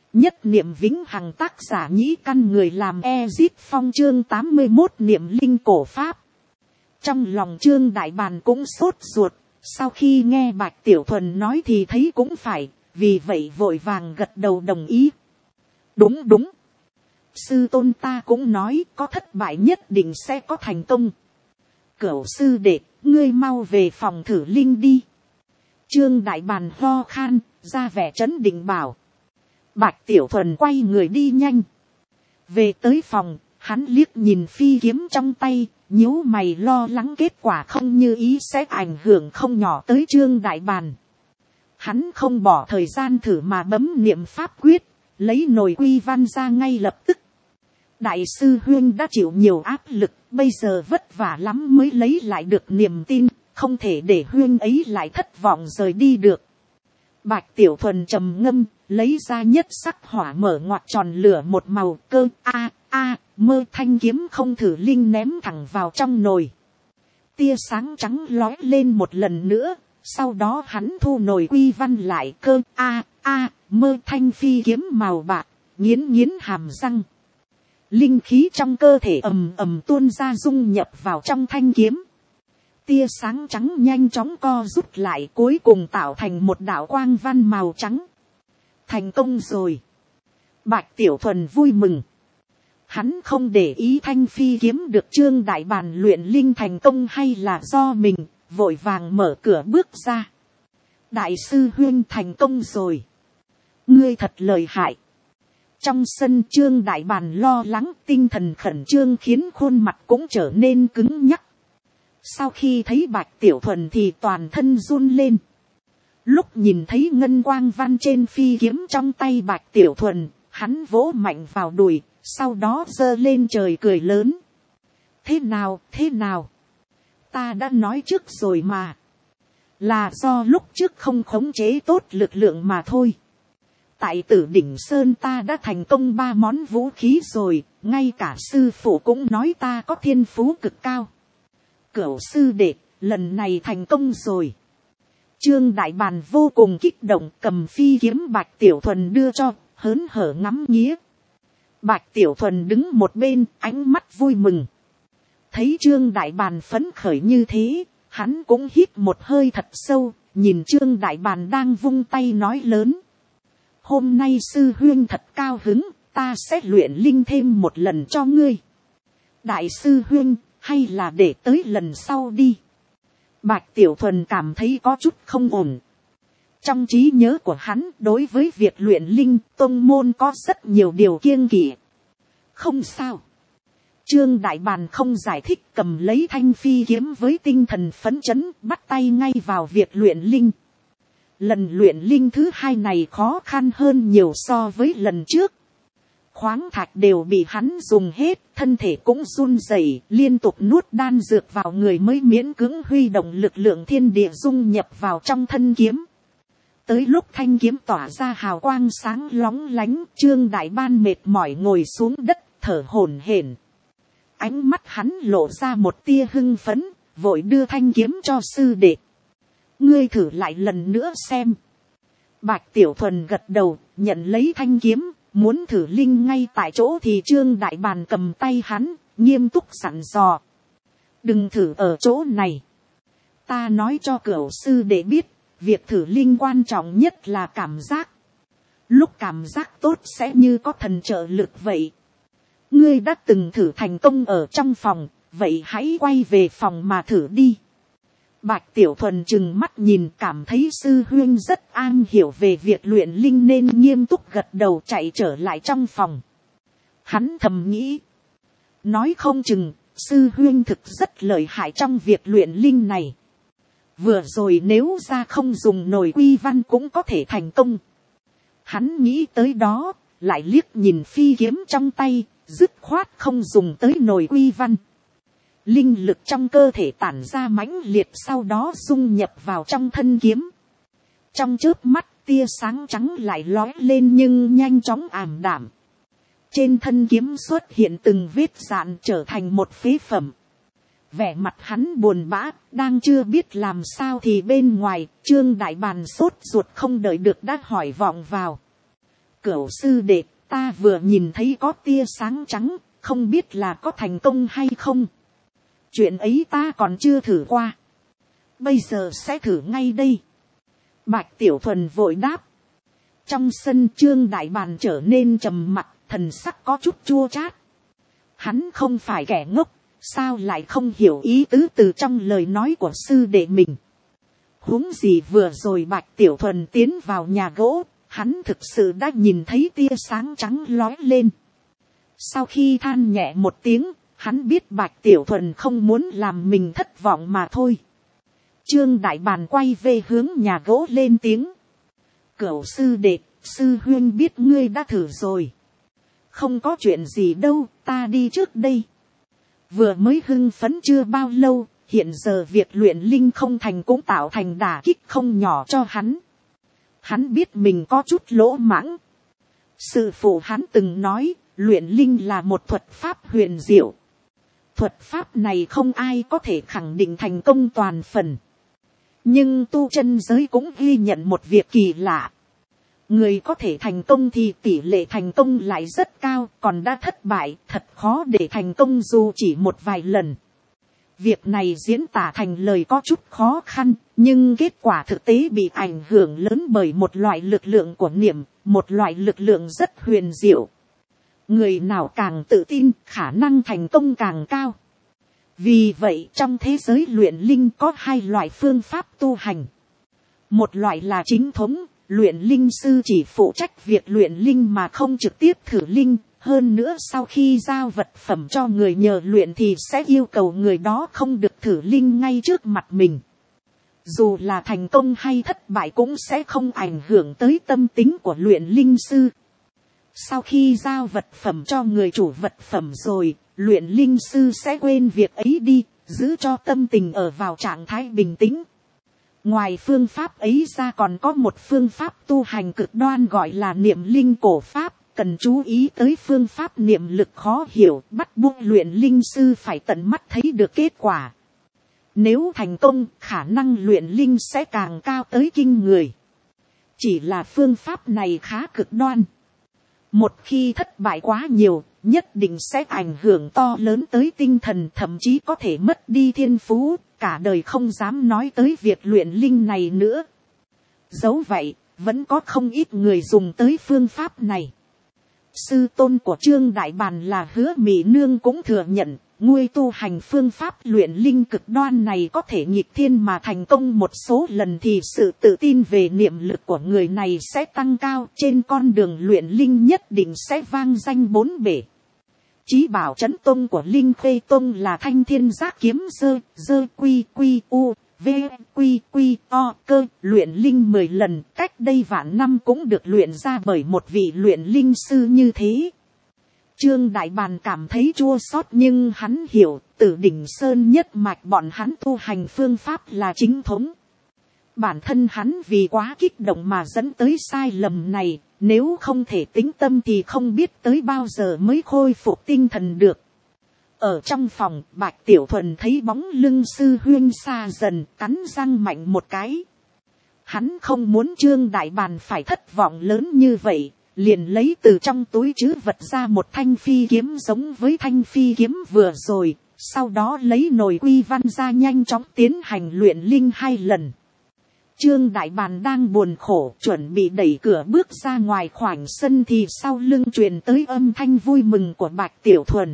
Nhất niệm vĩnh hằng, tác giả Nhĩ Căn, người làm Ezit Phong, chương 81 niệm linh cổ pháp. Trong lòng Trương Đại Bàn cũng sốt ruột, sau khi nghe Bạch Tiểu Thuần nói thì thấy cũng phải, vì vậy vội vàng gật đầu đồng ý. Đúng đúng. Sư tôn ta cũng nói có thất bại nhất định sẽ có thành công. Cửu sư đệ, ngươi mau về phòng thử linh đi. Trương Đại Bàn ho khan, ra vẻ trấn định bảo. Bạch Tiểu Thuần quay người đi nhanh. Về tới phòng, hắn liếc nhìn phi kiếm trong tay, nhíu mày lo lắng kết quả không như ý sẽ ảnh hưởng không nhỏ tới Trương Đại Bàn. Hắn không bỏ thời gian thử mà bấm niệm pháp quyết, lấy nồi quy văn ra ngay lập tức. Đại sư huyên đã chịu nhiều áp lực, bây giờ vất vả lắm mới lấy lại được niềm tin, không thể để huyên ấy lại thất vọng rời đi được. Bạch Tiểu Thuần trầm ngâm, lấy ra nhất sắc hỏa mở ngoặt tròn lửa một màu, cơ mơ thanh kiếm không thử linh ném thẳng vào trong nồi. Tia sáng trắng lói lên một lần nữa, sau đó hắn thu nồi quy văn lại, cơ mơ thanh phi kiếm màu bạc, nghiến hàm răng. Linh khí trong cơ thể ầm ầm tuôn ra dung nhập vào trong thanh kiếm. Tia sáng trắng nhanh chóng co rút lại, cuối cùng tạo thành một đạo quang văn màu trắng. Thành công rồi. Bạch Tiểu Thuần vui mừng. Hắn không để ý thanh phi kiếm được Trương Đại Bàn luyện linh thành công hay là do mình, vội vàng mở cửa bước ra. Đại sư huyên thành công rồi. Ngươi thật lợi hại. Trong sân Trương Đại Bàn lo lắng, tinh thần khẩn trương khiến khuôn mặt cũng trở nên cứng nhắc. Sau khi thấy Bạch Tiểu Thuần thì toàn thân run lên. Lúc nhìn thấy ngân quang văn trên phi kiếm trong tay Bạch Tiểu Thuần, hắn vỗ mạnh vào đùi, sau đó giơ lên trời cười lớn. Thế nào? Ta đã nói trước rồi mà. Là do lúc trước không khống chế tốt lực lượng mà thôi. Tại Tử Đỉnh Sơn ta đã thành công 3 món vũ khí rồi, ngay cả sư phụ cũng nói ta có thiên phú cực cao. Cửu sư đệ, lần này thành công rồi. Trương Đại Bàn vô cùng kích động, cầm phi kiếm Bạch Tiểu Thuần đưa cho, hớn hở ngắm nghía. Bạch Tiểu Thuần đứng một bên, ánh mắt vui mừng. Thấy Trương Đại Bàn phấn khởi như thế, hắn cũng hít một hơi thật sâu, nhìn Trương Đại Bàn đang vung tay nói lớn. Hôm nay sư huyên thật cao hứng, ta sẽ luyện linh thêm một lần cho ngươi. Đại sư huyên, hay là để tới lần sau đi. Bạch Tiểu Thuần cảm thấy có chút không ổn. Trong trí nhớ của hắn, đối với việc luyện linh, tông môn có rất nhiều điều kiêng kỵ. Không sao. Trương Đại Bàn không giải thích, cầm lấy thanh phi kiếm với tinh thần phấn chấn, bắt tay ngay vào việc luyện linh. Lần luyện linh thứ 2 này khó khăn hơn nhiều so với lần trước. Khoáng thạch đều bị hắn dùng hết, thân thể cũng run rẩy, liên tục nuốt đan dược vào người mới miễn cưỡng huy động lực lượng thiên địa dung nhập vào trong thân kiếm. Tới lúc thanh kiếm tỏa ra hào quang sáng lóng lánh, Trương Đại Ban mệt mỏi ngồi xuống đất, thở hổn hển. Ánh mắt hắn lộ ra một tia hưng phấn, vội đưa thanh kiếm cho sư đệ. Ngươi thử lại lần nữa xem. Bạch Tiểu Thuần gật đầu, nhận lấy thanh kiếm, muốn thử linh ngay tại chỗ thì Trương Đại Bàn cầm tay hắn, nghiêm túc dặn dò. Đừng thử ở chỗ này. Ta nói cho cửu sư để biết, việc thử linh quan trọng nhất là cảm giác. Lúc cảm giác tốt sẽ như có thần trợ lực vậy. Ngươi đã từng thử thành công ở trong phòng, vậy hãy quay về phòng mà thử đi. Bạch Tiểu Thuần trừng mắt nhìn, cảm thấy sư huyên rất am hiểu về việc luyện linh nên nghiêm túc gật đầu chạy trở lại trong phòng. Hắn thầm nghĩ. Nói không chừng, sư huyên thực rất lợi hại trong việc luyện linh này. Vừa rồi nếu ra không dùng nồi quy văn cũng có thể thành công. Hắn nghĩ tới đó, lại liếc nhìn phi kiếm trong tay, dứt khoát không dùng tới nồi quy văn. Linh lực trong cơ thể tản ra mãnh liệt, sau đó dung nhập vào trong thân kiếm. Trong chớp mắt tia sáng trắng lại lói lên nhưng nhanh chóng ảm đạm. Trên thân kiếm xuất hiện từng vết rạn trở thành một phế phẩm. Vẻ mặt hắn buồn bã, đang chưa biết làm sao thì bên ngoài, Trương Đại Bàn sốt ruột không đợi được đã hỏi vọng vào. Cửu sư đệ, ta vừa nhìn thấy có tia sáng trắng, không biết là có thành công hay không. Chuyện ấy ta còn chưa thử qua. Bây giờ sẽ thử ngay đây. Bạch Tiểu Thuần vội đáp. Trong sân Trương Đại Bàn trở nên trầm mặc, thần sắc có chút chua chát. Hắn không phải kẻ ngốc, sao lại không hiểu ý tứ từ trong lời nói của sư đệ mình. Huống gì vừa rồi Bạch Tiểu Thuần tiến vào nhà gỗ, hắn thực sự đã nhìn thấy tia sáng trắng lói lên. Sau khi than nhẹ một tiếng, hắn biết Bạch Tiểu Thuần không muốn làm mình thất vọng mà thôi. Trương Đại Bàn quay về hướng nhà gỗ lên tiếng. Cửu sư đệ, sư huyên biết ngươi đã thử rồi. Không có chuyện gì đâu, ta đi trước đây. Vừa mới hưng phấn chưa bao lâu, hiện giờ việc luyện linh không thành cũng tạo thành đả kích không nhỏ cho hắn. Hắn biết mình có chút lỗ mãng. Sư phụ hắn từng nói, luyện linh là một thuật pháp huyền diệu. Thuật pháp này không ai có thể khẳng định thành công toàn phần. Nhưng tu chân giới cũng ghi nhận một việc kỳ lạ. Người có thể thành công thì tỷ lệ thành công lại rất cao, còn đã thất bại, thật khó để thành công dù chỉ một vài lần. Việc này diễn tả thành lời có chút khó khăn, nhưng kết quả thực tế bị ảnh hưởng lớn bởi một loại lực lượng của niệm, một loại lực lượng rất huyền diệu. Người nào càng tự tin, khả năng thành công càng cao. Vì vậy trong thế giới luyện linh có hai loại phương pháp tu hành. Một loại là chính thống, luyện linh sư chỉ phụ trách việc luyện linh mà không trực tiếp thử linh. Hơn nữa sau khi giao vật phẩm cho người nhờ luyện thì sẽ yêu cầu người đó không được thử linh ngay trước mặt mình. Dù là thành công hay thất bại cũng sẽ không ảnh hưởng tới tâm tính của luyện linh sư. Sau khi giao vật phẩm cho người chủ vật phẩm rồi, luyện linh sư sẽ quên việc ấy đi, giữ cho tâm tình ở vào trạng thái bình tĩnh. Ngoài phương pháp ấy ra còn có một phương pháp tu hành cực đoan gọi là niệm linh cổ pháp. Cần chú ý tới phương pháp niệm lực khó hiểu, bắt buộc luyện linh sư phải tận mắt thấy được kết quả. Nếu thành công, khả năng luyện linh sẽ càng cao tới kinh người. Chỉ là phương pháp này khá cực đoan. Một khi thất bại quá nhiều, nhất định sẽ ảnh hưởng to lớn tới tinh thần, thậm chí có thể mất đi thiên phú, cả đời không dám nói tới việc luyện linh này nữa. Dẫu vậy, vẫn có không ít người dùng tới phương pháp này. Sư tôn của Trương Đại Bàn là Hứa Mỹ Nương cũng thừa nhận, nguy tu hành phương pháp luyện linh cực đoan này có thể nghịch thiên mà thành công một số lần thì sự tự tin về niệm lực của người này sẽ tăng cao, trên con đường luyện linh nhất định sẽ vang danh bốn bể. Chí bảo chấn tông của Linh Khê Tông là Thanh Thiên Giác Kiếm dơ quy quy u v quy quy o cơ, luyện linh 10 lần, cách đây vạn năm cũng được luyện ra bởi một vị luyện linh sư như thế. Trương Đại Bàn cảm thấy chua xót nhưng hắn hiểu, Tử Đỉnh Sơn nhất mạch bọn hắn tu hành phương pháp là chính thống. Bản thân hắn vì quá kích động mà dẫn tới sai lầm này, nếu không thể tĩnh tâm thì không biết tới bao giờ mới khôi phục tinh thần được. Ở trong phòng, Bạch Tiểu Thuần thấy bóng lưng sư huyên xa dần, cắn răng mạnh một cái. Hắn không muốn Trương Đại Bàn phải thất vọng lớn như vậy, liền lấy từ trong túi trữ vật ra một thanh phi kiếm giống với thanh phi kiếm vừa rồi, sau đó lấy nồi quy văn ra nhanh chóng tiến hành luyện linh 2 lần. Trương Đại Bàn đang buồn khổ chuẩn bị đẩy cửa bước ra ngoài khoảnh sân thì sau lưng truyền tới âm thanh vui mừng của Bạch Tiểu Thuần.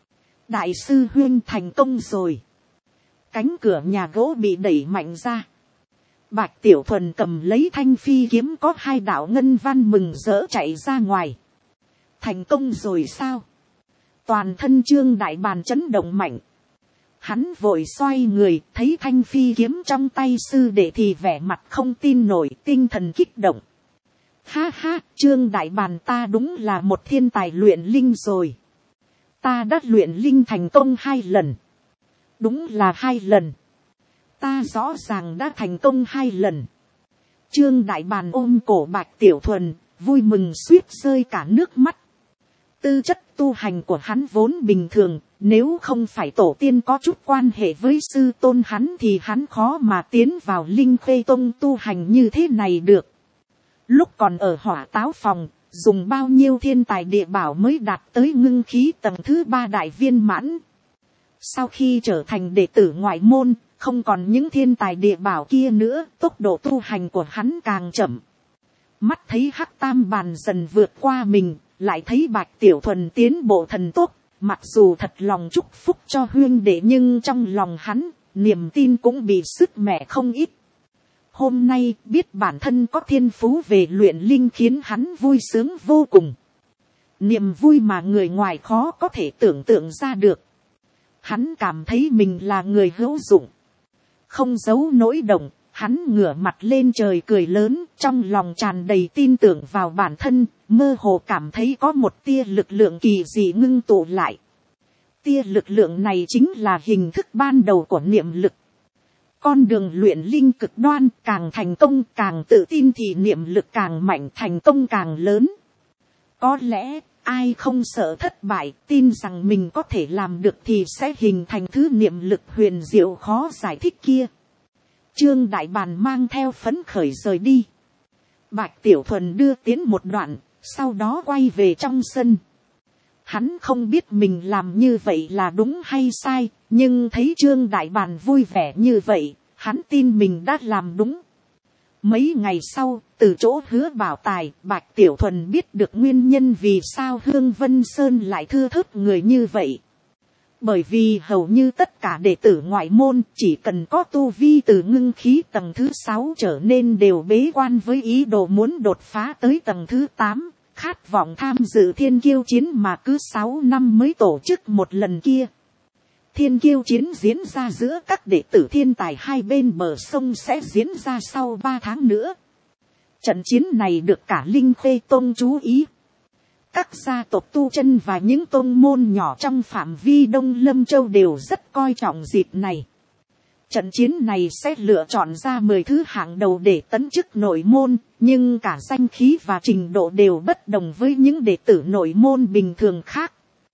Đại sư huyên thành công rồi. Cánh cửa nhà gỗ bị đẩy mạnh ra. Bạch Tiểu Thuần cầm lấy thanh phi kiếm có 2 đạo ngân văn mừng rỡ chạy ra ngoài. Thành công rồi sao? Toàn thân Trương Đại Bàn chấn động mạnh. Hắn vội xoay người, thấy thanh phi kiếm trong tay sư đệ thì vẻ mặt không tin nổi, tinh thần kích động. Ha ha, Trương Đại Bàn ta đúng là một thiên tài luyện linh rồi. Ta đã luyện linh thành công 2 lần. Đúng là 2 lần. Ta rõ ràng đã thành công 2 lần. Trương Đại Bàn ôm cổ Bạch Tiểu Thuần, vui mừng suýt rơi cả nước mắt. Tư chất tu hành của hắn vốn bình thường, nếu không phải tổ tiên có chút quan hệ với sư tôn hắn thì hắn khó mà tiến vào Linh Khê Tông tu hành như thế này được. Lúc còn ở Hỏa Táo phòng, dùng bao nhiêu thiên tài địa bảo mới đạt tới ngưng khí tầng thứ 3 đại viên mãn. Sau khi trở thành đệ tử ngoại môn, không còn những thiên tài địa bảo kia nữa, tốc độ tu hành của hắn càng chậm. Mắt thấy Hắc Tam Bàn dần vượt qua mình, lại thấy Bạch Tiểu Thuần tiến bộ thần tốc, mặc dù thật lòng chúc phúc cho huyên đệ nhưng trong lòng hắn, niềm tin cũng bị sứt mẻ không ít. Hôm nay biết bản thân có thiên phú về luyện linh khiến hắn vui sướng vô cùng. Niềm vui mà người ngoài khó có thể tưởng tượng ra được. Hắn cảm thấy mình là người hữu dụng. Không giấu nỗi động, hắn ngửa mặt lên trời cười lớn, trong lòng tràn đầy tin tưởng vào bản thân, mơ hồ cảm thấy có một tia lực lượng kỳ dị ngưng tụ lại. Tia lực lượng này chính là hình thức ban đầu của niệm lực. Con đường luyện linh cực đoan, càng thành công càng tự tin thì niệm lực càng mạnh, thành công càng lớn. Có lẽ, ai không sợ thất bại, tin rằng mình có thể làm được thì sẽ hình thành thứ niệm lực huyền diệu khó giải thích kia. Trương Đại Bàn mang theo phấn khởi rời đi. Bạch Tiểu Thuần đưa tiến một đoạn, sau đó quay về trong sân. Hắn không biết mình làm như vậy là đúng hay sai, nhưng thấy Trương Đại Bàn vui vẻ như vậy, hắn tin mình đã làm đúng. Mấy ngày sau, từ chỗ Hứa Bảo Tài, Bạch Tiểu Thuần biết được nguyên nhân vì sao Hương Vân Sơn lại thưa thớt người như vậy. Bởi vì hầu như tất cả đệ tử ngoại môn chỉ cần có tu vi từ ngưng khí tầng thứ 6 trở nên đều bế quan với ý đồ muốn đột phá tới tầng thứ 8, khát vọng tham dự thiên kiêu chiến mà cứ 6 năm mới tổ chức một lần kia. Thiên kiêu chiến diễn ra giữa các đệ tử thiên tài hai bên bờ sông sẽ diễn ra sau 3 tháng nữa. Trận chiến này được cả Linh Khê Tông chú ý. Các gia tộc tu chân và những tông môn nhỏ trong phạm vi Đông Lâm Châu đều rất coi trọng dịp này. Trận chiến này sẽ lựa chọn ra 10 thứ hạng đầu để tấn chức nội môn, nhưng cả danh khí và trình độ đều bất đồng với những đệ tử nội môn bình thường khác.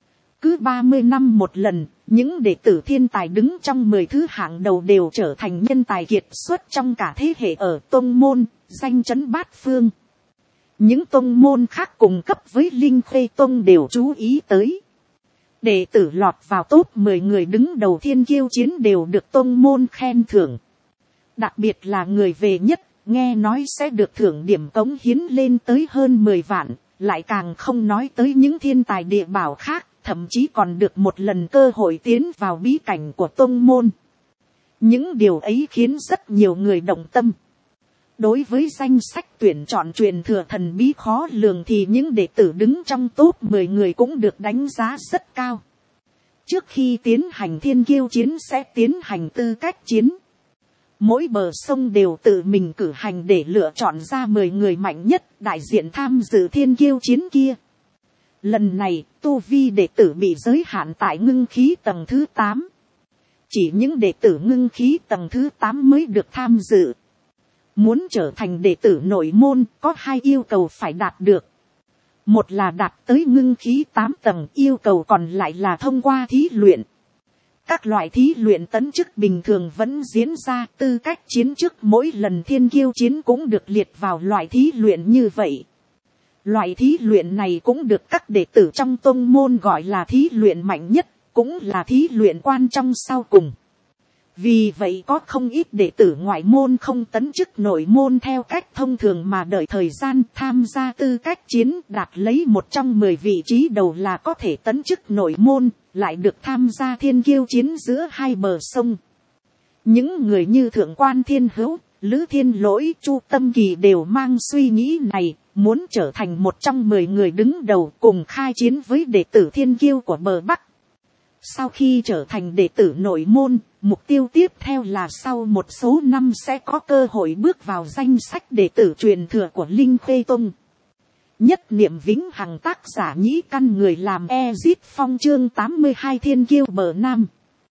Cứ 30 năm một lần, những đệ tử thiên tài đứng trong 10 thứ hạng đầu đều trở thành nhân tài kiệt xuất trong cả thế hệ ở tông môn, danh chấn bát phương. Những tông môn khác cùng cấp với Linh Khê Tông đều chú ý tới. Đệ tử lọt vào top 10 người đứng đầu thiên kiêu chiến đều được tông môn khen thưởng. Đặc biệt là người về nhất, nghe nói sẽ được thưởng điểm cống hiến lên tới hơn 10 vạn, lại càng không nói tới những thiên tài địa bảo khác, thậm chí còn được một lần cơ hội tiến vào bí cảnh của tông môn. Những điều ấy khiến rất nhiều người động tâm. Đối với danh sách tuyển chọn truyền thừa thần bí khó lường thì những đệ tử đứng trong top 10 người cũng được đánh giá rất cao. Trước khi tiến hành thiên kiêu chiến sẽ tiến hành tư cách chiến. Mỗi bờ sông đều tự mình cử hành để lựa chọn ra 10 người mạnh nhất đại diện tham dự thiên kiêu chiến kia. Lần này, tu vi đệ tử bị giới hạn tại ngưng khí tầng thứ 8. Chỉ những đệ tử ngưng khí tầng thứ 8 mới được tham dự. Muốn trở thành đệ tử nội môn có 2 yêu cầu phải đạt được. Một là đạt tới ngưng khí 8 tầng, yêu cầu còn lại là thông qua thí luyện. Các loại thí luyện tấn chức bình thường vẫn diễn ra, tư cách chiến trước mỗi lần thiên kiêu chiến cũng được liệt vào loại thí luyện như vậy. Loại thí luyện này cũng được các đệ tử trong tông môn gọi là thí luyện mạnh nhất, cũng là thí luyện quan trọng sau cùng. Vì vậy có không ít đệ tử ngoại môn không tấn chức nội môn theo cách thông thường mà đợi thời gian tham gia tư cách chiến, đạt lấy một trong 10 vị trí đầu là có thể tấn chức nội môn, lại được tham gia thiên kiêu chiến giữa hai bờ sông. Những người như Thượng Quan Thiên Hữu, Lữ Thiên Lỗi, Chu Tâm Kỳ đều mang suy nghĩ này, muốn trở thành một trong 10 người đứng đầu cùng khai chiến với đệ tử thiên kiêu của bờ Bắc. Sau khi trở thành đệ tử nội môn, mục tiêu tiếp theo là sau một số năm sẽ có cơ hội bước vào danh sách đệ tử truyền thừa của Linh Khê Tông. Nhất niệm vĩnh hằng, tác giả Nhĩ Căn, người làm Ezit Phong, chương 82 thiên kiêu bờ Nam.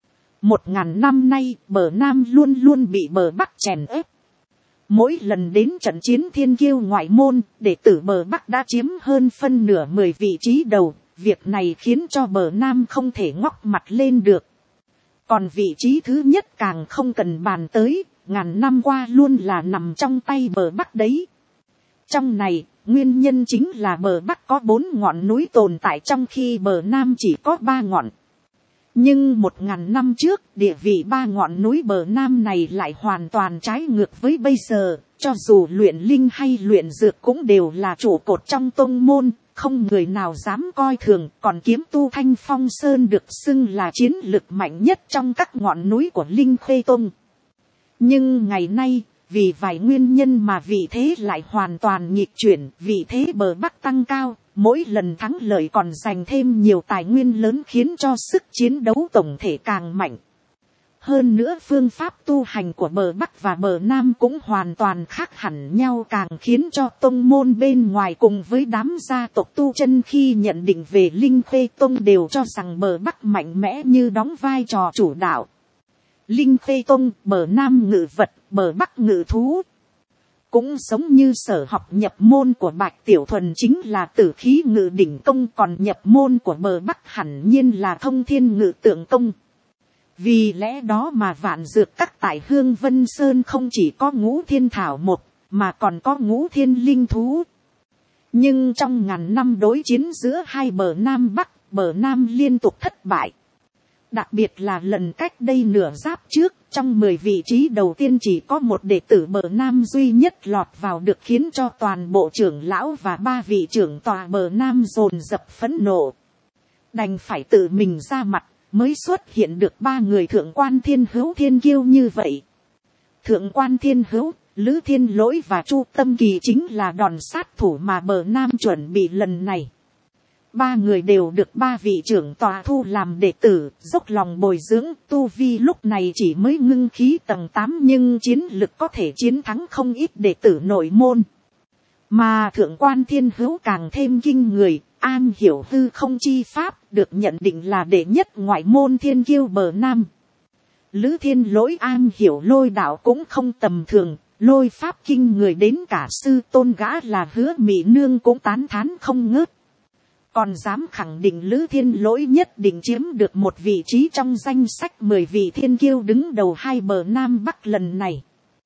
1000 năm nay, bờ Nam luôn luôn bị bờ Bắc chèn ép. Mỗi lần đến trận chiến thiên kiêu ngoại môn, đệ tử bờ Bắc đã chiếm hơn phân nửa 10 vị trí đầu. Việc này khiến cho bờ Nam không thể ngóc mặt lên được. Còn vị trí thứ nhất càng không cần bàn tới, ngàn năm qua luôn là nằm trong tay bờ Bắc đấy. Trong này, nguyên nhân chính là bờ Bắc có 4 ngọn núi tồn tại trong khi bờ Nam chỉ có 3 ngọn. Nhưng 1000 năm trước, địa vị 3 ngọn núi bờ Nam này lại hoàn toàn trái ngược với bây giờ. Cho dù luyện linh hay luyện dược cũng đều là trụ cột trong tông môn, không người nào dám coi thường. Còn kiếm tu Thanh Phong Sơn được xưng là chiến lực mạnh nhất trong các ngọn núi của Linh Khê Tông. Nhưng ngày nay, vì vài nguyên nhân mà vị thế lại hoàn toàn nghịch chuyển, vị thế bờ Bắc tăng cao, mỗi lần thắng lợi còn giành thêm nhiều tài nguyên lớn khiến cho sức chiến đấu tổng thể càng mạnh. Hơn nữa phương pháp tu hành của bờ Bắc và bờ Nam cũng hoàn toàn khác hẳn nhau, càng khiến cho tông môn bên ngoài cùng với đám gia tộc tu chân khi nhận định về Linh Khê Tông đều cho rằng bờ Bắc mạnh mẽ như đóng vai trò chủ đạo. Linh Khê Tông, bờ Nam ngự vật, bờ Bắc ngự thú. Cũng giống như sở học nhập môn của Bạch Tiểu Thuần chính là tử khí ngự đỉnh công, còn nhập môn của bờ Bắc hẳn nhiên là thông thiên ngự tượng công. Vì lẽ đó mà Vạn Dược Các tại Hương Vân Sơn không chỉ có Ngũ Thiên Thảo một, mà còn có Ngũ Thiên Linh Thú. Nhưng trong ngàn năm đối chiến giữa hai bờ Nam Bắc, bờ Nam liên tục thất bại. Đặc biệt là lần cách đây nửa giáp trước, trong 10 vị trí đầu tiên chỉ có một đệ tử bờ Nam duy nhất lọt vào, được khiến cho toàn bộ trưởng lão và 3 vị trưởng tòa bờ Nam dồn dập phẫn nộ. Đành phải tự mình ra mặt, mới xuất hiện được 3 người Thượng Quan Thiên Hữu thiên kiêu như vậy. Thượng Quan Thiên Hữu, Lữ Thiên Lỗi và Chu Tâm Kỳ chính là đòn sát thủ mà bờ Nam chuẩn bị lần này. 3 người đều được 3 vị trưởng tòa thu làm đệ tử, dốc lòng bồi dưỡng. Tu vi lúc này chỉ mới ngưng khí tầng 8 nhưng chiến lực có thể chiến thắng không ít đệ tử nội môn. Mà Thượng Quan Thiên Hữu càng thêm kinh người, am hiểu hư không chi pháp, được nhận định là đệ nhất ngoại môn thiên kiêu bờ Nam. Lữ Thiên Lỗi am hiểu lôi đạo cũng không tầm thường, lôi pháp kinh người đến cả sư tôn gã là Hứa Mị Nương cũng tán thán không ngớt. Còn dám khẳng định Lữ Thiên Lỗi nhất định chiếm được một vị trí trong danh sách 10 vị thiên kiêu đứng đầu hai bờ Nam Bắc lần này.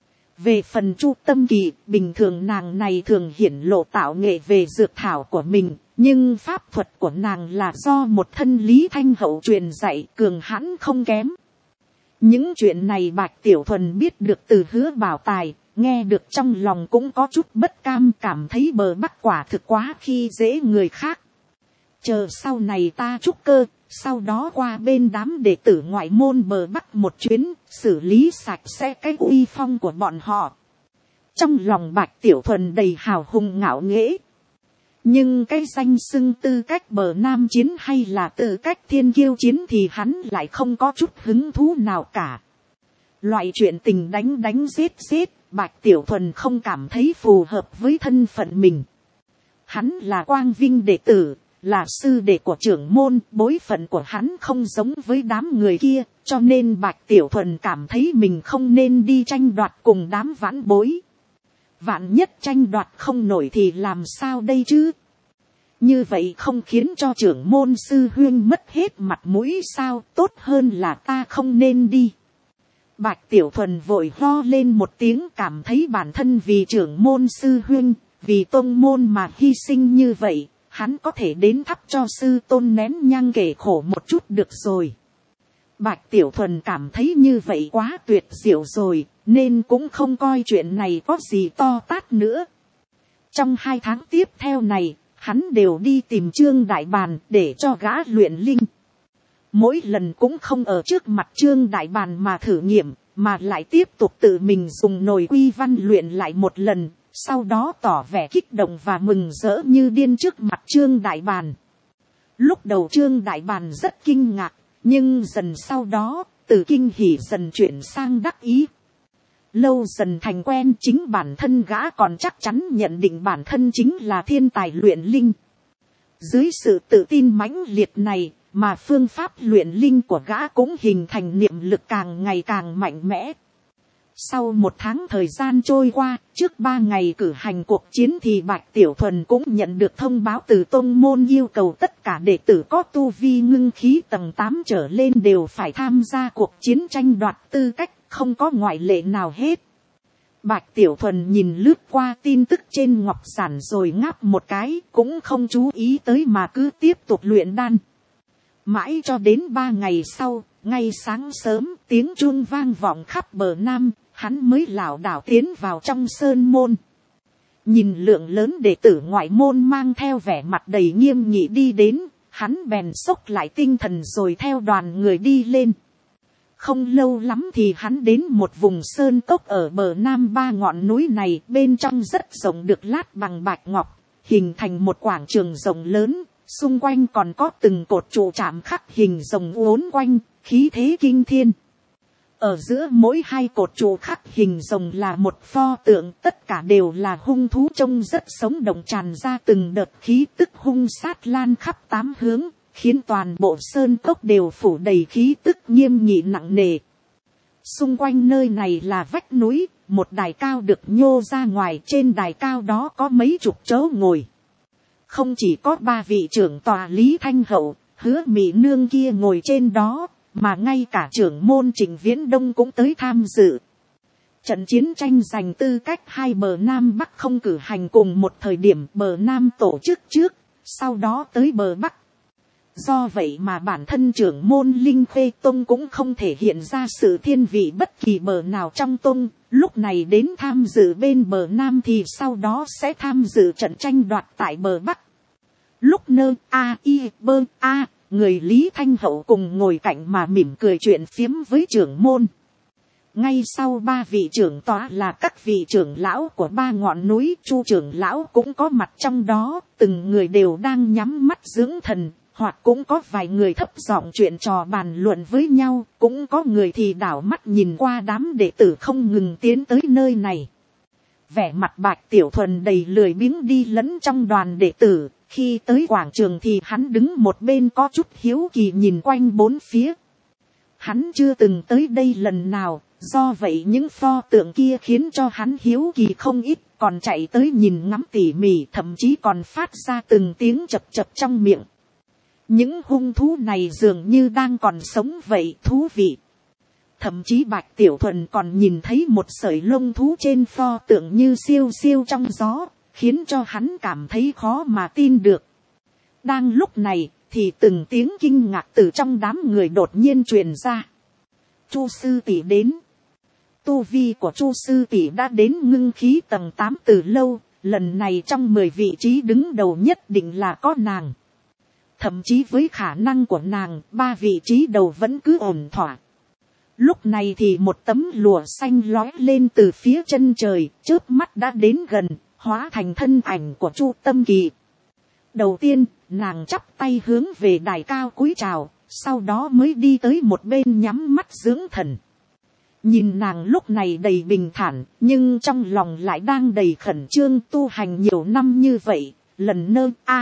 Về phần Chu Tâm Kỳ, bình thường nàng này thường hiển lộ tạo nghệ về dược thảo của mình, nhưng pháp thuật của nàng là do một thân Lý Thanh Hậu truyền dạy, cường hãn không kém. Những chuyện này Bạch Tiểu Thuần biết được từ Hứa Bảo Tài, nghe được trong lòng cũng có chút bất cam, cảm thấy bờ Bắc quả thực quá khi dễ người khác. Chờ sau này ta trúc cơ, sau đó qua bên đám đệ tử ngoại môn bờ Bắc một chuyến, xử lý sạch sẽ cái uy phong của bọn họ. Trong lòng Bạch Tiểu Thuần đầy hào hùng ngạo nghễ. Nhưng cái danh xưng tư cách bờ Nam chiến hay là tư cách thiên kiêu chiến thì hắn lại không có chút hứng thú nào cả. Loại chuyện tình đánh giết, Bạch Tiểu Thuần không cảm thấy phù hợp với thân phận mình. Hắn là Quang Vinh đệ tử, là sư đệ của trưởng môn, bối phận của hắn không giống với đám người kia, cho nên Bạch Tiểu Thuần cảm thấy mình không nên đi tranh đoạt cùng đám vãn bối. Vạn nhất tranh đoạt không nổi thì làm sao đây chứ? Như vậy không khiến cho trưởng môn sư huynh mất hết mặt mũi sao? Tốt hơn là ta không nên đi. Bạch Tiểu Thuần vội ho lên một tiếng, cảm thấy bản thân vì trưởng môn sư huynh, vì tông môn mà hy sinh như vậy. Hắn có thể đến thắp cho sư tôn nén nhang kể khổ một chút được rồi. Bạch Tiểu Thuần cảm thấy như vậy quá tuyệt diệu rồi, nên cũng không coi chuyện này có gì to tát nữa. Trong 2 tháng tiếp theo này, hắn đều đi tìm Trương Đại Bàn để cho gã luyện linh. Mỗi lần cũng không ở trước mặt Trương Đại Bàn mà thử nghiệm, mà lại tiếp tục tự mình dùng nồi quy văn luyện lại một lần. Sau đó tỏ vẻ kích động và mừng rỡ như điên trước mặt Trương Đại Bàn. Lúc đầu Trương Đại Bàn rất kinh ngạc, nhưng dần sau đó, từ kinh hỉ dần chuyển sang đắc ý. Lâu dần thành quen, chính bản thân gã còn chắc chắn nhận định bản thân chính là thiên tài luyện linh. Dưới sự tự tin mãnh liệt này, mà phương pháp luyện linh của gã cũng hình thành niệm lực càng ngày càng mạnh mẽ. Sau 1 tháng thời gian trôi qua, trước 3 ngày cử hành cuộc chiến thì Bạch Tiểu Thuần cũng nhận được thông báo từ tông môn yêu cầu tất cả đệ tử có tu vi ngưng khí tầng 8 trở lên đều phải tham gia cuộc chiến tranh đoạt tư cách, không có ngoại lệ nào hết. Bạch Tiểu Thuần nhìn lướt qua tin tức trên ngọc giản rồi ngáp một cái, cũng không chú ý tới mà cứ tiếp tục luyện đan. Mãi cho đến 3 ngày sau, ngay sáng sớm, tiếng chuông vang vọng khắp bờ Nam, hắn mới lảo đảo tiến vào trong sơn môn. Nhìn lượng lớn đệ tử ngoại môn mang theo vẻ mặt đầy nghiêm nghị đi đến, hắn bèn xốc lại tinh thần rồi theo đoàn người đi lên. Không lâu lắm thì hắn đến một vùng sơn cốc ở bờ Nam 3 ngọn núi này, bên trong rất rộng được lát bằng bạch ngọc, hình thành một quảng trường rộng lớn, xung quanh còn có từng cột trụ chạm khắc hình rồng uốn quanh, khí thế kinh thiên. Ở giữa mỗi 2 cột trụ khắc hình rồng là một pho tượng, tất cả đều là hung thú trông rất sống động, tràn ra từng đợt khí tức hung sát lan khắp 8 hướng, khiến toàn bộ sơn cốc đều phủ đầy khí tức nghiêm nghị nặng nề. Xung quanh nơi này là vách núi, một đài cao được nhô ra ngoài, trên đài cao đó có mấy chục chỗ ngồi. Không chỉ có 3 vị trưởng tòa Lý Thanh Hậu, Hứa Mỹ Nương kia ngồi trên đó, mà ngay cả trưởng môn Trịnh Viễn Đông cũng tới tham dự. Trận chiến tranh giành tư cách 2 bờ Nam Bắc không cử hành cùng một thời điểm, bờ Nam tổ chức trước, sau đó tới bờ Bắc. Do vậy mà bản thân trưởng môn Linh Khê Tông cũng không thể hiện ra sự thiên vị bất kỳ bờ nào trong tông, lúc này đến tham dự bên bờ Nam thì sau đó sẽ tham dự trận tranh đoạt tại bờ Bắc. Lúc nơ i bơ người Lý Thanh Hậu cùng ngồi cạnh mà mỉm cười chuyện phiếm với trưởng môn. Ngay sau 3 vị trưởng tọa là các vị trưởng lão của 3 ngọn núi, Chu trưởng lão cũng có mặt trong đó, từng người đều đang nhắm mắt dưỡng thần, hoặc cũng có vài người thấp giọng chuyện trò bàn luận với nhau, cũng có người thì đảo mắt nhìn qua đám đệ tử không ngừng tiến tới nơi này. Vẻ mặt Bạch Tiểu Thuần đầy lười biếng đi lẫn trong đoàn đệ tử, khi tới quảng trường thì hắn đứng một bên có chút hiếu kỳ nhìn quanh bốn phía. Hắn chưa từng tới đây lần nào, do vậy những pho tượng kia khiến cho hắn hiếu kỳ không ít, còn chạy tới nhìn ngắm tỉ mỉ, thậm chí còn phát ra từng tiếng chập chập trong miệng. Những hung thú này dường như đang còn sống vậy, thú vị. Thậm chí Bạch Tiểu Thuần còn nhìn thấy một sợi lông thú trên pho tượng như siêu siêu trong gió, khiến cho hắn cảm thấy khó mà tin được. Đang lúc này, thì từng tiếng kinh ngạc từ trong đám người đột nhiên truyền ra. Chu sư tỷ đến. Tu vi của Chu sư tỷ đã đến ngưng khí tầng 8 từ lâu, lần này trong 10 vị trí đứng đầu nhất định là có nàng. Thậm chí với khả năng của nàng, 3 vị trí đầu vẫn cứ ổn thỏa. Lúc này thì một tấm lụa xanh lói lên từ phía chân trời, chớp mắt đã đến gần, hóa thành thân ảnh của Chu Tâm Kỳ. Đầu tiên, nàng chắp tay hướng về đài cao cúi chào, sau đó mới đi tới một bên nhắm mắt dưỡng thần. Nhìn nàng lúc này đầy bình thản, nhưng trong lòng lại đang đầy khẩn trương, tu hành nhiều năm như vậy, lần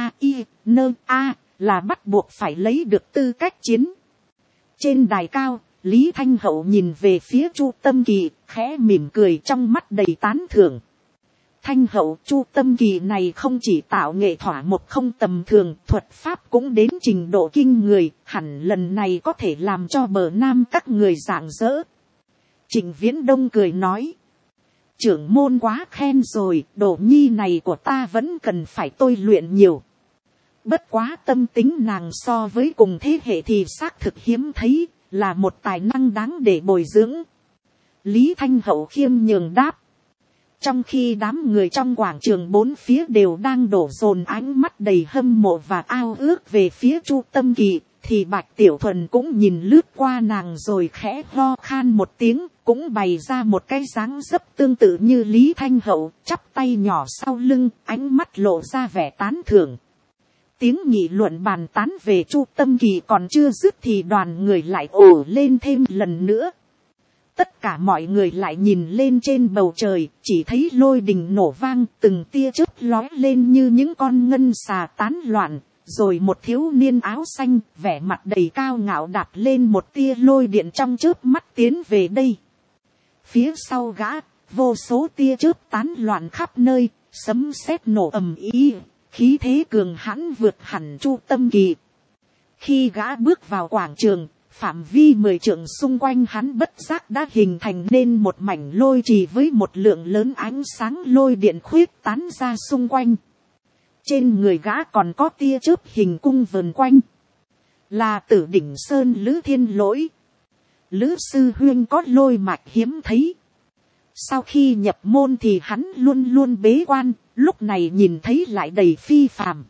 là bắt buộc phải lấy được tư cách chiến. Trên đài cao, Lý Thanh Hậu nhìn về phía Chu Tâm Kỳ, khẽ mỉm cười trong mắt đầy tán thưởng. Thanh Hậu, Chu Tâm Kỳ này không chỉ tạo nghệ thỏa một không tầm thường, thuật pháp cũng đến trình độ kinh người, hẳn lần này có thể làm cho bờ Nam các người rạng rỡ. Trịnh Viễn Đông cười nói. Trưởng môn quá khen rồi, đồ nhi này của ta vẫn cần phải tôi luyện nhiều. Bất quá tâm tính nàng so với cùng thế hệ thì xác thực hiếm thấy, là một tài năng đáng để bồi dưỡng. Lý Thanh Hậu khiêm nhường đáp. Trong khi đám người trong quảng trường bốn phía đều đang đổ dồn ánh mắt đầy hâm mộ và ao ước về phía Chu Tâm Kỳ, thì Bạch Tiểu Thuần cũng nhìn lướt qua nàng rồi khẽ ho khan một tiếng, cũng bày ra một cái dáng dấp tương tự như Lý Thanh Hậu, chắp tay nhỏ sau lưng, ánh mắt lộ ra vẻ tán thưởng. Tiếng nghị luận bàn tán về Chu Tâm Kỳ còn chưa dứt thì đoàn người lại ồ lên thêm lần nữa. Tất cả mọi người lại nhìn lên trên bầu trời, chỉ thấy lôi đình nổ vang, từng tia chớp lói lên như những con ngân xà tán loạn, rồi một thiếu niên áo xanh, vẻ mặt đầy cao ngạo đạp lên một tia lôi điện trong chớp mắt tiến về đây. Phía sau gã, vô số tia chớp tán loạn khắp nơi, sấm sét nổ ầm ĩ, khí thế cường hãn vượt hẳn Chu Tâm Kỳ. Khi gã bước vào quảng trường, phạm vi 10 trượng xung quanh hắn bất giác đã hình thành nên một mảnh lôi trì với một lượng lớn ánh sáng lôi điện khuyết tán ra xung quanh. Trên người gã còn có tia chớp hình cung vờn quanh, là Tử Đỉnh Sơn Lữ Thiên Lỗi. Lữ sư huyên có lôi mạch hiếm thấy. Sau khi nhập môn thì hắn luôn luôn bế quan, lúc này nhìn thấy lại đầy phi phàm.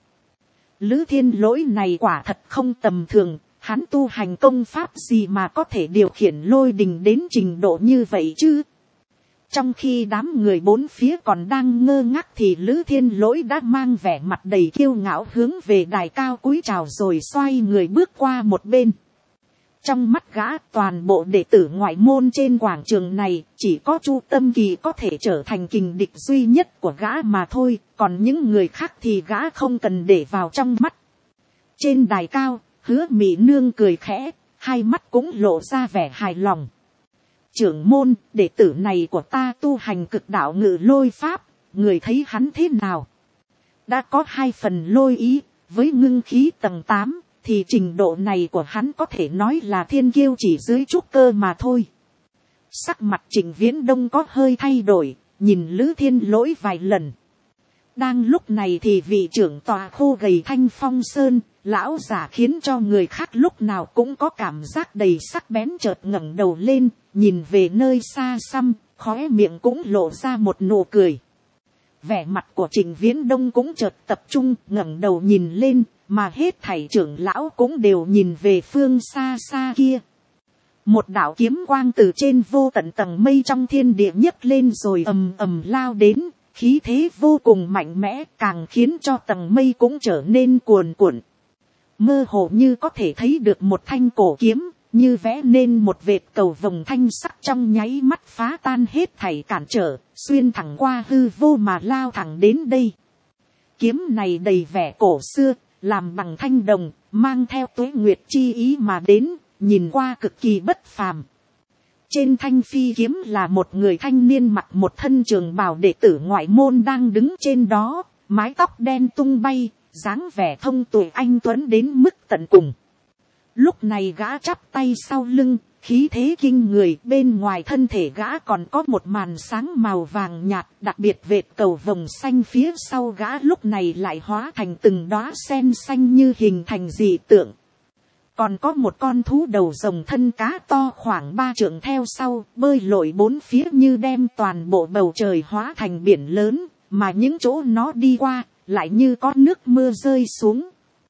Lữ Thiên Lỗi này quả thật không tầm thường, hắn tu hành công pháp gì mà có thể điều khiển lôi đình đến trình độ như vậy chứ. Trong khi đám người bốn phía còn đang ngơ ngác thì Lữ Thiên Lỗi đã mang vẻ mặt đầy kiêu ngạo hướng về đài cao cúi chào rồi xoay người bước qua một bên. Trong mắt gã, toàn bộ đệ tử ngoại môn trên quảng trường này chỉ có Chu Tâm Kỳ có thể trở thành kình địch duy nhất của gã mà thôi, còn những người khác thì gã không cần để vào trong mắt. Trên đài cao, Hứa Mị Nương cười khẽ, hai mắt cũng lộ ra vẻ hài lòng. Trưởng môn, đệ tử này của ta tu hành cực đạo ngự lôi pháp, người thấy hắn thế nào? Đã có 2 phần lôi ý, với ngưng khí tầng 8, thì trình độ này của hắn có thể nói là thiên kiêu chỉ dưới trúc cơ mà thôi. Sắc mặt Trịnh Viễn Đông có hơi thay đổi, nhìn Lữ Thiên Lỗi vài lần. Đang lúc này thì vị trưởng tòa khô gầy Thanh Phong Sơn, lão giả khiến cho người khác lúc nào cũng có cảm giác đầy sắc bén chợt ngẩng đầu lên, nhìn về nơi xa xăm, khóe miệng cũng lộ ra một nụ cười. Vẻ mặt của Trịnh Viễn Đông cũng chợt tập trung, ngẩng đầu nhìn lên, mà hết thảy trưởng lão cũng đều nhìn về phương xa xa kia. Một đạo kiếm quang từ trên vô tận tầng mây trong thiên địa nhấc lên rồi ầm ầm lao đến, khí thế vô cùng mạnh mẽ, càng khiến cho tầng mây cũng trở nên cuồn cuộn. Mơ hồ như có thể thấy được một thanh cổ kiếm, như vẽ nên một vệt cầu vồng thanh sắc trong nháy mắt phá tan hết thảy cản trở, xuyên thẳng qua hư vô mà lao thẳng đến đây. Kiếm này đầy vẻ cổ xưa, làm bằng thanh đồng, mang theo tuế nguyệt chi ý mà đến, nhìn qua cực kỳ bất phàm. Trên thanh phi kiếm là một người thanh niên mặc một thân trường bào đệ tử ngoại môn đang đứng trên đó, mái tóc đen tung bay, dáng vẻ thông tuệ anh tuấn đến mức tận cùng. Lúc này gã chắp tay sau lưng, khí thế kinh người, bên ngoài thân thể gã còn có một màn sáng màu vàng nhạt, đặc biệt vệt cầu vồng xanh phía sau gã lúc này lại hóa thành từng đóa sen xanh như hình thành dị tượng. Còn có một con thú đầu rồng thân cá to khoảng 3 trượng theo sau, bơi lội bốn phía như đem toàn bộ bầu trời hóa thành biển lớn, mà những chỗ nó đi qua, lại như có nước mưa rơi xuống.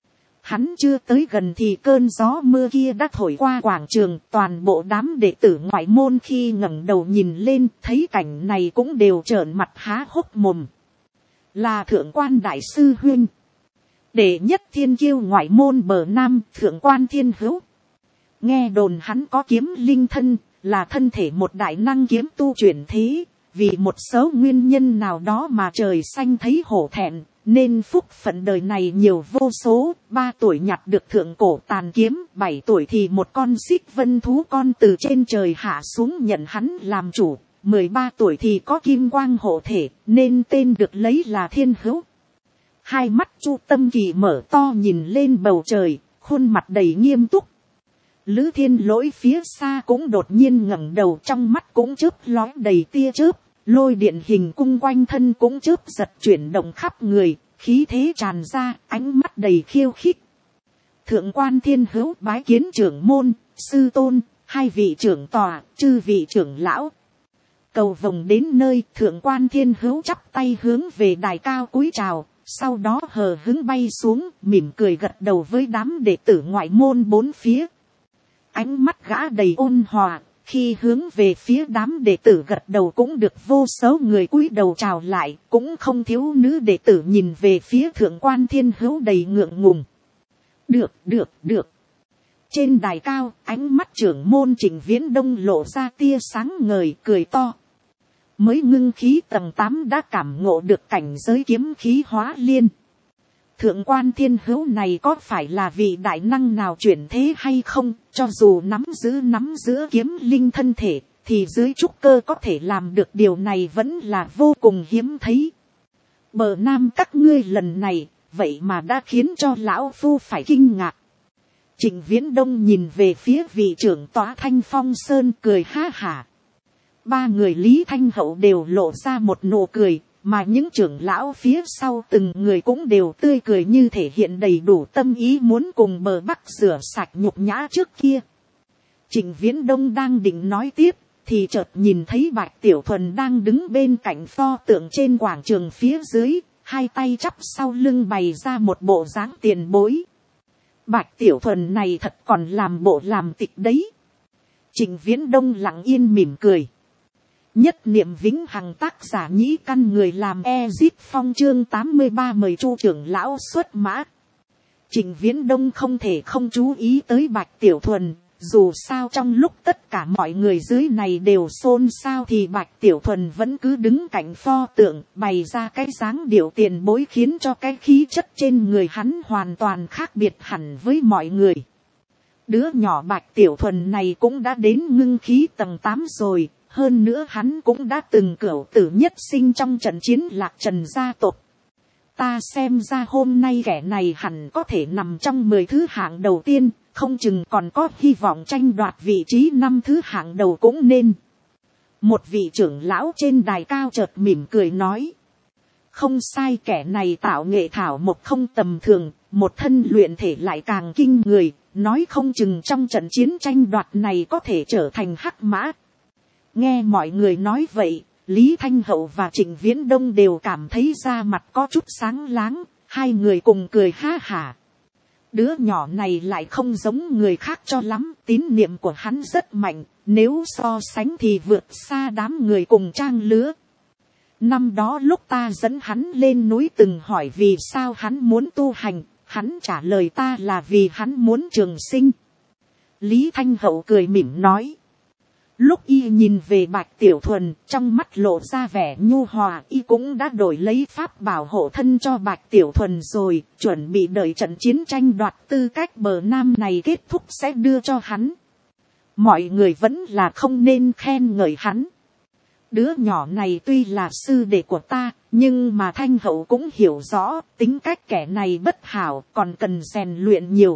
Hắn chưa tới gần thì cơn gió mưa kia đã thổi qua quảng trường, toàn bộ đám đệ tử ngoại môn khi ngẩng đầu nhìn lên, thấy cảnh này cũng đều trợn mặt há hốc mồm. Là Thượng Quan đại sư huynh, đệ nhất thiên kiêu ngoại môn bờ Nam, Thượng Quan Thiên Hữu. Nghe đồn hắn có kiếm linh thân, là thân thể một đại năng kiếm tu chuyển thế, vì một số nguyên nhân nào đó mà trời xanh thấy hổ thẹn, nên phúc phận đời này nhiều vô số. 3 tuổi nhặt được thượng cổ tàn kiếm, 7 tuổi thì một con xích vân thú con từ trên trời hạ xuống nhận hắn làm chủ, 13 tuổi thì có kim quang hộ thể, nên tên được lấy là Thiên Hữu. Hai mắt Chu Tâm Kỳ mở to nhìn lên bầu trời, khuôn mặt đầy nghiêm túc. Lữ Thiên Lỗi phía xa cũng đột nhiên ngẩng đầu, trong mắt cũng chớp lóe đầy tia chớp, lôi điện hình cung quanh thân cũng chớp giật chuyển động khắp người, khí thế tràn ra, ánh mắt đầy khiêu khích. Thượng Quan Thiên Hữu bái kiến trưởng môn, sư tôn, 2 vị trưởng tòa, chư vị trưởng lão. Cầu vồng đến nơi, Thượng Quan Thiên Hữu chắp tay hướng về đài cao cúi chào, sau đó hờ hững bay xuống, mỉm cười gật đầu với đám đệ tử ngoại môn bốn phía. Ánh mắt gã đầy ôn hòa, khi hướng về phía đám đệ tử gật đầu cũng được vô số người cúi đầu chào lại, cũng không thiếu nữ đệ tử nhìn về phía Thượng Quan Thiên Hữu đầy ngượng ngùng. Được. Trên đài cao, ánh mắt trưởng môn Trịnh Viễn Đông lộ ra tia sáng ngời, cười to. Mới ngưng khí tầng 8 đã cảm ngộ được cảnh giới kiếm khí hóa liên. Thượng Quan Thiên Hữu này có phải là vị đại năng nào chuyển thế hay không? Cho dù nắm giữ kiếm linh thân thể, thì dưới trúc cơ có thể làm được điều này vẫn là vô cùng hiếm thấy. Bờ Nam các ngươi lần này, vậy mà đã khiến cho lão phu phải kinh ngạc. Trịnh Viễn Đông nhìn về phía vị trưởng tọa Thanh Phong Sơn cười ha hả. Ba người Lý Thanh Hậu đều lộ ra một nụ cười, mà những trưởng lão phía sau từng người cũng đều tươi cười như thể hiện đầy đủ tâm ý muốn cùng bờ Bắc rửa sạch nhục nhã trước kia. Trịnh Viễn Đông đang định nói tiếp, thì chợt nhìn thấy Bạch Tiểu Thuần đang đứng bên cạnh pho tượng trên quảng trường phía dưới, hai tay chắp sau lưng bày ra một bộ dáng tiền bối. Bạch Tiểu Thuần này thật còn làm bộ làm tịch đấy. Trịnh Viễn Đông lặng yên mỉm cười. Nhất niệm vĩnh hằng, tác giả Nhĩ Căn, người làm Ezip Phong, chương 83 mời Chu trưởng lão xuất mã. Trịnh Viễn Đông không thể không chú ý tới Bạch Tiểu Thuần, dù sao trong lúc tất cả mọi người dưới này đều xôn xao thì Bạch Tiểu Thuần vẫn cứ đứng cạnh pho tượng bày ra cái dáng điệu tiền bối, khiến cho cái khí chất trên người hắn hoàn toàn khác biệt hẳn với mọi người. Đứa nhỏ Bạch Tiểu Thuần này cũng đã đến ngưng khí tầng 8 rồi. Hơn nữa hắn cũng đã từng cửu tử nhất sinh trong trận chiến Lạc Trần gia tộc. Ta xem ra hôm nay kẻ này hẳn có thể nằm trong 10 thứ hạng đầu tiên, không chừng còn có hy vọng tranh đoạt vị trí 5 thứ hạng đầu cũng nên. Một vị trưởng lão trên đài cao chợt mỉm cười nói. Không sai, kẻ này tạo nghệ thảo một không tầm thường, một thân luyện thể lại càng kinh người, nói không chừng trong trận chiến tranh đoạt này có thể trở thành hắc mã. Nghe mọi người nói vậy, Lý Thanh Hậu và Trịnh Viễn Đông đều cảm thấy da mặt có chút sáng láng, hai người cùng cười ha hả. Đứa nhỏ này lại không giống người khác cho lắm, tín niệm của hắn rất mạnh, nếu so sánh thì vượt xa đám người cùng trang lứa. Năm đó lúc ta dẫn hắn lên núi từng hỏi vì sao hắn muốn tu hành, hắn trả lời ta là vì hắn muốn trường sinh. Lý Thanh Hậu cười mỉm nói. Lúc y nhìn về Bạch Tiểu Thuần, trong mắt lộ ra vẻ nhu hòa, y cũng đã đổi lấy pháp bảo hộ thân cho Bạch Tiểu Thuần rồi, chuẩn bị đợi trận chiến tranh đoạt tư cách bờ Nam này kết thúc sẽ đưa cho hắn. Mọi người vẫn là không nên khen ngợi hắn. Đứa nhỏ này tuy là sư đệ của ta, nhưng mà Thanh Hậu cũng hiểu rõ, tính cách kẻ này bất hảo, còn cần rèn luyện nhiều.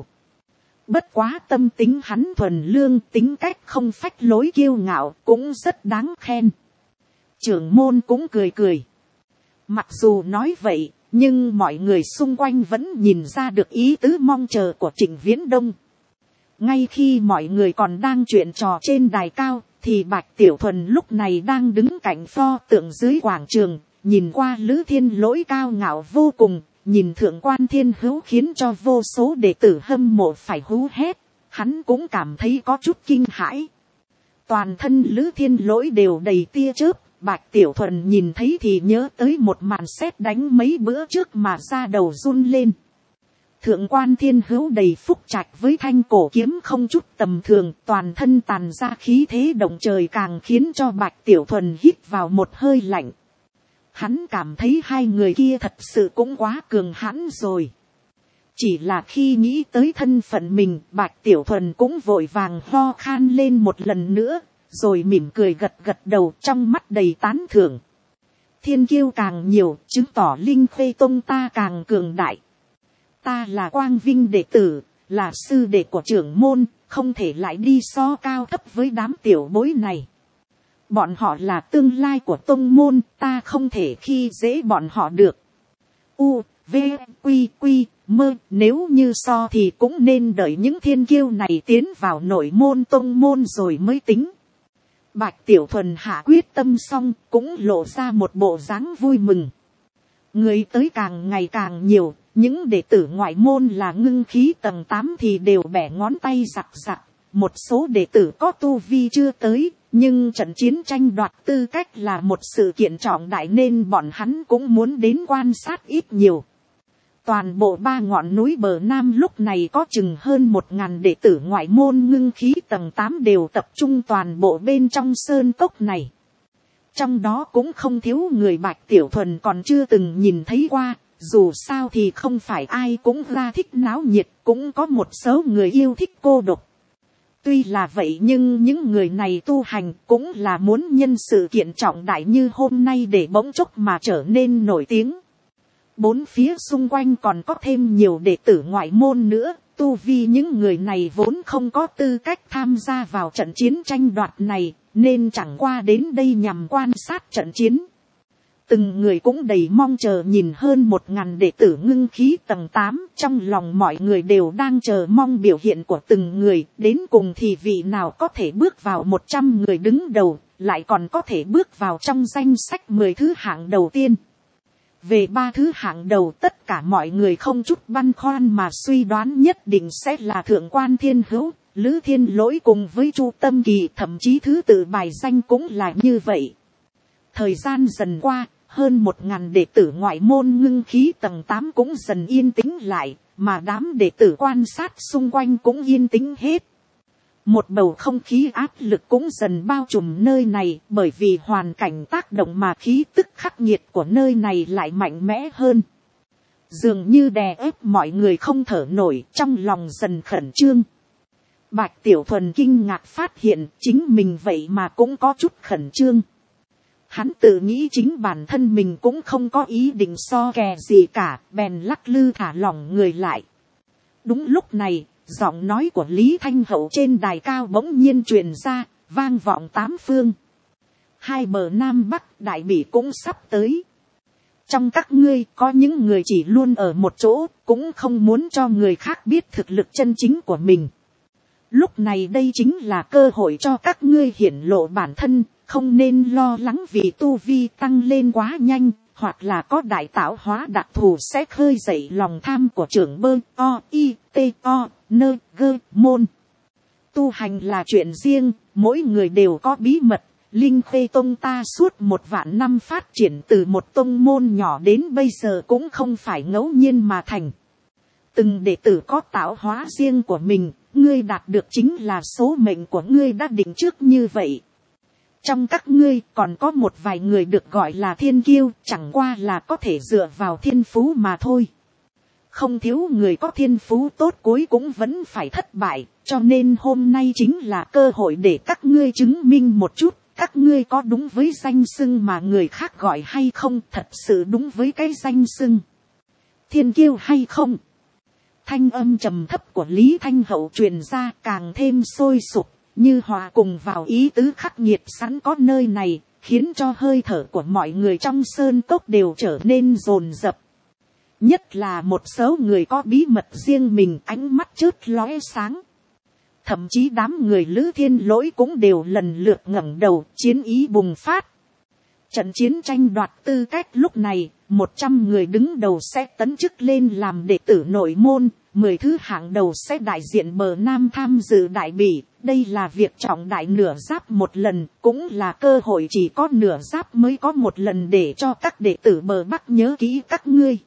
Bất quá tâm tính hắn thuần lương, tính cách không phách lối kiêu ngạo, cũng rất đáng khen. Trưởng môn cũng cười cười. Mặc dù nói vậy, nhưng mọi người xung quanh vẫn nhìn ra được ý tứ mong chờ của Trịnh Viễn Đông. Ngay khi mọi người còn đang chuyện trò trên đài cao, thì Bạch Tiểu Thuần lúc này đang đứng cạnh pho tượng dưới quảng trường, nhìn qua Lữ Thiên Lỗi cao ngạo vô cùng. Nhìn Thượng Quan Thiên Hữu khiến cho vô số đệ tử hâm mộ phải hú hét, hắn cũng cảm thấy có chút kinh hãi. Toàn thân Lữ Thiên Lỗi đều đầy tia chớp, Bạch Tiểu Thuần nhìn thấy thì nhớ tới một màn sét đánh mấy bữa trước mà da đầu run lên. Thượng Quan Thiên Hữu đầy phúc trạch với thanh cổ kiếm không chút tầm thường, toàn thân tàn ra khí thế động trời, càng khiến cho Bạch Tiểu Thuần hít vào một hơi lạnh. Hắn cảm thấy hai người kia thật sự cũng quá cường hãn rồi. Chỉ là khi nghĩ tới thân phận mình, Bạch Tiểu Thuần cũng vội vàng ho khan lên một lần nữa, rồi mỉm cười gật gật đầu, trong mắt đầy tán thưởng. Thiên kiêu càng nhiều, chứng tỏ Linh Khê Tông ta càng cường đại. Ta là Quang Vinh đệ tử, là sư đệ của trưởng môn, không thể lại đi so cao thấp với đám tiểu bối này. Bọn họ là tương lai của tông môn, ta không thể khi dễ bọn họ được. U, V, Quy, Quy, Mơ, nếu như so thì cũng nên đợi những thiên kiêu này tiến vào nội môn tông môn rồi mới tính. Bạch Tiểu Thuần hạ quyết tâm xong, cũng lộ ra một bộ dáng vui mừng. Người tới càng ngày càng nhiều, những đệ tử ngoại môn là ngưng khí tầng 8 thì đều bẻ ngón tay giặc giặc. Một số đệ tử có tu vi chưa tới, nhưng trận chiến tranh đoạt tư cách là một sự kiện trọng đại nên bọn hắn cũng muốn đến quan sát ít nhiều. Toàn bộ 3 ngọn núi bờ Nam lúc này có chừng hơn 1000 đệ tử ngoại môn ngưng khí tầng 8 đều tập trung toàn bộ bên trong sơn cốc này. Trong đó cũng không thiếu người Bạch Tiểu Thuần còn chưa từng nhìn thấy qua, dù sao thì không phải ai cũng ra thích náo nhiệt, cũng có một số người yêu thích cô độc. Tuy là vậy nhưng những người này tu hành cũng là muốn nhân sự kiện trọng đại như hôm nay để bỗng chốc mà trở nên nổi tiếng. Bốn phía xung quanh còn có thêm nhiều đệ tử ngoại môn nữa, Tu vi những người này vốn không có tư cách tham gia vào trận chiến tranh đoạt này, nên chẳng qua đến đây nhằm quan sát trận chiến. Từng người cũng đầy mong chờ nhìn hơn 1000 đệ tử ngưng khí tầng 8, trong lòng mọi người đều đang chờ mong biểu hiện của từng người, đến cùng thì vị nào có thể bước vào 100 người đứng đầu, lại còn có thể bước vào trong danh sách 10 thứ hạng đầu tiên. Về 3 thứ hạng đầu, tất cả mọi người không chút băn khoăn mà suy đoán nhất định sẽ là Thượng Quan Thiên Hữu, Lữ Thiên Lỗi cùng với Chu Tâm Kỳ, thậm chí thứ tự bài danh cũng là như vậy. Thời gian dần qua, hơn 1000 đệ tử ngoại môn ngưng khí tầng 8 cũng dần yên tĩnh lại, mà đám đệ tử quan sát xung quanh cũng yên tĩnh hết. Một bầu không khí áp lực cũng dần bao trùm nơi này, bởi vì hoàn cảnh tác động mà khí tức khắc nghiệt của nơi này lại mạnh mẽ hơn. Dường như đè ép mọi người không thở nổi, trong lòng dần khẩn trương. Bạch Tiểu Thuần kinh ngạc phát hiện chính mình vậy mà cũng có chút khẩn trương. Hắn tự nghĩ chính bản thân mình cũng không có ý định so kè gì cả, bèn lắc lư thả lỏng người lại. Đúng lúc này, giọng nói của Lý Thanh Hậu trên đài cao bỗng nhiên truyền ra, vang vọng 8 phương. Hai bờ Nam Bắc Đại Bỉ cũng sắp tới. Trong các ngươi có những người chỉ luôn ở một chỗ, cũng không muốn cho người khác biết thực lực chân chính của mình. Lúc này đây chính là cơ hội cho các ngươi hiển lộ bản thân, không nên lo lắng vì tu vi tăng lên quá nhanh, hoặc là có đại tạo hóa đặc thù sẽ khơi dậy lòng tham của trưởng bơ môn. Tu hành là chuyện riêng, mỗi người đều có bí mật. Linh Khê Tông ta suốt 1 vạn năm phát triển từ một tông môn nhỏ đến bây giờ cũng không phải ngẫu nhiên mà thành. Từng đệ tử có tạo hóa riêng của mình, ngươi đạt được chính là số mệnh của ngươi đã định trước như vậy. Trong các ngươi còn có một vài người được gọi là thiên kiêu, chẳng qua là có thể dựa vào thiên phú mà thôi. Không thiếu người có thiên phú tốt cuối cũng vẫn phải thất bại, cho nên hôm nay chính là cơ hội để các ngươi chứng minh một chút, các ngươi có đúng với danh xưng mà người khác gọi hay không, thật sự đúng với cái danh xưng thiên kiêu hay không. Thanh âm trầm thấp của Lý Thanh Hậu truyền ra càng thêm sôi sục, như hòa cùng vào ý tứ khắc nghiệt sẵn có nơi này, khiến cho hơi thở của mọi người trong sơn cốc đều trở nên dồn dập. Nhất là một số người có bí mật riêng mình, ánh mắt chớp lóe sáng. Thậm chí đám người Lữ Thiên Lỗi cũng đều lần lượt ngẩng đầu, chiến ý bùng phát. Trận chiến tranh đoạt tư cách lúc này, 100 người đứng đầu sẽ tấn chức lên làm đệ tử nội môn, 10 thứ hạng đầu sẽ đại diện bờ Nam tham dự Đại Bỉ. Đây là việc trọng đại nửa giáp một lần, cũng là cơ hội chỉ có nửa giáp mới có một lần để cho các đệ tử bờ Bắc nhớ kỹ các ngươi.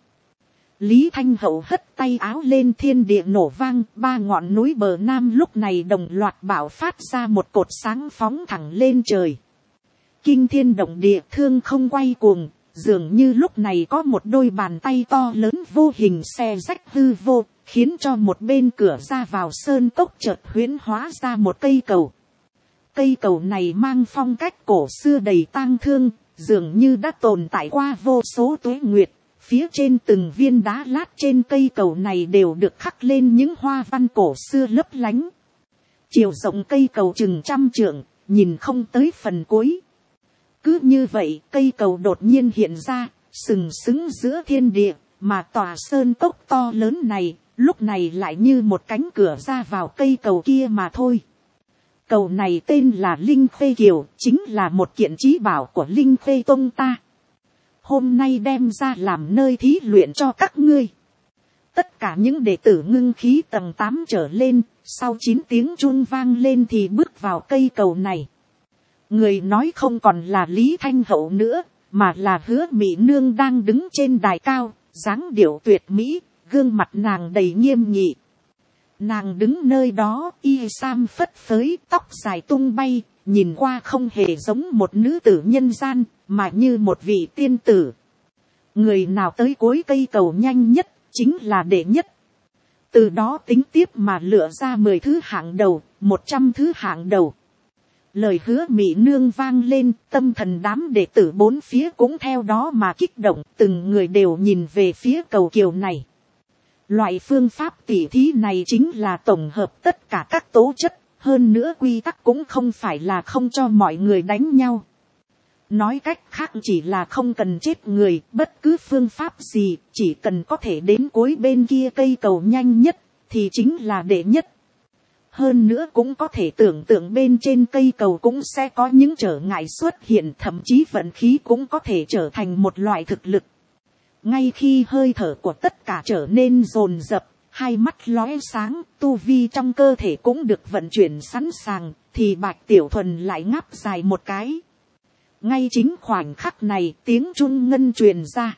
Lý Thanh Hậu hất tay áo lên, thiên địa nổ vang, 3 ngọn núi bờ Nam lúc này đồng loạt bạo phát ra một cột sáng phóng thẳng lên trời. Kinh thiên động địa, thương không quay cuồng, dường như lúc này có một đôi bàn tay to lớn vô hình xé rách hư vô, khiến cho một bên cửa ra vào sơn cốc chợt huyễn hóa ra một cây cầu. Cây cầu này mang phong cách cổ xưa đầy tang thương, dường như đã tồn tại qua vô số tuế nguyệt. Phía trên từng viên đá lát trên cây cầu này đều được khắc lên những hoa văn cổ xưa lấp lánh. Chiều rộng cây cầu chừng 100 trượng, nhìn không tới phần cuối. Cứ như vậy, cây cầu đột nhiên hiện ra, sừng sững giữa thiên địa, mà tòa sơn cốc to lớn này, lúc này lại như một cánh cửa ra vào cây cầu kia mà thôi. Cầu này tên là Linh Khê Kiều, chính là một kiện chí bảo của Linh Khê Tông ta. Hôm nay đem ra làm nơi thí luyện cho các ngươi. Tất cả những đệ tử ngưng khí tầng 8 trở lên, sau 9 tiếng chuông vang lên thì bước vào cây cầu này. Người nói không còn là Lý Thanh Hậu nữa, mà là Hứa Mỹ Nương đang đứng trên đài cao, dáng điệu tuyệt mỹ, gương mặt nàng đầy nghiêm nghị. Nàng đứng nơi đó, y sam phất phới, tóc dài tung bay, nhìn qua không hề giống một nữ tử nhân gian, mà như một vị tiên tử. Người nào tới cuối cây cầu nhanh nhất, chính là đệ nhất. Từ đó tính tiếp mà lựa ra 10 thứ hạng đầu, 100 thứ hạng đầu. Lời Hứa Mỹ Nương vang lên, tâm thần đám đệ tử bốn phía cũng theo đó mà kích động, từng người đều nhìn về phía cầu kiều này. Loại phương pháp tỉ thí này chính là tổng hợp tất cả các tố chất, hơn nữa quy tắc cũng không phải là không cho mọi người đánh nhau. Nói cách khác chỉ là không cần chết người, bất cứ phương pháp gì, chỉ cần có thể đến cuối bên kia cây cầu nhanh nhất, thì chính là đệ nhất. Hơn nữa cũng có thể tưởng tượng bên trên cây cầu cũng sẽ có những trở ngại xuất hiện, thậm chí vận khí cũng có thể trở thành một loại thực lực. Ngay khi hơi thở của tất cả trở nên dồn dập, hai mắt lóe sáng, tu vi trong cơ thể cũng được vận chuyển sẵn sàng, thì Bạch Tiểu Thuần lại ngáp dài một cái. Ngay chính khoảnh khắc này, tiếng chun ngân truyền ra.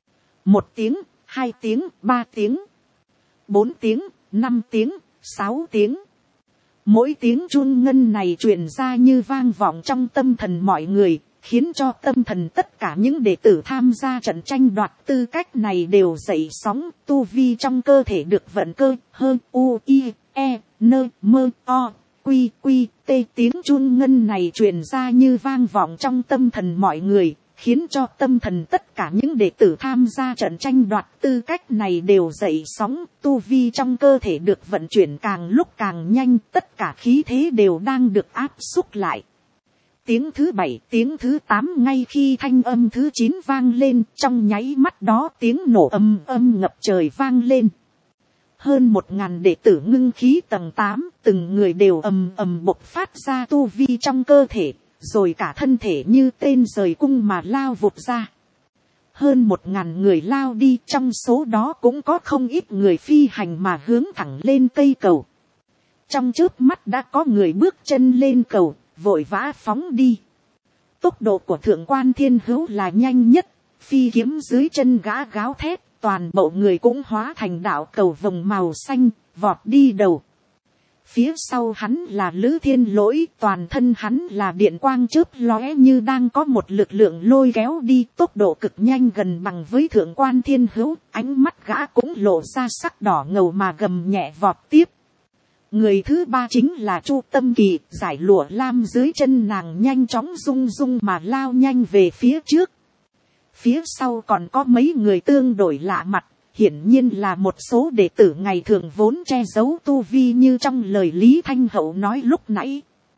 1 tiếng, 2 tiếng, 3 tiếng, 4 tiếng, 5 tiếng, 6 tiếng. Mỗi tiếng chun ngân này truyền ra như vang vọng trong tâm thần mọi người, khiến cho tâm thần tất cả những đệ tử tham gia trận tranh đoạt tư cách này đều dậy sóng, tu vi trong cơ thể được vận cơ, hơn u, i, e, nơ, mơ, o, quy, quy, tê. Tiếng chun ngân này truyền ra như vang vọng trong tâm thần mọi người, khiến cho tâm thần tất cả những đệ tử tham gia trận tranh đoạt tư cách này đều dậy sóng, tu vi trong cơ thể được vận chuyển càng lúc càng nhanh, tất cả khí thế đều đang được áp xúc lại. Tiếng thứ 7, tiếng thứ 8, ngay khi thanh âm thứ 9 vang lên, trong nháy mắt đó tiếng nổ ầm ầm ngập trời vang lên. Hơn 1000 đệ tử ngưng khí tầng 8, từng người đều ầm ầm bộc phát ra tu vi trong cơ thể, rồi cả thân thể như tên rời cung mà lao vụt ra. Hơn 1000 người lao đi, trong số đó cũng có không ít người phi hành mà hướng thẳng lên cây cầu. Trong chớp mắt đã có người bước chân lên cầu, vội vã phóng đi. Tốc độ của Thượng Quan Thiên Hữu là nhanh nhất, phi kiếm dưới chân gã gáo thét, toàn bộ người cũng hóa thành đạo cầu vồng màu xanh, vọt đi đầu. Phía sau hắn là Lữ Thiên Lỗi, toàn thân hắn là điện quang chớp lóe như đang có một lực lượng lôi kéo đi, tốc độ cực nhanh gần bằng với Thượng Quan Thiên Hữu, ánh mắt gã cũng lộ ra sắc đỏ ngầu mà gầm nhẹ vọt tiếp. Người thứ ba chính là Chu Tâm Kỳ, giải lụa lam dưới chân nàng nhanh chóng rung rung mà lao nhanh về phía trước. Phía sau còn có mấy người tương đổi lạ mặt, hiển nhiên là một số đệ tử ngày thường vốn che giấu tu vi như trong lời Lý Thanh Hậu nói lúc nãy.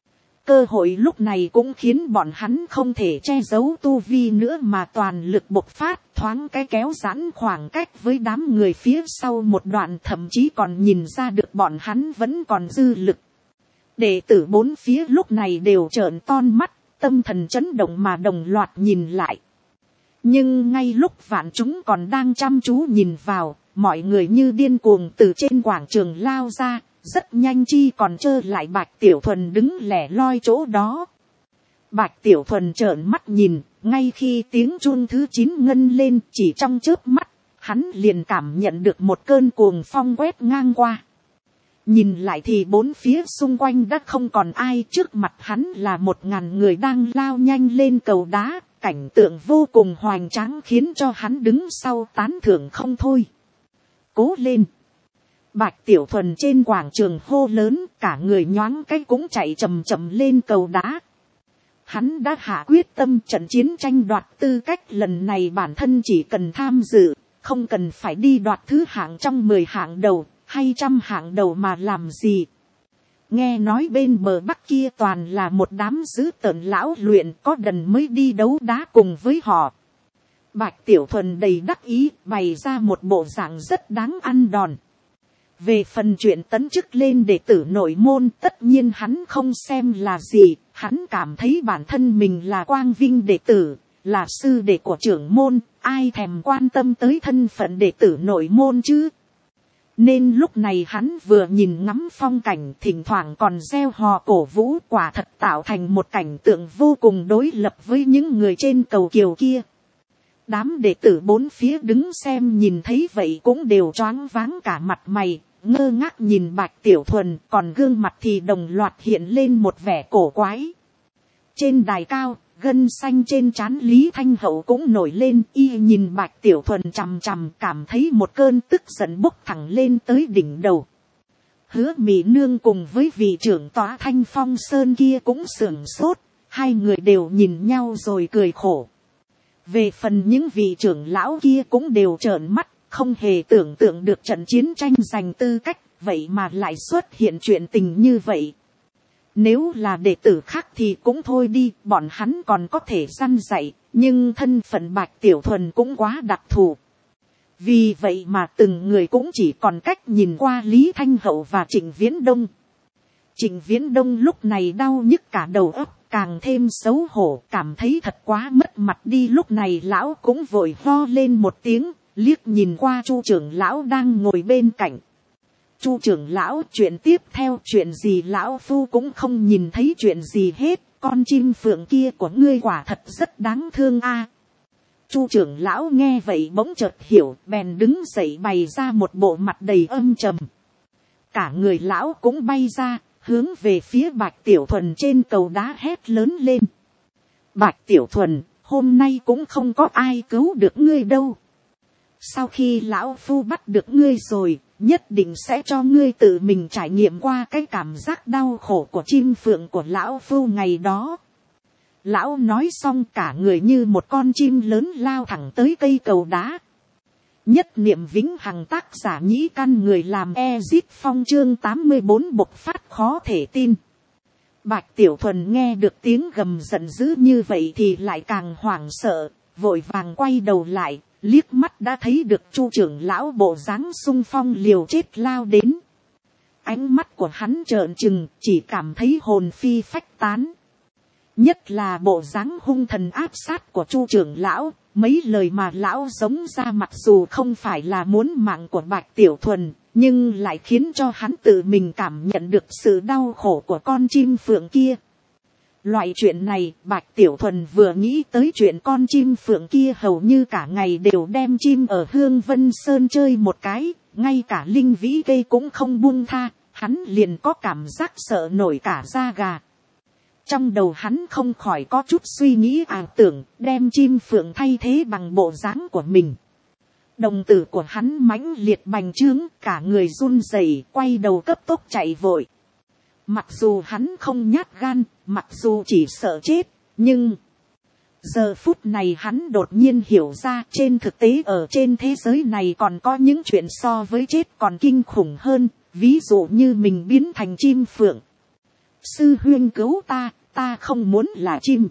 Cơ hội lúc này cũng khiến bọn hắn không thể che giấu tu vi nữa mà toàn lực bộc phát, thoáng cái kéo giãn khoảng cách với đám người phía sau một đoạn, thậm chí còn nhìn ra được bọn hắn vẫn còn dư lực. Đệ tử bốn phía lúc này đều trợn to mắt, tâm thần chấn động mà đồng loạt nhìn lại. Nhưng ngay lúc vạn chúng còn đang chăm chú nhìn vào, mọi người như điên cuồng từ trên quảng trường lao ra, rất nhanh chi còn trơ lại Bạch Tiểu Thuần đứng lẻ loi chỗ đó. Bạch Tiểu Thuần trợn mắt nhìn, ngay khi tiếng chun thứ 9 ngân lên, chỉ trong chớp mắt, hắn liền cảm nhận được một cơn cuồng phong quét ngang qua. Nhìn lại thì bốn phía xung quanh đã không còn ai, trước mặt hắn là 1000 người đang lao nhanh lên cầu đá, cảnh tượng vô cùng hoành tráng khiến cho hắn đứng sau tán thưởng không thôi. Cố lên! Bạch Tiểu Thuần trên quảng trường hô lớn, cả người nhoáng cái cũng chạy chậm chậm lên cầu đá. Hắn đã hạ quyết tâm trận chiến tranh đoạt tư cách lần này bản thân chỉ cần tham dự, không cần phải đi đoạt thứ hạng trong 10 hạng đầu, hay 100 hạng đầu mà làm gì. Nghe nói bên bờ bắc kia toàn là một đám dữ tợn lão luyện, có đần mới đi đấu đá cùng với họ. Bạch Tiểu Thuần đầy đắc ý, bày ra một bộ dạng rất đáng ăn đòn. Về phần chuyện tấn chức lên đệ tử nội môn, tất nhiên hắn không xem là gì, hắn cảm thấy bản thân mình là quang vinh đệ tử, là sư đệ của trưởng môn, ai thèm quan tâm tới thân phận đệ tử nội môn chứ. Nên lúc này hắn vừa nhìn ngắm phong cảnh, thỉnh thoảng còn reo hò cổ vũ, quả thật tạo thành một cảnh tượng vô cùng đối lập với những người trên cầu kiều kia. Đám đệ tử bốn phía đứng xem nhìn thấy vậy cũng đều choáng váng cả mặt mày, ngơ ngác nhìn Bạch Tiểu Thuần, còn gương mặt thì đồng loạt hiện lên một vẻ cổ quái. Trên đài cao, gân xanh trên trán Lý Thanh Hậu cũng nổi lên, y nhìn Bạch Tiểu Thuần chằm chằm, cảm thấy một cơn tức giận bốc thẳng lên tới đỉnh đầu. Hứa Mỹ Nương cùng với vị trưởng tòa Thanh Phong Sơn kia cũng sửng sốt, hai người đều nhìn nhau rồi cười khổ. Về phần những vị trưởng lão kia cũng đều trợn mắt, không hề tưởng tượng được trận chiến tranh giành tư cách, vậy mà lại xuất hiện chuyện tình như vậy. Nếu là đệ tử khác thì cũng thôi đi, bọn hắn còn có thể răn dạy, nhưng thân phận Bạch Tiểu Thuần cũng quá đặc thù. Vì vậy mà từng người cũng chỉ còn cách nhìn qua Lý Thanh Hậu và Trịnh Viễn Đông. Trịnh Viễn Đông lúc này đau nhức cả đầu óc, càng thêm xấu hổ, cảm thấy thật quá mất mặt đi. Lúc này lão cũng vội ho lên một tiếng, liếc nhìn qua Chu trưởng lão đang ngồi bên cạnh. Chu trưởng lão, chuyện tiếp theo chuyện gì? Lão phu cũng không nhìn thấy chuyện gì hết, con chim phượng kia của ngươi quả thật rất đáng thương a. Chu trưởng lão nghe vậy bỗng chợt hiểu, bèn đứng dậy bày ra một bộ mặt đầy âm trầm. Cả người lão cũng bay ra, hướng về phía Bạch Tiểu Thuần trên cầu đá hét lớn lên. Bạch Tiểu Thuần, hôm nay cũng không có ai cứu được ngươi đâu. Sau khi lão phu bắt được ngươi rồi, nhất định sẽ cho ngươi tự mình trải nghiệm qua cái cảm giác đau khổ của chim phượng của lão phu ngày đó. Lão nói xong cả người như một con chim lớn lao thẳng tới cây cầu đá. Nhất niệm vĩnh hằng, tác giả Nhĩ Căn, người làm Ezit Phong, chương 84 bộc phát khó thể tin. Bạch Tiểu Thuần nghe được tiếng gầm giận dữ như vậy thì lại càng hoảng sợ, vội vàng quay đầu lại, liếc mắt đã thấy được Chu trưởng lão bộ dáng xung phong liều chết lao đến. Ánh mắt của hắn trợn trừng, chỉ cảm thấy hồn phi phách tán. Nhất là bộ dáng hung thần áp sát của Chu trưởng lão, mấy lời mà lão giống ra mặc dù không phải là muốn mạng của Bạch Tiểu Thuần, nhưng lại khiến cho hắn tự mình cảm nhận được sự đau khổ của con chim phượng kia. Loại chuyện này, Bạch Tiểu Thuần vừa nghĩ tới chuyện con chim phượng kia hầu như cả ngày đều đem chim ở Hương Vân Sơn chơi một cái, ngay cả linh vĩ cây cũng không buông tha, hắn liền có cảm giác sợ nổi cả da gà. Trong đầu hắn không khỏi có chút suy nghĩ ảo tưởng, đem chim phượng thay thế bằng bộ dáng của mình. Đồng tử của hắn mãnh liệt bành trướng, cả người run rẩy, quay đầu cấp tốc chạy vội. Mặc dù hắn không nhát gan, mặc dù chỉ sợ chết, nhưng giờ phút này hắn đột nhiên hiểu ra, trên thực tế ở trên thế giới này còn có những chuyện so với chết còn kinh khủng hơn, ví dụ như mình biến thành chim phượng. Sư huynh cứu ta, ta không muốn là chim.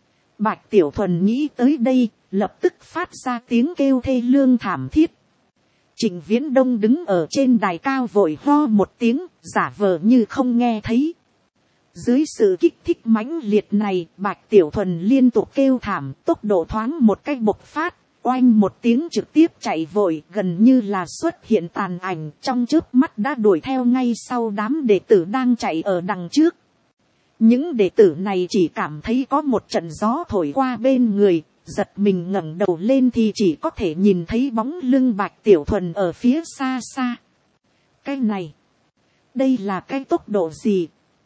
Bạch Tiểu Thuần nghĩ tới đây, lập tức phát ra tiếng kêu thê lương thảm thiết. Trịnh Viễn Đông đứng ở trên đài cao vội ho một tiếng, giả vờ như không nghe thấy. Dưới sự kích thích mãnh liệt này, Bạch Tiểu Thuần liên tục kêu thảm, tốc độ thoáng một cách bộc phát, oanh một tiếng trực tiếp chạy vội, gần như là xuất hiện tàn ảnh, trong chớp mắt đã đuổi theo ngay sau đám đệ tử đang chạy ở đằng trước. Những đệ tử này chỉ cảm thấy có một trận gió thổi qua bên người, giật mình ngẩng đầu lên thì chỉ có thể nhìn thấy bóng lưng Bạch Tiểu Thuần ở phía xa xa. Cái này, đây là cái tốc độ gì?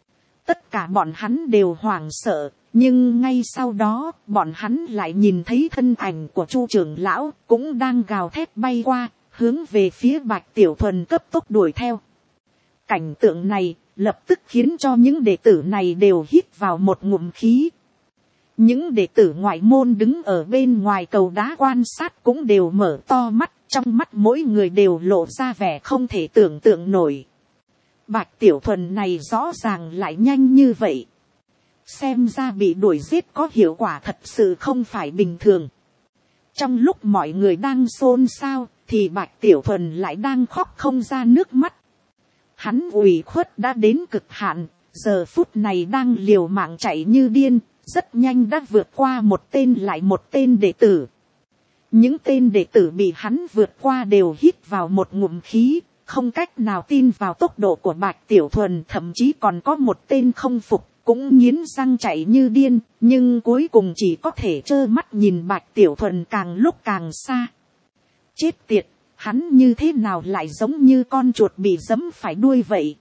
Tất cả bọn hắn đều hoảng sợ, nhưng ngay sau đó bọn hắn lại nhìn thấy thân ảnh của Chu trưởng lão cũng đang gào thét bay qua, hướng về phía Bạch Tiểu Thuần cấp tốc đuổi theo. Cảnh tượng này lập tức khiến cho những đệ tử này đều hít vào một ngụm khí. Những đệ tử ngoại môn đứng ở bên ngoài cầu đá quan sát cũng đều mở to mắt, trong mắt mỗi người đều lộ ra vẻ không thể tưởng tượng nổi. Bạch Tiểu Thuần này rõ ràng lại nhanh như vậy. Xem ra bị đuổi giết có hiệu quả thật sự không phải bình thường. Trong lúc mọi người đang xôn xao, thì Bạch Tiểu Thuần lại đang khóc không ra nước mắt. Hắn ủy khuất đã đến cực hạn, giờ phút này đang liều mạng chạy như điên, rất nhanh đã vượt qua một tên lại một tên đệ tử. Những tên đệ tử bị hắn vượt qua đều hít vào một ngụm khí, không cách nào tin vào tốc độ của Bạch Tiểu Thuần, thậm chí còn có một tên không phục, cũng nghiến răng chạy như điên, nhưng cuối cùng chỉ có thể trơ mắt nhìn Bạch Tiểu Thuần càng lúc càng xa. Chết tiệt, hắn như thế nào lại giống như con chuột bị giẫm phải đuôi vậy?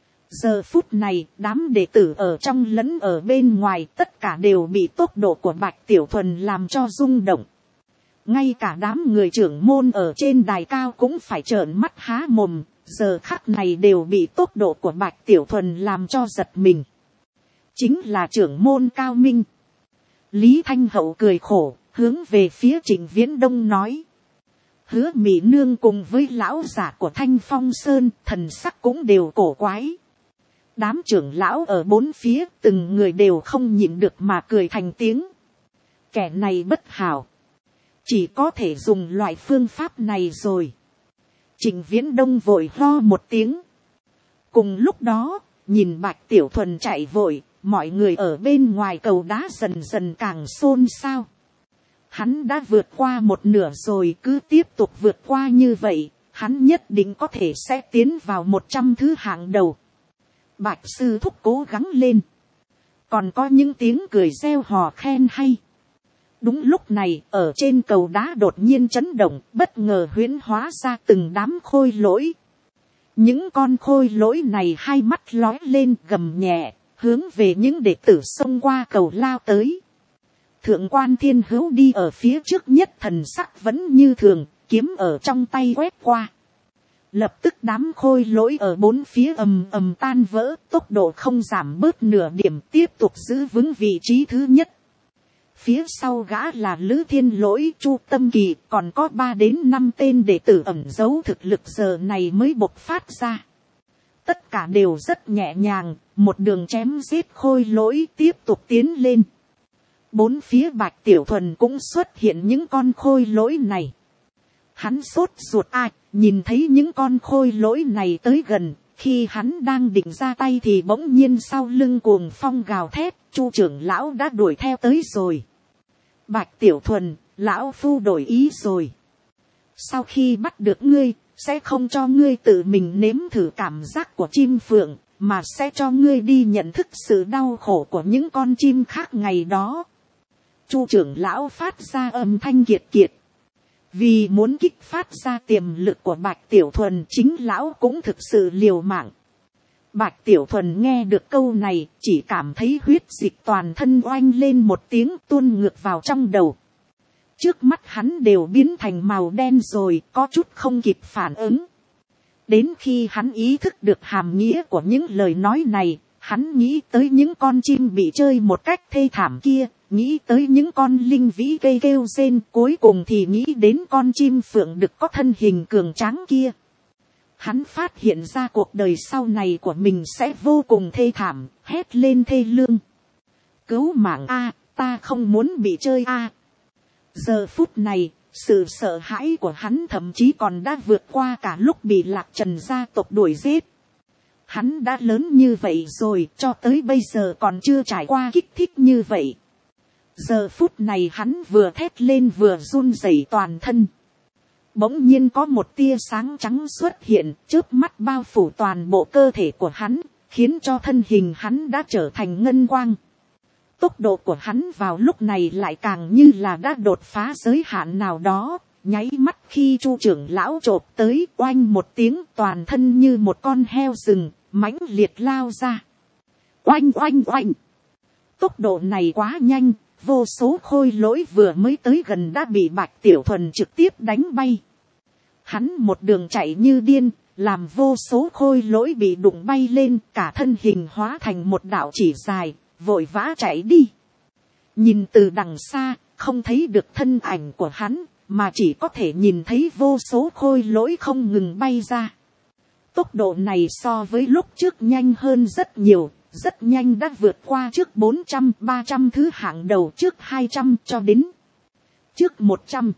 Giờ phút này, đám đệ tử ở trong lẫn ở bên ngoài tất cả đều bị tốc độ của Bạch Tiểu Thuần làm cho rung động. Ngay cả đám người trưởng môn ở trên đài cao cũng phải trợn mắt há mồm, giờ khắc này đều bị tốc độ của Bạch Tiểu Thuần làm cho giật mình. Chính là trưởng môn Cao Minh. Lý Thanh Hậu cười khổ, hướng về phía Trịnh Viễn Đông nói. Hứa Mỹ Nương cùng với lão giả của Thanh Phong Sơn thần sắc cũng đều cổ quái. Đám trưởng lão ở bốn phía từng người đều không nhịn được mà cười thành tiếng. Kẻ này bất hảo. Chỉ có thể dùng loại phương pháp này rồi. Trịnh Viễn Đông vội ho một tiếng. Cùng lúc đó, nhìn Bạch Tiểu Thuần chạy vội, mọi người ở bên ngoài cầu đá dần dần càng xôn xao. Hắn đã vượt qua một nửa rồi, cứ tiếp tục vượt qua như vậy, hắn nhất định có thể sẽ tiến vào 100 thứ hạng đầu. Bạch sư thúc cố gắng lên. Còn có những tiếng cười reo hò khen hay. Đúng lúc này, ở trên cầu đá đột nhiên chấn động, bất ngờ huyễn hóa ra từng đám khôi lỗi. Những con khôi lỗi này hai mắt lói lên gầm nhẹ, hướng về những đệ tử xông qua cầu lao tới. Thượng quan Thiên Hữu đi ở phía trước nhất, thần sắc vẫn như thường, kiếm ở trong tay quét qua. Lập tức đám khôi lỗi ở bốn phía ầm ầm tan vỡ, tốc độ không giảm bớt nửa điểm, tiếp tục giữ vững vị trí thứ nhất. Phía sau gã là Lữ Thiên Lỗi, Chu Tâm Kỳ, còn có 3 đến 5 tên đệ tử ẩn giấu thực lực giờ này mới bộc phát ra. Tất cả đều rất nhẹ nhàng, một đường chém giết khôi lỗi tiếp tục tiến lên. Bốn phía Bạch Tiểu Thuần cũng xuất hiện những con khôi lỗi này. Hắn sốt ruột nhìn thấy những con khôi lỗi này tới gần, khi hắn đang định ra tay thì bỗng nhiên sau lưng cuồng phong gào thét, Chu trưởng lão đã đuổi theo tới rồi. Bạch Tiểu Thuần, lão phu đổi ý rồi. Sau khi bắt được ngươi, sẽ không cho ngươi tự mình nếm thử cảm giác của chim phượng, mà sẽ cho ngươi đi nhận thức sự đau khổ của những con chim khác ngày đó. Chu trưởng lão phát ra âm thanh kiệt kiệt. Vì muốn kích phát ra tiềm lực của Bạch Tiểu Thuần, chính lão cũng thực sự liều mạng. Bạch Tiểu Thuần nghe được câu này, chỉ cảm thấy huyết dịch toàn thân oanh lên một tiếng, tuôn ngược vào trong đầu. Trước mắt hắn đều biến thành màu đen rồi, có chút không kịp phản ứng. Đến khi hắn ý thức được hàm nghĩa của những lời nói này, hắn nghĩ tới những con chim bị chơi một cách thê thảm kia, nghĩ tới những con linh vĩ cây kêu rên, cuối cùng thì nghĩ đến con chim phượng đực có thân hình cường tráng kia. Hắn phát hiện ra cuộc đời sau này của mình sẽ vô cùng thê thảm, hét lên thê lương. Cứu mạng a, ta không muốn bị chơi a. Giờ phút này, sự sợ hãi của hắn thậm chí còn đã vượt qua cả lúc bị Lạc Trần gia tộc đuổi giết. Hắn đã lớn như vậy rồi, cho tới bây giờ còn chưa trải qua kích thích như vậy. Giờ phút này hắn vừa thét lên vừa run rẩy toàn thân. Bỗng nhiên có một tia sáng trắng xuất hiện, chớp mắt bao phủ toàn bộ cơ thể của hắn, khiến cho thân hình hắn đã trở thành ngân quang. Tốc độ của hắn vào lúc này lại càng như là đã đột phá giới hạn nào đó, nháy mắt khi Chu trưởng lão chộp tới, oanh một tiếng, toàn thân như một con heo rừng, mãnh liệt lao ra. Oanh oanh oanh. Tốc độ này quá nhanh, vô số khôi lỗi vừa mới tới gần đã bị Bạch Tiểu Thuần trực tiếp đánh bay. Hắn một đường chạy như điên, làm vô số khôi lỗi bị đụng bay lên, cả thân hình hóa thành một đạo chỉ dài, vội vã chạy đi. Nhìn từ đằng xa, không thấy được thân ảnh của hắn, mà chỉ có thể nhìn thấy vô số khôi lỗi không ngừng bay ra. Tốc độ này so với lúc trước nhanh hơn rất nhiều, rất nhanh đã vượt qua trước 400, 300 thứ hạng đầu, trước 200 cho đến trước 100.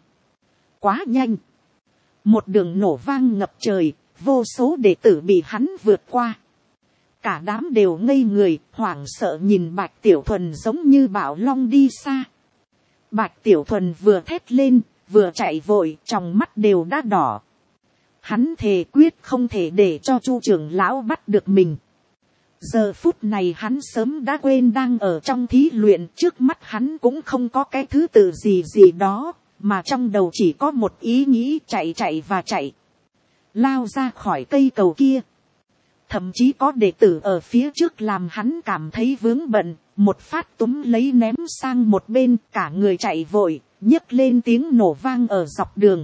Quá nhanh. Một đường nổ vang ngập trời, vô số đệ tử bị hắn vượt qua. Cả đám đều ngây người, hoảng sợ nhìn Bạch Tiểu Thuần giống như bão long đi xa. Bạch Tiểu Thuần vừa thét lên, vừa chạy vội, trong mắt đều đã đỏ. Hắn thề quyết không thể để cho Chu trưởng lão bắt được mình. Giờ phút này hắn sớm đã quên đang ở trong thí luyện, trước mắt hắn cũng không có cái thứ tự gì gì đó, mà trong đầu chỉ có một ý nghĩ chạy chạy và chạy. Lao ra khỏi cây cầu kia. Thậm chí có đệ tử ở phía trước làm hắn cảm thấy vướng bận, một phát túm lấy ném sang một bên, cả người chạy vội, nhấc lên tiếng nổ vang ở dọc đường.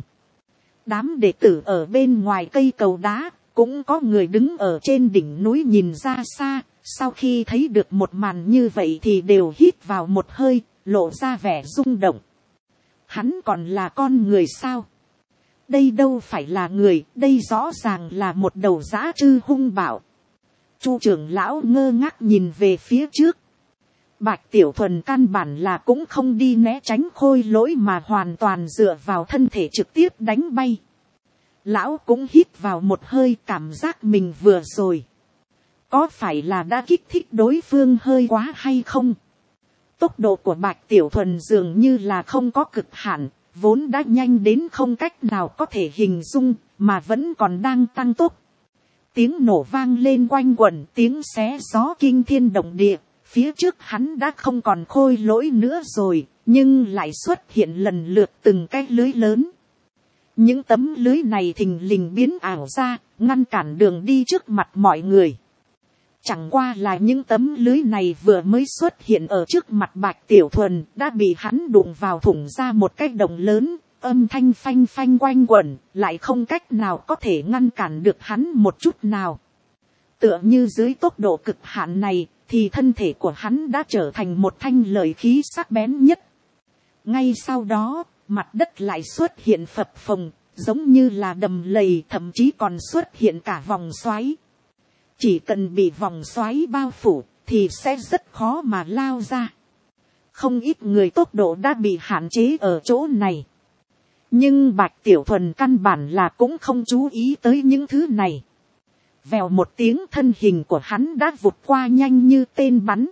Đám đệ tử ở bên ngoài cây cầu đá, cũng có người đứng ở trên đỉnh núi nhìn ra xa, sau khi thấy được một màn như vậy thì đều hít vào một hơi, lộ ra vẻ rung động. Hắn còn là con người sao? Đây đâu phải là người, đây rõ ràng là một đầu dã trư hung bạo. Chu trưởng lão ngơ ngác nhìn về phía trước. Bạch Tiểu Thuần căn bản là cũng không đi né tránh khôi lỗi mà hoàn toàn dựa vào thân thể trực tiếp đánh bay. Lão cũng hít vào một hơi, cảm giác mình vừa rồi có phải là đã kích thích đối phương hơi quá hay không. Tốc độ của Bạch Tiểu Thuần dường như là không có cực hạn, vốn đã nhanh đến không cách nào có thể hình dung, mà vẫn còn đang tăng tốc. Tiếng nổ vang lên quanh quẩn, tiếng xé gió kinh thiên động địa. Phía trước hắn đã không còn khôi lỗi nữa rồi, nhưng lại xuất hiện lần lượt từng cái lưới lớn. Những tấm lưới này thình lình biến ảo ra, ngăn cản đường đi trước mặt mọi người. Chẳng qua là những tấm lưới này vừa mới xuất hiện ở trước mặt Bạch Tiểu Thuần, đã bị hắn đụng vào thủng ra một cái động lớn, âm thanh phanh phanh quanh quẩn, lại không cách nào có thể ngăn cản được hắn một chút nào. Tựa như dưới tốc độ cực hạn này, thì thân thể của hắn đã trở thành một thanh lợi khí sắc bén nhất. Ngay sau đó, mặt đất lại xuất hiện phập phồng, giống như là đầm lầy, thậm chí còn xuất hiện cả vòng xoáy. Chỉ cần bị vòng xoáy bao phủ, thì sẽ rất khó mà lao ra. Không ít người tốc độ đã bị hạn chế ở chỗ này. Nhưng Bạch Tiểu Thuần căn bản là cũng không chú ý tới những thứ này. Vèo một tiếng, thân hình của hắn đã vụt qua nhanh như tên bắn.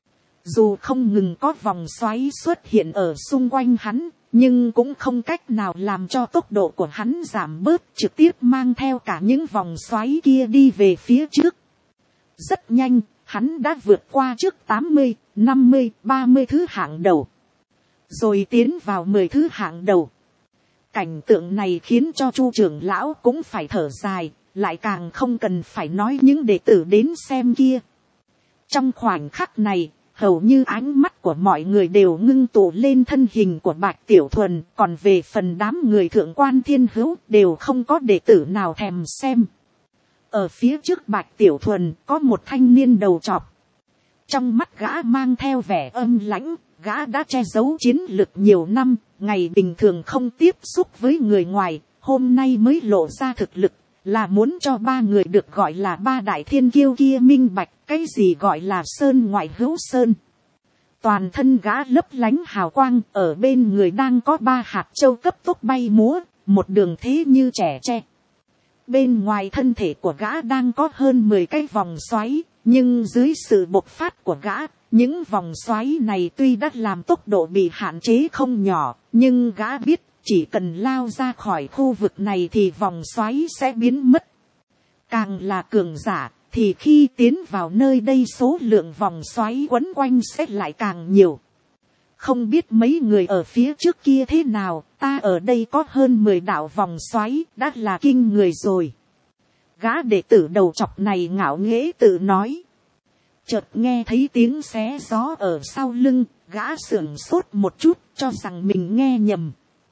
Dù không ngừng có vòng xoáy xuất hiện ở xung quanh hắn, nhưng cũng không cách nào làm cho tốc độ của hắn giảm bớt, trực tiếp mang theo cả những vòng xoáy kia đi về phía trước. Rất nhanh, hắn đã vượt qua trước 80, 50, 30 thứ hạng đầu. Rồi tiến vào 10 thứ hạng đầu. Cảnh tượng này khiến cho Chu trưởng lão cũng phải thở dài, lại càng không cần phải nói những đệ tử đến xem kia. Trong khoảnh khắc này, hầu như ánh mắt của mọi người đều ngưng tụ lên thân hình của Bạch Tiểu Thuần, còn về phần đám người thượng quan thiên hữu đều không có đệ tử nào thèm xem. Ở phía trước Bạch Tiểu Thuần có một thanh niên đầu trọc. Trong mắt gã mang theo vẻ âm lãnh, gã đã che giấu chiến lực nhiều năm, ngày bình thường không tiếp xúc với người ngoài, hôm nay mới lộ ra thực lực, là muốn cho ba người được gọi là ba đại thiên kiêu kia minh bạch cái gì gọi là sơn ngoại hữu sơn. Toàn thân gã lấp lánh hào quang, ở bên người đang có 3 hạt châu cấp tốc bay múa, một đường thế như trẻ tre. Bên ngoài thân thể của gã đang có hơn 10 cái vòng xoáy, nhưng dưới sự bộc phát của gã, những vòng xoáy này tuy đã làm tốc độ bị hạn chế không nhỏ, nhưng gã biết chỉ cần lao ra khỏi khu vực này thì vòng xoáy sẽ biến mất. Càng là cường giả, thì khi tiến vào nơi đây số lượng vòng xoáy quấn quanh sẽ lại càng nhiều. Không biết mấy người ở phía trước kia thế nào, ta ở đây có hơn 10 đạo vòng xoáy, đã là kinh người rồi. Gã đệ tử đầu trọc này ngạo nghễ tự nói. Chợt nghe thấy tiếng xé gió ở sau lưng, gã sửng sốt một chút, cho rằng mình nghe nhầm.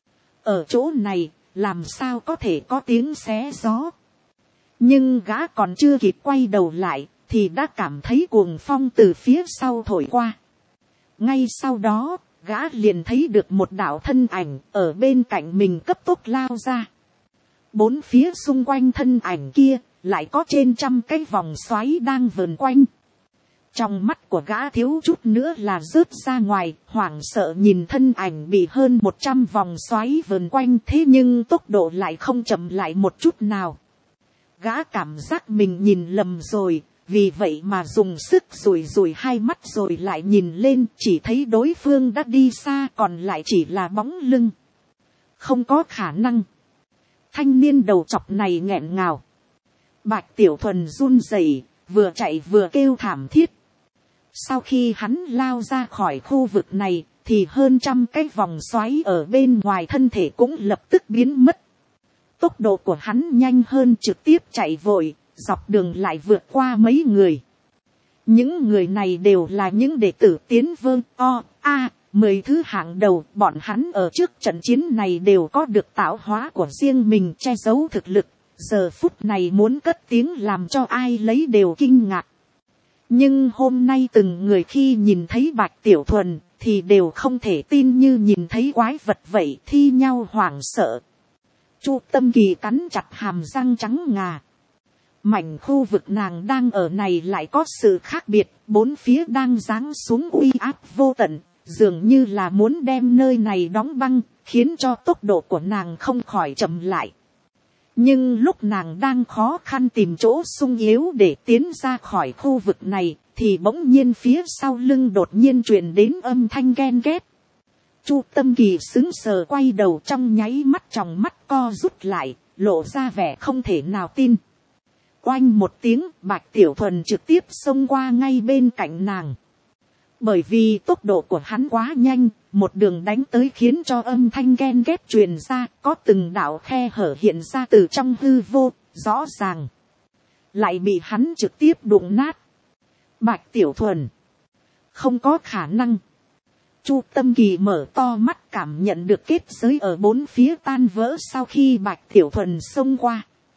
Ở chỗ này, làm sao có thể có tiếng xé gió. Nhưng gã còn chưa kịp quay đầu lại, thì đã cảm thấy cuồng phong từ phía sau thổi qua. Ngay sau đó, gã liền thấy được một đạo thân ảnh ở bên cạnh mình cấp tốc lao ra. 4 phía xung quanh thân ảnh kia, lại có trên trăm cái vòng xoáy đang vờn quanh. Trong mắt của gã thiếu chút nữa là rớt ra ngoài, hoảng sợ nhìn thân ảnh bị hơn 100 vòng xoáy vờn quanh, thế nhưng tốc độ lại không chậm lại một chút nào. Gã cảm giác mình nhìn lầm rồi, vì vậy mà dùng sức rủi hai mắt rồi lại nhìn lên, chỉ thấy đối phương đã đi xa, còn lại chỉ là bóng lưng. Không có khả năng. Thanh niên đầu trọc này nghẹn ngào. Bạch Tiểu Thuần run rẩy, vừa chạy vừa kêu thảm thiết. Sau khi hắn lao ra khỏi khu vực này, thì hơn trăm cái vòng xoáy ở bên ngoài thân thể cũng lập tức biến mất. Tốc độ của hắn nhanh hơn, trực tiếp chạy vội, dọc đường lại vượt qua mấy người. Những người này đều là những đệ tử tiến vương 10 thứ hạng đầu, bọn hắn ở trước trận chiến này đều có được tạo hóa của riêng mình che giấu thực lực, giờ phút này muốn cất tiếng làm cho ai lấy đều kinh ngạc. Nhưng hôm nay từng người khi nhìn thấy Bạch Tiểu Thuần thì đều không thể tin, như nhìn thấy quái vật vậy, thi nhau hoảng sợ. Chu Tâm Kỳ cắn chặt hàm răng trắng ngà. Mảnh khu vực nàng đang ở này lại có sự khác biệt, bốn phía đang giáng xuống uy áp vô tận, dường như là muốn đem nơi này đóng băng, khiến cho tốc độ của nàng không khỏi chậm lại. Nhưng lúc nàng đang khó khăn tìm chỗ sung yếu để tiến ra khỏi khu vực này, thì bỗng nhiên phía sau lưng đột nhiên truyền đến âm thanh ghen ghét. Chu Tâm Kỳ sững sờ quay đầu, trong nháy mắt tròng mắt co rút lại, lộ ra vẻ không thể nào tin. Oanh một tiếng, Bạch Tiểu Thuần trực tiếp xông qua ngay bên cạnh nàng. Bởi vì tốc độ của hắn quá nhanh, một đường đánh tới khiến cho âm thanh ghen ghét truyền ra, có từng đạo khe hở hiện ra từ trong hư vô, rõ ràng. Lại bị hắn trực tiếp đụng nát. Bạch Tiểu Thuần. Không có khả năng. Chu Tâm Kỳ mở to mắt, cảm nhận được kết giới ở bốn phía tan vỡ sau khi Bạch Tiểu Thuần xông qua.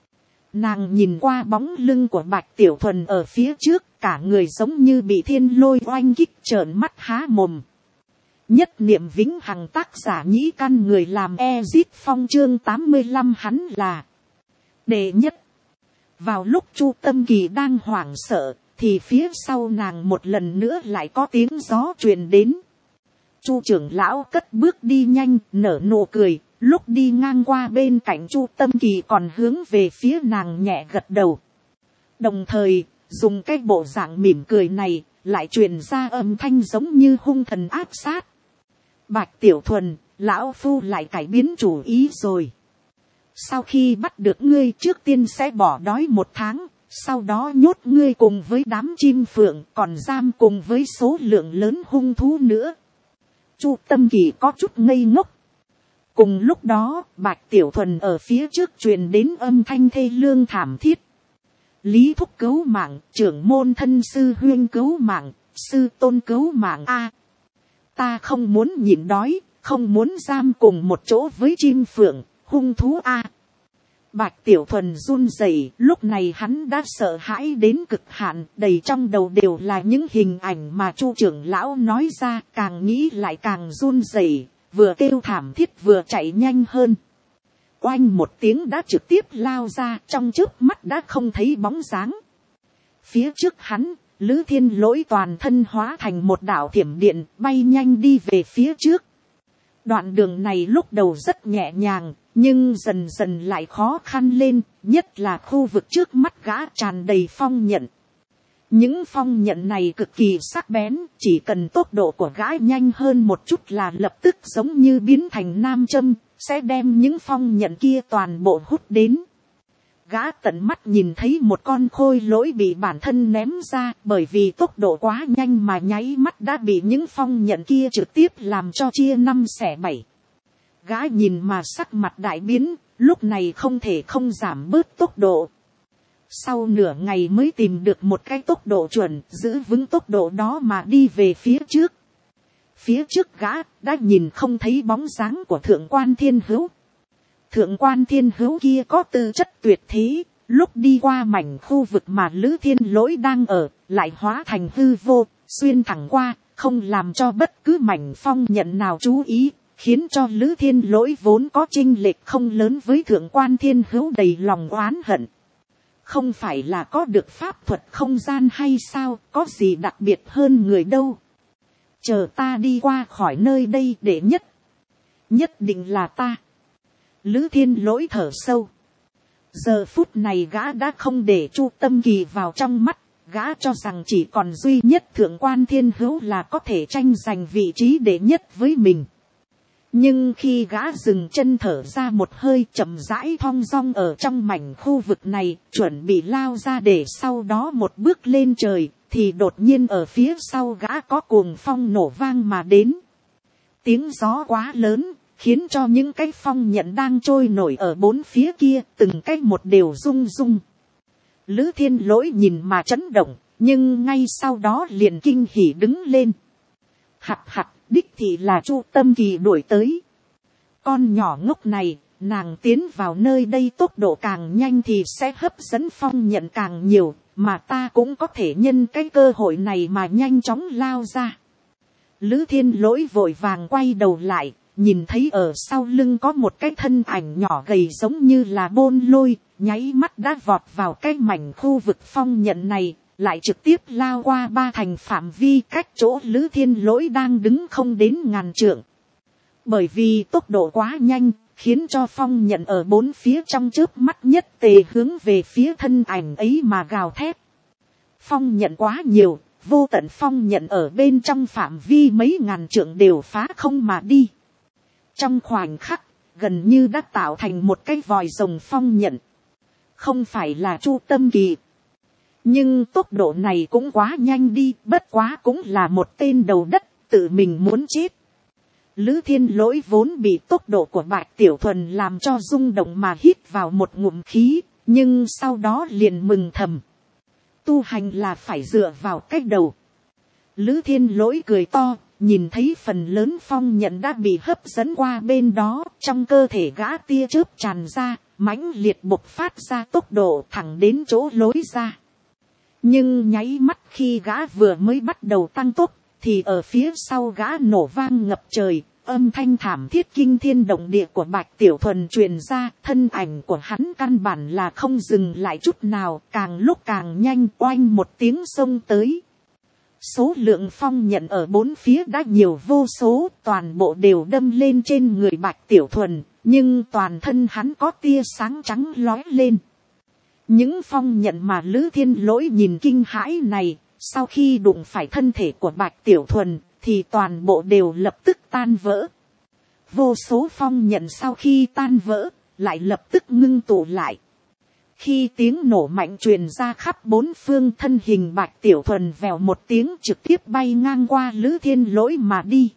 Nàng nhìn qua bóng lưng của Bạch Tiểu Thuần ở phía trước, cả người giống như bị thiên lôi oanh kích, trợn mắt há mồm. Nhất niệm vĩnh hằng, tác giả Nhĩ Căn, người làm Ezit Phong, chương 85, hắn là đệ nhất. Vào lúc Chu Tâm Kỳ đang hoảng sợ, thì phía sau nàng một lần nữa lại có tiếng gió truyền đến. Chu trưởng lão cất bước đi nhanh, nở nụ cười, lúc đi ngang qua bên cạnh Chu Tâm Kỳ còn hướng về phía nàng nhẹ gật đầu. Đồng thời, dùng cái bộ dạng mỉm cười này, lại truyền ra âm thanh giống như hung thần áp sát. Bạch Tiểu Thuần, lão phu lại cải biến chủ ý rồi. Sau khi bắt được ngươi, trước tiên sẽ bỏ đói 1 tháng, sau đó nhốt ngươi cùng với đám chim phượng, còn giam cùng với số lượng lớn hung thú nữa. Chu Tâm Kỳ có chút ngây ngốc. Cùng lúc đó, Bạch Tiểu Thuần ở phía trước truyền đến âm thanh thê lương thảm thiết. Lý thúc cứu mạng, trưởng môn thân sư huyên cứu mạng, sư tôn cứu mạng a. Ta không muốn nhịn đói, không muốn giam cùng một chỗ với chim phượng, hung thú a. Bạch Tiểu Thuần run rẩy, lúc này hắn đã sợ hãi đến cực hạn, đầy trong đầu đều là những hình ảnh mà Chu trưởng lão nói ra, càng nghĩ lại càng run rẩy, vừa kêu thảm thiết vừa chạy nhanh hơn. Oanh một tiếng đã trực tiếp lao ra, trong chớp mắt đã không thấy bóng dáng. Phía trước hắn, Lữ Thiên Lỗi toàn thân hóa thành một đạo thiểm điện, bay nhanh đi về phía trước. Đoạn đường này lúc đầu rất nhẹ nhàng, nhưng dần dần lại khó khăn lên, nhất là khu vực trước mắt gã tràn đầy phong nhận. Những phong nhận này cực kỳ sắc bén, chỉ cần tốc độ của gã nhanh hơn một chút là lập tức giống như biến thành nam châm, sẽ đem những phong nhận kia toàn bộ hút đến. Gã tận mắt nhìn thấy một con khôi lỗi bị bản thân ném ra, bởi vì tốc độ quá nhanh mà nháy mắt đã bị những phong nhận kia trực tiếp làm cho chia 5 xẻ 7. Gã nhìn mà sắc mặt đại biến, lúc này không thể không giảm bớt tốc độ. Sau nửa ngày mới tìm được một cái tốc độ chuẩn, giữ vững tốc độ đó mà đi về phía trước. Phía trước gã đã nhìn không thấy bóng dáng của Thượng Quan Thiên Hữu. Thượng Quan Thiên Hữu kia có tư chất tuyệt thế, lúc đi qua mảnh khu vực mà Lữ Thiên Lỗi đang ở, lại hóa thành hư vô, xuyên thẳng qua, không làm cho bất cứ mảnh phong nhận nào chú ý, khiến cho Lữ Thiên Lỗi vốn có chênh lệch không lớn với Thượng Quan Thiên Hữu đầy lòng oán hận. Không phải là có được pháp thuật không gian hay sao, có gì đặc biệt hơn người đâu. Chờ ta đi qua khỏi nơi đây để nhất định là ta. Lữ Thiên Lỗi thở sâu. Giờ phút này gã đã không để Chu Tâm Kỳ vào trong mắt, gã cho rằng chỉ còn duy nhất Thượng Quan Thiên Hữu là có thể tranh giành vị trí đệ nhất với mình. Nhưng khi gã dừng chân thở ra một hơi, chậm rãi thong dong ở trong mảnh khu vực này, chuẩn bị lao ra để sau đó một bước lên trời, thì đột nhiên ở phía sau gã có cuồng phong nổ vang mà đến. Tiếng gió quá lớn, khiến cho những cái phong nhận đang trôi nổi ở bốn phía kia, từng cái một đều rung rung. Lữ Thiên Lỗi nhìn mà chấn động, nhưng ngay sau đó liền kinh hỉ đứng lên. Hặt hặt, đích thị là Chu Tâm Kỳ đuổi tới. Con nhỏ ngốc này, nàng tiến vào nơi đây tốc độ càng nhanh thì sẽ hấp dẫn phong nhận càng nhiều, mà ta cũng có thể nhân cái cơ hội này mà nhanh chóng lao ra. Lữ Thiên Lỗi vội vàng quay đầu lại, nhìn thấy ở sau lưng có một cái thân ảnh nhỏ gầy giống như là bôn lôi, nháy mắt đã vọt vào cái mảnh khu vực phong nhận này, lại trực tiếp lao qua 3 thành phạm vi cách chỗ Lữ Thiên Lỗi đang đứng không đến ngàn trượng. Bởi vì tốc độ quá nhanh, khiến cho phong nhận ở 4 phía trong chớp mắt nhất tề hướng về phía thân ảnh ấy mà gào thét. Phong nhận quá nhiều, vô tận phong nhận ở bên trong phạm vi mấy ngàn trượng đều phá không mà đi. Trong khoảnh khắc, gần như đã tạo thành một cái vòi rồng phong nhận. Không phải là Chu Tâm Kỳ. Nhưng tốc độ này cũng quá nhanh đi, bất quá cũng là một tên đầu đất, tự mình muốn chết. Lữ Thiên Lỗi vốn bị tốc độ của Bạch Tiểu Thuần làm cho rung động mà hít vào một ngụm khí, nhưng sau đó liền mừng thầm. Tu hành là phải dựa vào cái đầu. Lữ Thiên Lỗi cười to, nhìn thấy phần lớn phong nhận đã bị hấp dẫn qua bên đó, trong cơ thể gã tia chớp tràn ra, mãnh liệt bộc phát ra tốc độ thẳng đến chỗ lối ra. Nhưng nháy mắt khi gã vừa mới bắt đầu tăng tốc, thì ở phía sau gã nổ vang ngập trời, âm thanh thảm thiết kinh thiên động địa của Bạch Tiểu Thuần truyền ra, thân ảnh của hắn căn bản là không dừng lại chút nào, càng lúc càng nhanh, oanh một tiếng xông tới. Số lượng phong nhận ở 4 phía đã nhiều vô số, toàn bộ đều đâm lên trên người Bạch Tiểu Thuần, nhưng toàn thân hắn có tia sáng trắng lóe lên. Những phong nhận mà Lữ Thiên Lỗi nhìn kinh hãi này, sau khi đụng phải thân thể của Bạch Tiểu Thuần, thì toàn bộ đều lập tức tan vỡ. Vô số phong nhận sau khi tan vỡ, lại lập tức ngưng tụ lại. Khi tiếng nổ mạnh truyền ra khắp 4 phương, thân hình Bạch Tiểu Thuần vèo một tiếng trực tiếp bay ngang qua Lữ Thiên Lỗi mà đi.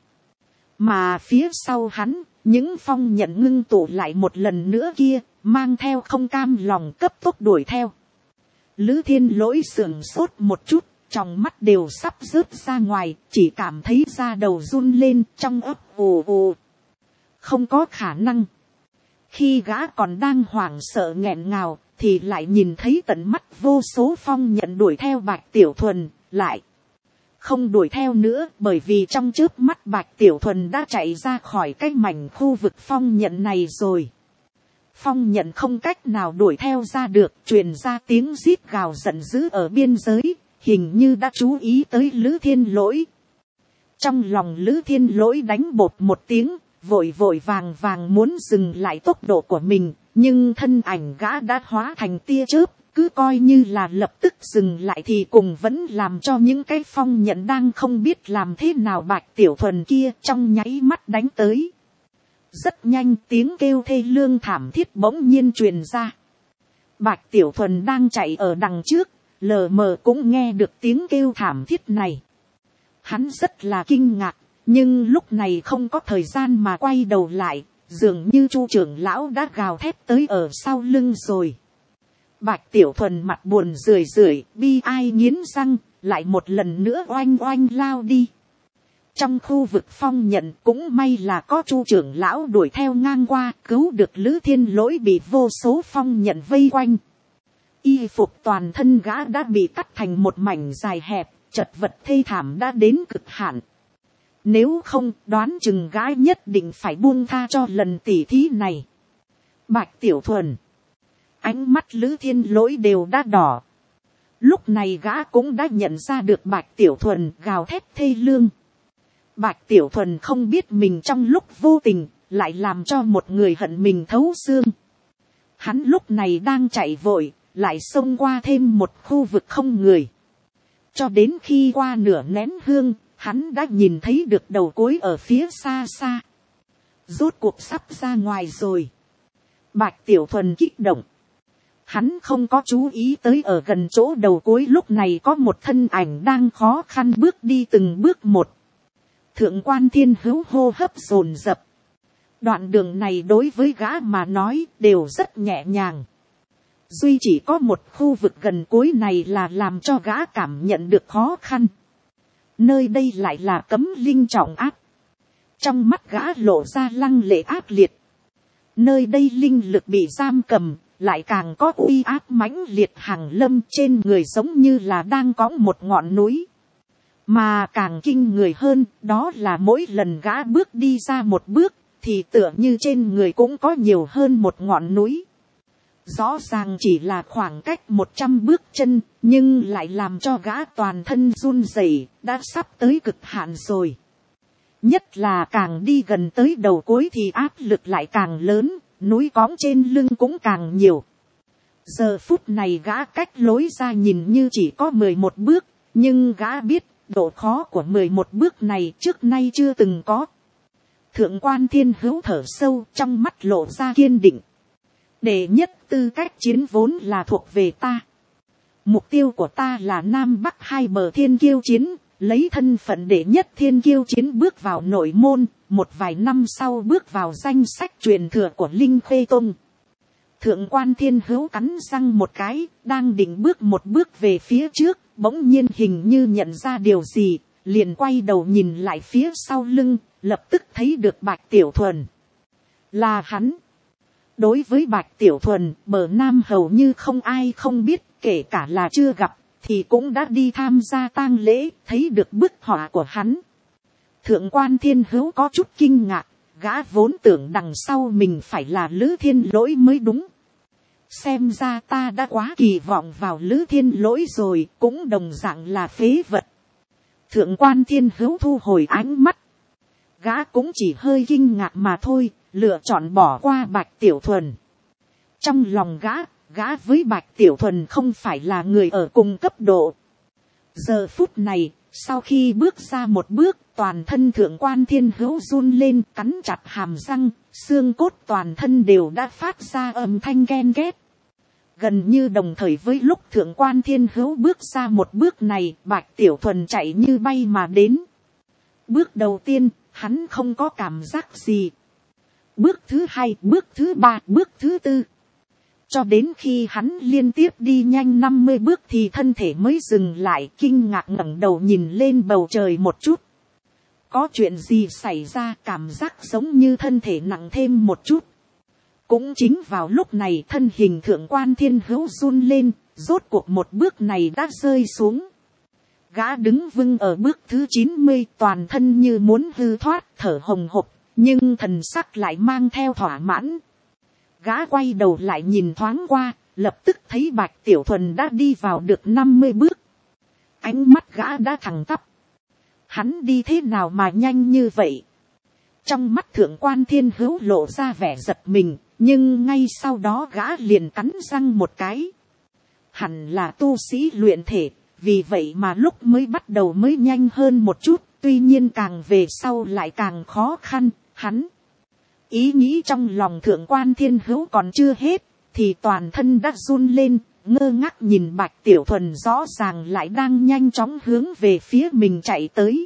Mà phía sau hắn, những phong nhận ngưng tụ lại một lần nữa kia, mang theo không cam lòng cấp tốc đuổi theo. Lữ Thiên Lỗi sườn sốt một chút, trong mắt đều sắp rớt ra ngoài, chỉ cảm thấy da đầu run lên, trong ấp ù ù. Không có khả năng. Khi gã còn đang hoảng sợ nghẹn ngào, thì lại nhìn thấy tận mắt vô số phong nhận đuổi theo Bạch Tiểu Thuần, lại không đuổi theo nữa, bởi vì trong chớp mắt Bạch Tiểu Thuần đã chạy ra khỏi cái mảnh khu vực phong nhận này rồi. Phong nhận không cách nào đuổi theo ra được, truyền ra tiếng rít gào giận dữ ở biên giới, hình như đã chú ý tới Lữ Thiên Lỗi. Trong lòng Lữ Thiên Lỗi đánh bột một tiếng, vội vội vàng vàng muốn dừng lại tốc độ của mình, nhưng thân ảnh gã đã hóa thành tia chớp, cứ coi như là lập tức dừng lại thì cùng vẫn làm cho những cái phong nhận đang không biết làm thế nào Bạch Tiểu Thuần kia trong nháy mắt đánh tới. Rất nhanh tiếng kêu thê lương thảm thiết bỗng nhiên truyền ra. Bạch Tiểu Thuần đang chạy ở đằng trước, lờ mờ cũng nghe được tiếng kêu thảm thiết này. Hắn rất là kinh ngạc, nhưng lúc này không có thời gian mà quay đầu lại, dường như Chu trưởng lão đã gào thét tới ở sau lưng rồi. Bạch Tiểu Thuần mặt buồn rười rượi, bi ai nghiến răng, lại một lần nữa oanh oanh lao đi. Trong khu vực phong nhận cũng may là có Chu trưởng lão đuổi theo ngang qua, cứu được Lữ Thiên Lỗi bị vô số phong nhận vây quanh. Y phục toàn thân gã đã bị cắt thành một mảnh dài hẹp, chật vật thê thảm đã đến cực hạn. Nếu không, đoán chừng gã nhất định phải buông tha cho lần tỉ thí này. Bạch Tiểu Thuần, ánh mắt Lữ Thiên Lỗi đều đã đỏ. Lúc này gã cũng đã nhận ra được Bạch Tiểu Thuần gào thét thê lương. Bạch Tiểu Thuần không biết mình trong lúc vô tình, lại làm cho một người hận mình thấu xương. Hắn lúc này đang chạy vội, lại xông qua thêm một khu vực không người. Cho đến khi qua nửa nén hương, hắn đã nhìn thấy được đầu cuối ở phía xa xa. Rốt cuộc sắp ra ngoài rồi. Bạch Tiểu Thuần kích động. Hắn không có chú ý tới ở gần chỗ đầu cuối lúc này có một thân ảnh đang khó khăn bước đi từng bước một. Thượng quan Thiên Hữu hô hấp dồn dập. Đoạn đường này đối với gã mà nói đều rất nhẹ nhàng. Duy chỉ có một khu vực gần cuối này là làm cho gã cảm nhận được khó khăn. Nơi đây lại là cấm linh trọng áp. Trong mắt gã lộ ra lăng lệ ác liệt. Nơi đây linh lực bị giam cầm, lại càng có uy áp mãnh liệt hàng lâm, trên người giống như là đang có một ngọn núi. Mà càng kinh người hơn, đó là mỗi lần gã bước đi ra một bước, thì tựa như trên người cũng có nhiều hơn một ngọn núi. Rõ ràng chỉ là khoảng cách 100 bước chân, nhưng lại làm cho gã toàn thân run rẩy, đã sắp tới cực hạn rồi. Nhất là càng đi gần tới đầu cuối thì áp lực lại càng lớn, núi cõng trên lưng cũng càng nhiều. Giờ phút này gã cách lối ra nhìn như chỉ có 11 bước, nhưng gã biết độ khó của 11 bước này trước nay chưa từng có. Thượng quan Thiên Hữu thở sâu, trong mắt lộ ra kiên định. Đệ nhất tư cách chiến vốn là thuộc về ta. Mục tiêu của ta là Nam Bắc hai bờ thiên kiêu chiến, lấy thân phận đệ nhất thiên kiêu chiến bước vào nội môn, một vài năm sau bước vào danh sách truyền thừa của Linh Khê Tông. Thượng quan Thiên Hữu cắn răng một cái, đang định bước một bước về phía trước, bỗng nhiên hình như nhận ra điều gì, liền quay đầu nhìn lại phía sau lưng, lập tức thấy được Bạch Tiểu Thuần. Là hắn. Đối với Bạch Tiểu Thuần, bờ Nam hầu như không ai không biết, kể cả là chưa gặp, thì cũng đã đi tham gia tang lễ, thấy được bức họa của hắn. Thượng quan Thiên Hữu có chút kinh ngạc, gã vốn tưởng đằng sau mình phải là Lữ Thiên Lỗi mới đúng. Xem ra ta đã quá kỳ vọng vào Lữ Thiên Lỗi rồi, cũng đồng dạng là phế vật. Thượng quan Thiên Hữu thu hồi ánh mắt. Gã cũng chỉ hơi kinh ngạc mà thôi, lựa chọn bỏ qua Bạch Tiểu Thuần. Trong lòng gã với Bạch Tiểu Thuần không phải là người ở cùng cấp độ. Giờ phút này, sau khi bước ra một bước, toàn thân Thượng quan Thiên Hữu run lên, cắn chặt hàm răng, xương cốt toàn thân đều đã phát ra âm thanh ghen ghét. Gần như đồng thời với lúc Thượng quan Thiên Hữu bước ra một bước này, Bạch Tiểu Thuần chạy như bay mà đến. Bước đầu tiên, hắn không có cảm giác gì. Bước thứ hai, bước thứ ba, bước thứ tư. Cho đến khi hắn liên tiếp đi nhanh 50 bước thì thân thể mới dừng lại, kinh ngạc ngẩng đầu nhìn lên bầu trời một chút. Có chuyện gì xảy ra, cảm giác giống như thân thể nặng thêm một chút. Cũng chính vào lúc này thân hình Thượng quan Thiên Hữu run lên, rốt cuộc một bước này đã rơi xuống. Gã đứng vững ở bước thứ 90, toàn thân như muốn hư thoát, thở hồng hộc, nhưng thần sắc lại mang theo thỏa mãn. Gã quay đầu lại nhìn thoáng qua, lập tức thấy Bạch Tiểu Thuần đã đi vào được 50 bước. Ánh mắt gã đã thẳng tắp. Hắn đi thế nào mà nhanh như vậy? Trong mắt Thượng quan Thiên Hữu lộ ra vẻ giật mình, nhưng ngay sau đó gã liền cắn răng một cái. Hẳn là tu sĩ luyện thể, vì vậy mà lúc mới bắt đầu mới nhanh hơn một chút, tuy nhiên càng về sau lại càng khó khăn. Hắn ý nghĩ trong lòng Thượng quan Thiên Hữu còn chưa hết, thì toàn thân đã run lên, ngơ ngác nhìn Bạch Tiểu Thuần rõ ràng lại đang nhanh chóng hướng về phía mình chạy tới.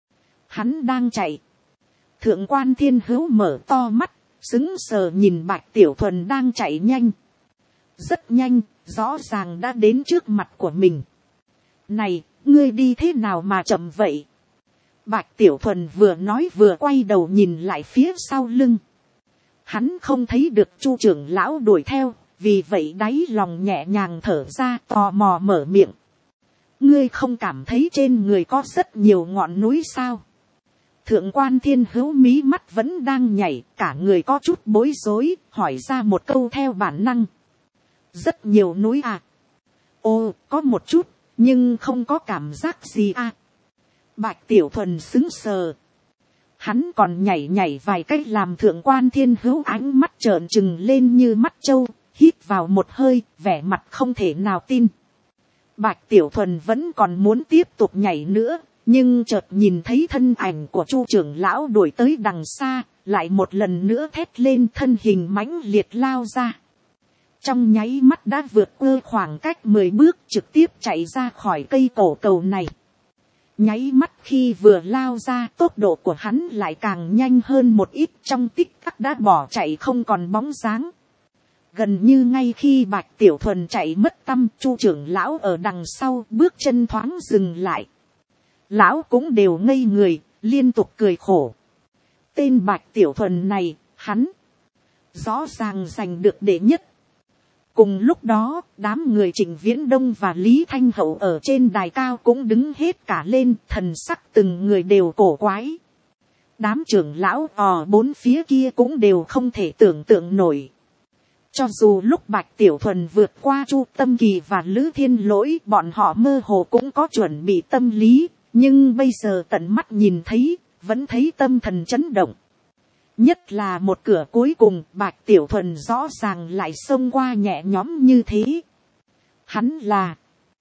Hắn đang chạy. Thượng quan Thiên Hữu mở to mắt, sững sờ nhìn Bạch Tiểu Thuần đang chạy nhanh. Rất nhanh, rõ ràng đã đến trước mặt của mình. Này, ngươi đi thế nào mà chậm vậy? Bạch Tiểu Thuần vừa nói vừa quay đầu nhìn lại phía sau lưng. Hắn không thấy được Chu trưởng lão đuổi theo, vì vậy đáy lòng nhẹ nhàng thở ra, tò mò mở miệng. Ngươi không cảm thấy trên người có rất nhiều ngọn núi sao? Thượng quan Thiên Hữu mí mắt vẫn đang nhảy, cả người có chút bối rối, hỏi ra một câu theo bản năng. Rất nhiều núi à? Ồ, có một chút, nhưng không có cảm giác gì à? Bạch Tiểu Thuần sững sờ. Hắn còn nhảy vài cách làm Thượng quan Thiên Hữu ánh mắt trợn trừng lên như mắt trâu, hít vào một hơi, vẻ mặt không thể nào tin. Bạch Tiểu Thuần vẫn còn muốn tiếp tục nhảy nữa, nhưng chợt nhìn thấy thân ảnh của Chu trưởng lão đuổi tới đằng xa, lại một lần nữa thét lên, thân hình mãnh liệt lao ra. Trong nháy mắt đã vượt qua khoảng cách 10 bước, trực tiếp chạy ra khỏi cây cổ cầu này. Nháy mắt khi vừa lao ra, tốc độ của hắn lại càng nhanh hơn một ít, trong tích tắc đã bỏ chạy không còn bóng dáng. Gần như ngay khi Bạch Tiểu Thuần chạy mất tăm, Chu trưởng lão ở đằng sau bước chân thoáng dừng lại. Lão cũng đều ngây người, liên tục cười khổ. Tên Bạch Tiểu Thuần này, hắn rõ ràng giành được đệ nhất. Cùng lúc đó, đám người Trịnh Viễn Đông và Lý Thanh Hậu ở trên đài cao cũng đứng hết cả lên, thần sắc từng người đều cổ quái. Đám trưởng lão bốn phía kia cũng đều không thể tưởng tượng nổi. Cho dù lúc Bạch Tiểu Thuần vượt qua Chu Tâm Kỳ và Lữ Thiên Lỗi, bọn họ mơ hồ cũng có chuẩn bị tâm lý, nhưng bây giờ tận mắt nhìn thấy, vẫn thấy tâm thần chấn động. Nhất là một cửa cuối cùng, Bạch Tiểu Thuần rõ ràng lại xông qua nhẹ nhõm như thế. Hắn là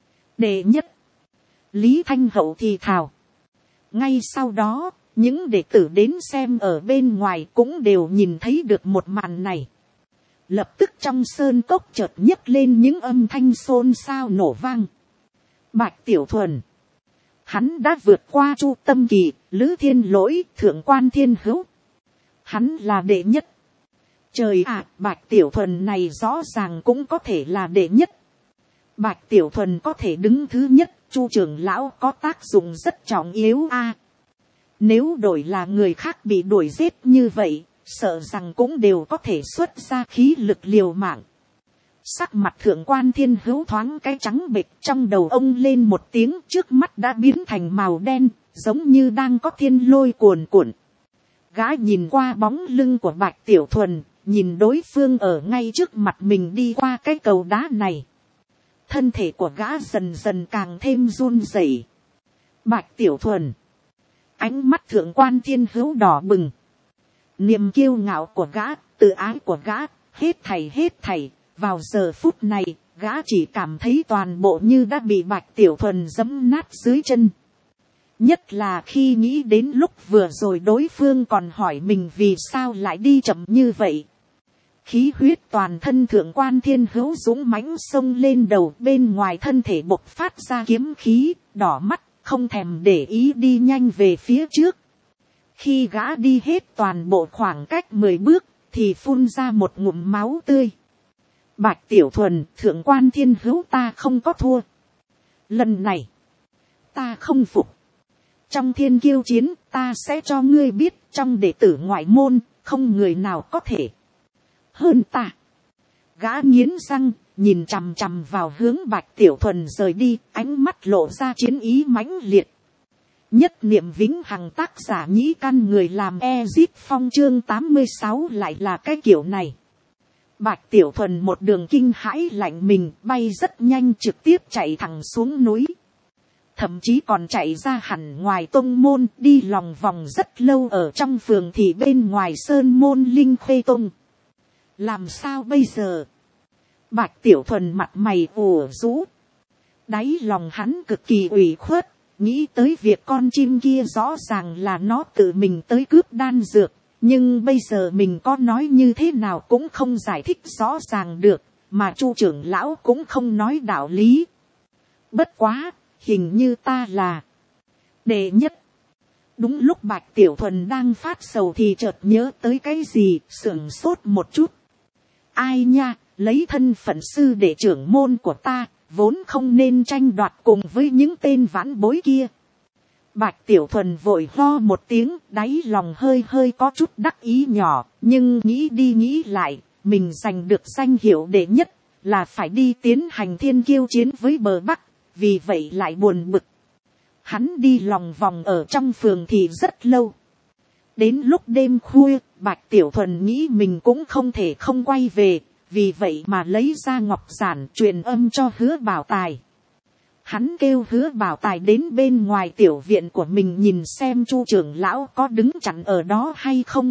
đệ nhất. Lý Thanh Hậu thì thào. Ngay sau đó, những đệ tử đến xem ở bên ngoài cũng đều nhìn thấy được một màn này. Lập tức trong sơn cốc chợt nhấc lên những âm thanh xôn xao nổ vang. Bạch Tiểu Thuần. Hắn đã vượt qua Chu Tâm Kỳ, Lữ Thiên Lỗi, Thượng Quan Thiên Hữu. Hắn là đệ nhất. Trời ạ, Bạch Tiểu Thuần này rõ ràng cũng có thể là đệ nhất. Bạch Tiểu Thuần có thể đứng thứ nhất, Chu trưởng lão có tác dụng rất trọng yếu a. Nếu đổi là người khác bị đuổi giết như vậy, sợ rằng cũng đều có thể xuất ra khí lực liều mạng. Sắc mặt Thượng Quan Thiên Hữu thoáng cái trắng bệch, trong đầu ông lên một tiếng, trước mắt đã biến thành màu đen, giống như đang có thiên lôi cuồn cuộn. Gã nhìn qua bóng lưng của Bạch Tiểu Thuần, nhìn đối phương ở ngay trước mặt mình đi qua cái cầu đá này. Thân thể của gã dần dần càng thêm run rẩy. Bạch Tiểu Thuần. Ánh mắt Thượng Quan Thiên Hữu đỏ bừng. Niềm kiêu ngạo của gã, tự ái của gã, hết thảy, vào giờ phút này, gã chỉ cảm thấy toàn bộ như đã bị Bạch Tiểu Thuần giẫm nát dưới chân. Nhất là khi nghĩ đến lúc vừa rồi đối phương còn hỏi mình vì sao lại đi chậm như vậy. Khí huyết toàn thân Thượng Quan Thiên Hữu dũng mãnh xông lên đầu, bên ngoài thân thể bộc phát ra kiếm khí, đỏ mắt, không thèm để ý đi nhanh về phía trước. Khi gã đi hết toàn bộ khoảng cách 10 bước, thì phun ra một ngụm máu tươi. Bạch Tiểu Thuần, Thượng Quan Thiên Hữu, ta không có thua. Lần này, ta không phục. Trong thiên kiêu chiến, ta sẽ cho ngươi biết, trong đệ tử ngoại môn, không người nào có thể hơn ta. Gã nghiến răng, nhìn chằm chằm vào hướng Bạch Tiểu Thuần rời đi, ánh mắt lộ ra chiến ý mãnh liệt. Nhất niệm vĩnh hằng, tác giả Nhĩ Căn, người làm Ezip Phong, chương 86 lại là cái kiểu này. Bạch Tiểu Thuần một đường kinh hãi lạnh mình, bay rất nhanh, trực tiếp chạy thẳng xuống núi. Thậm chí còn chạy ra hẳn ngoài tông môn, đi lòng vòng rất lâu ở trong phường thị bên ngoài sơn môn Linh Khê Tông. Làm sao bây giờ? Bạch Tiểu Thuần mặt mày ủ rũ. Đáy lòng hắn cực kỳ ủy khuất, nghĩ tới việc con chim kia rõ ràng là nó tự mình tới cướp đan dược. Nhưng bây giờ mình có nói như thế nào cũng không giải thích rõ ràng được, mà Chu trưởng lão cũng không nói đạo lý. Bất quá, hình như ta là đệ nhất. Đúng lúc Bạch Tiểu Thuần đang phát sầu thì chợt nhớ tới cái gì, sửng sốt một chút. Ai nha, lấy thân phận sư đệ trưởng môn của ta, vốn không nên tranh đoạt cùng với những tên vãn bối kia. Bạch Tiểu Thuần vội ho một tiếng, đáy lòng hơi hơi có chút đắc ý nhỏ, nhưng nghĩ đi nghĩ lại, mình giành được danh hiệu đệ nhất, là phải đi tiến hành thiên kiêu chiến với bờ Bắc, vì vậy lại buồn bực. Hắn đi lòng vòng ở trong phường thì rất lâu. Đến lúc đêm khuya, Bạch Tiểu Thuần nghĩ mình cũng không thể không quay về, vì vậy mà lấy ra ngọc giản truyền âm cho Hứa Bảo Tài. Hắn kêu Hứa Bảo Tài đến bên ngoài tiểu viện của mình nhìn xem Chu trưởng lão có đứng chắn ở đó hay không.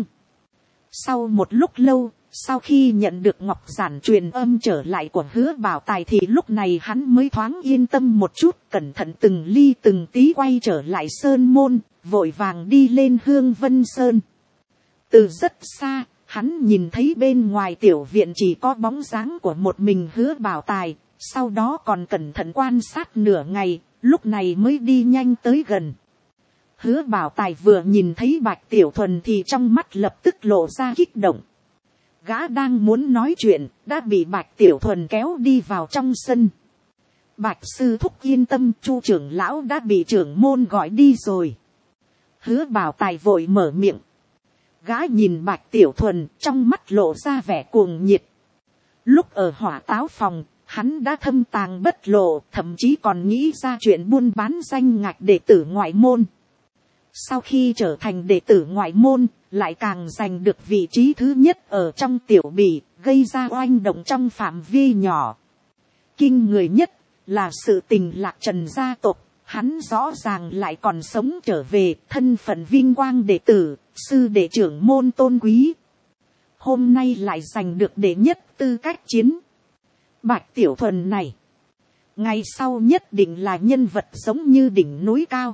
Sau một lúc lâu, sau khi nhận được ngọc giản truyền âm trở lại của Hứa Bảo Tài thì lúc này hắn mới thoáng yên tâm một chút, cẩn thận từng ly từng tí quay trở lại sơn môn, vội vàng đi lên Hương Vân Sơn. Từ rất xa, hắn nhìn thấy bên ngoài tiểu viện chỉ có bóng dáng của một mình Hứa Bảo Tài, sau đó còn cẩn thận quan sát nửa ngày, lúc này mới đi nhanh tới gần. Hứa Bảo Tài vừa nhìn thấy Bạch Tiểu Thuần thì trong mắt lập tức lộ ra kích động. Gã đang muốn nói chuyện, đã bị Bạch Tiểu Thuần kéo đi vào trong sân. Bạch sư thúc yên tâm, Chu trưởng lão đã bị trưởng môn gọi đi rồi. Hứa Bảo Tài vội mở miệng. Gã nhìn Bạch Tiểu Thuần, trong mắt lộ ra vẻ cuồng nhiệt. Lúc ở Hỏa Táo phòng, hắn đã thâm tàng bất lộ, thậm chí còn nghĩ ra chuyện buôn bán danh ngạch đệ tử ngoại môn. sau khi trở thành đệ tử ngoại môn, lại càng giành được vị trí thứ nhất ở trong tiểu bỉ, gây ra oanh động trong phạm vi nhỏ. Kinh người nhất là sự tình Lạc Trần gia tộc, hắn rõ ràng lại còn sống trở về, thân phận vinh quang đệ tử, sư đệ trưởng môn tôn quý. Hôm nay lại giành được đệ nhất tư cách chiến. Bạch Tiểu Thuần này, ngày sau nhất định là nhân vật giống như đỉnh núi cao.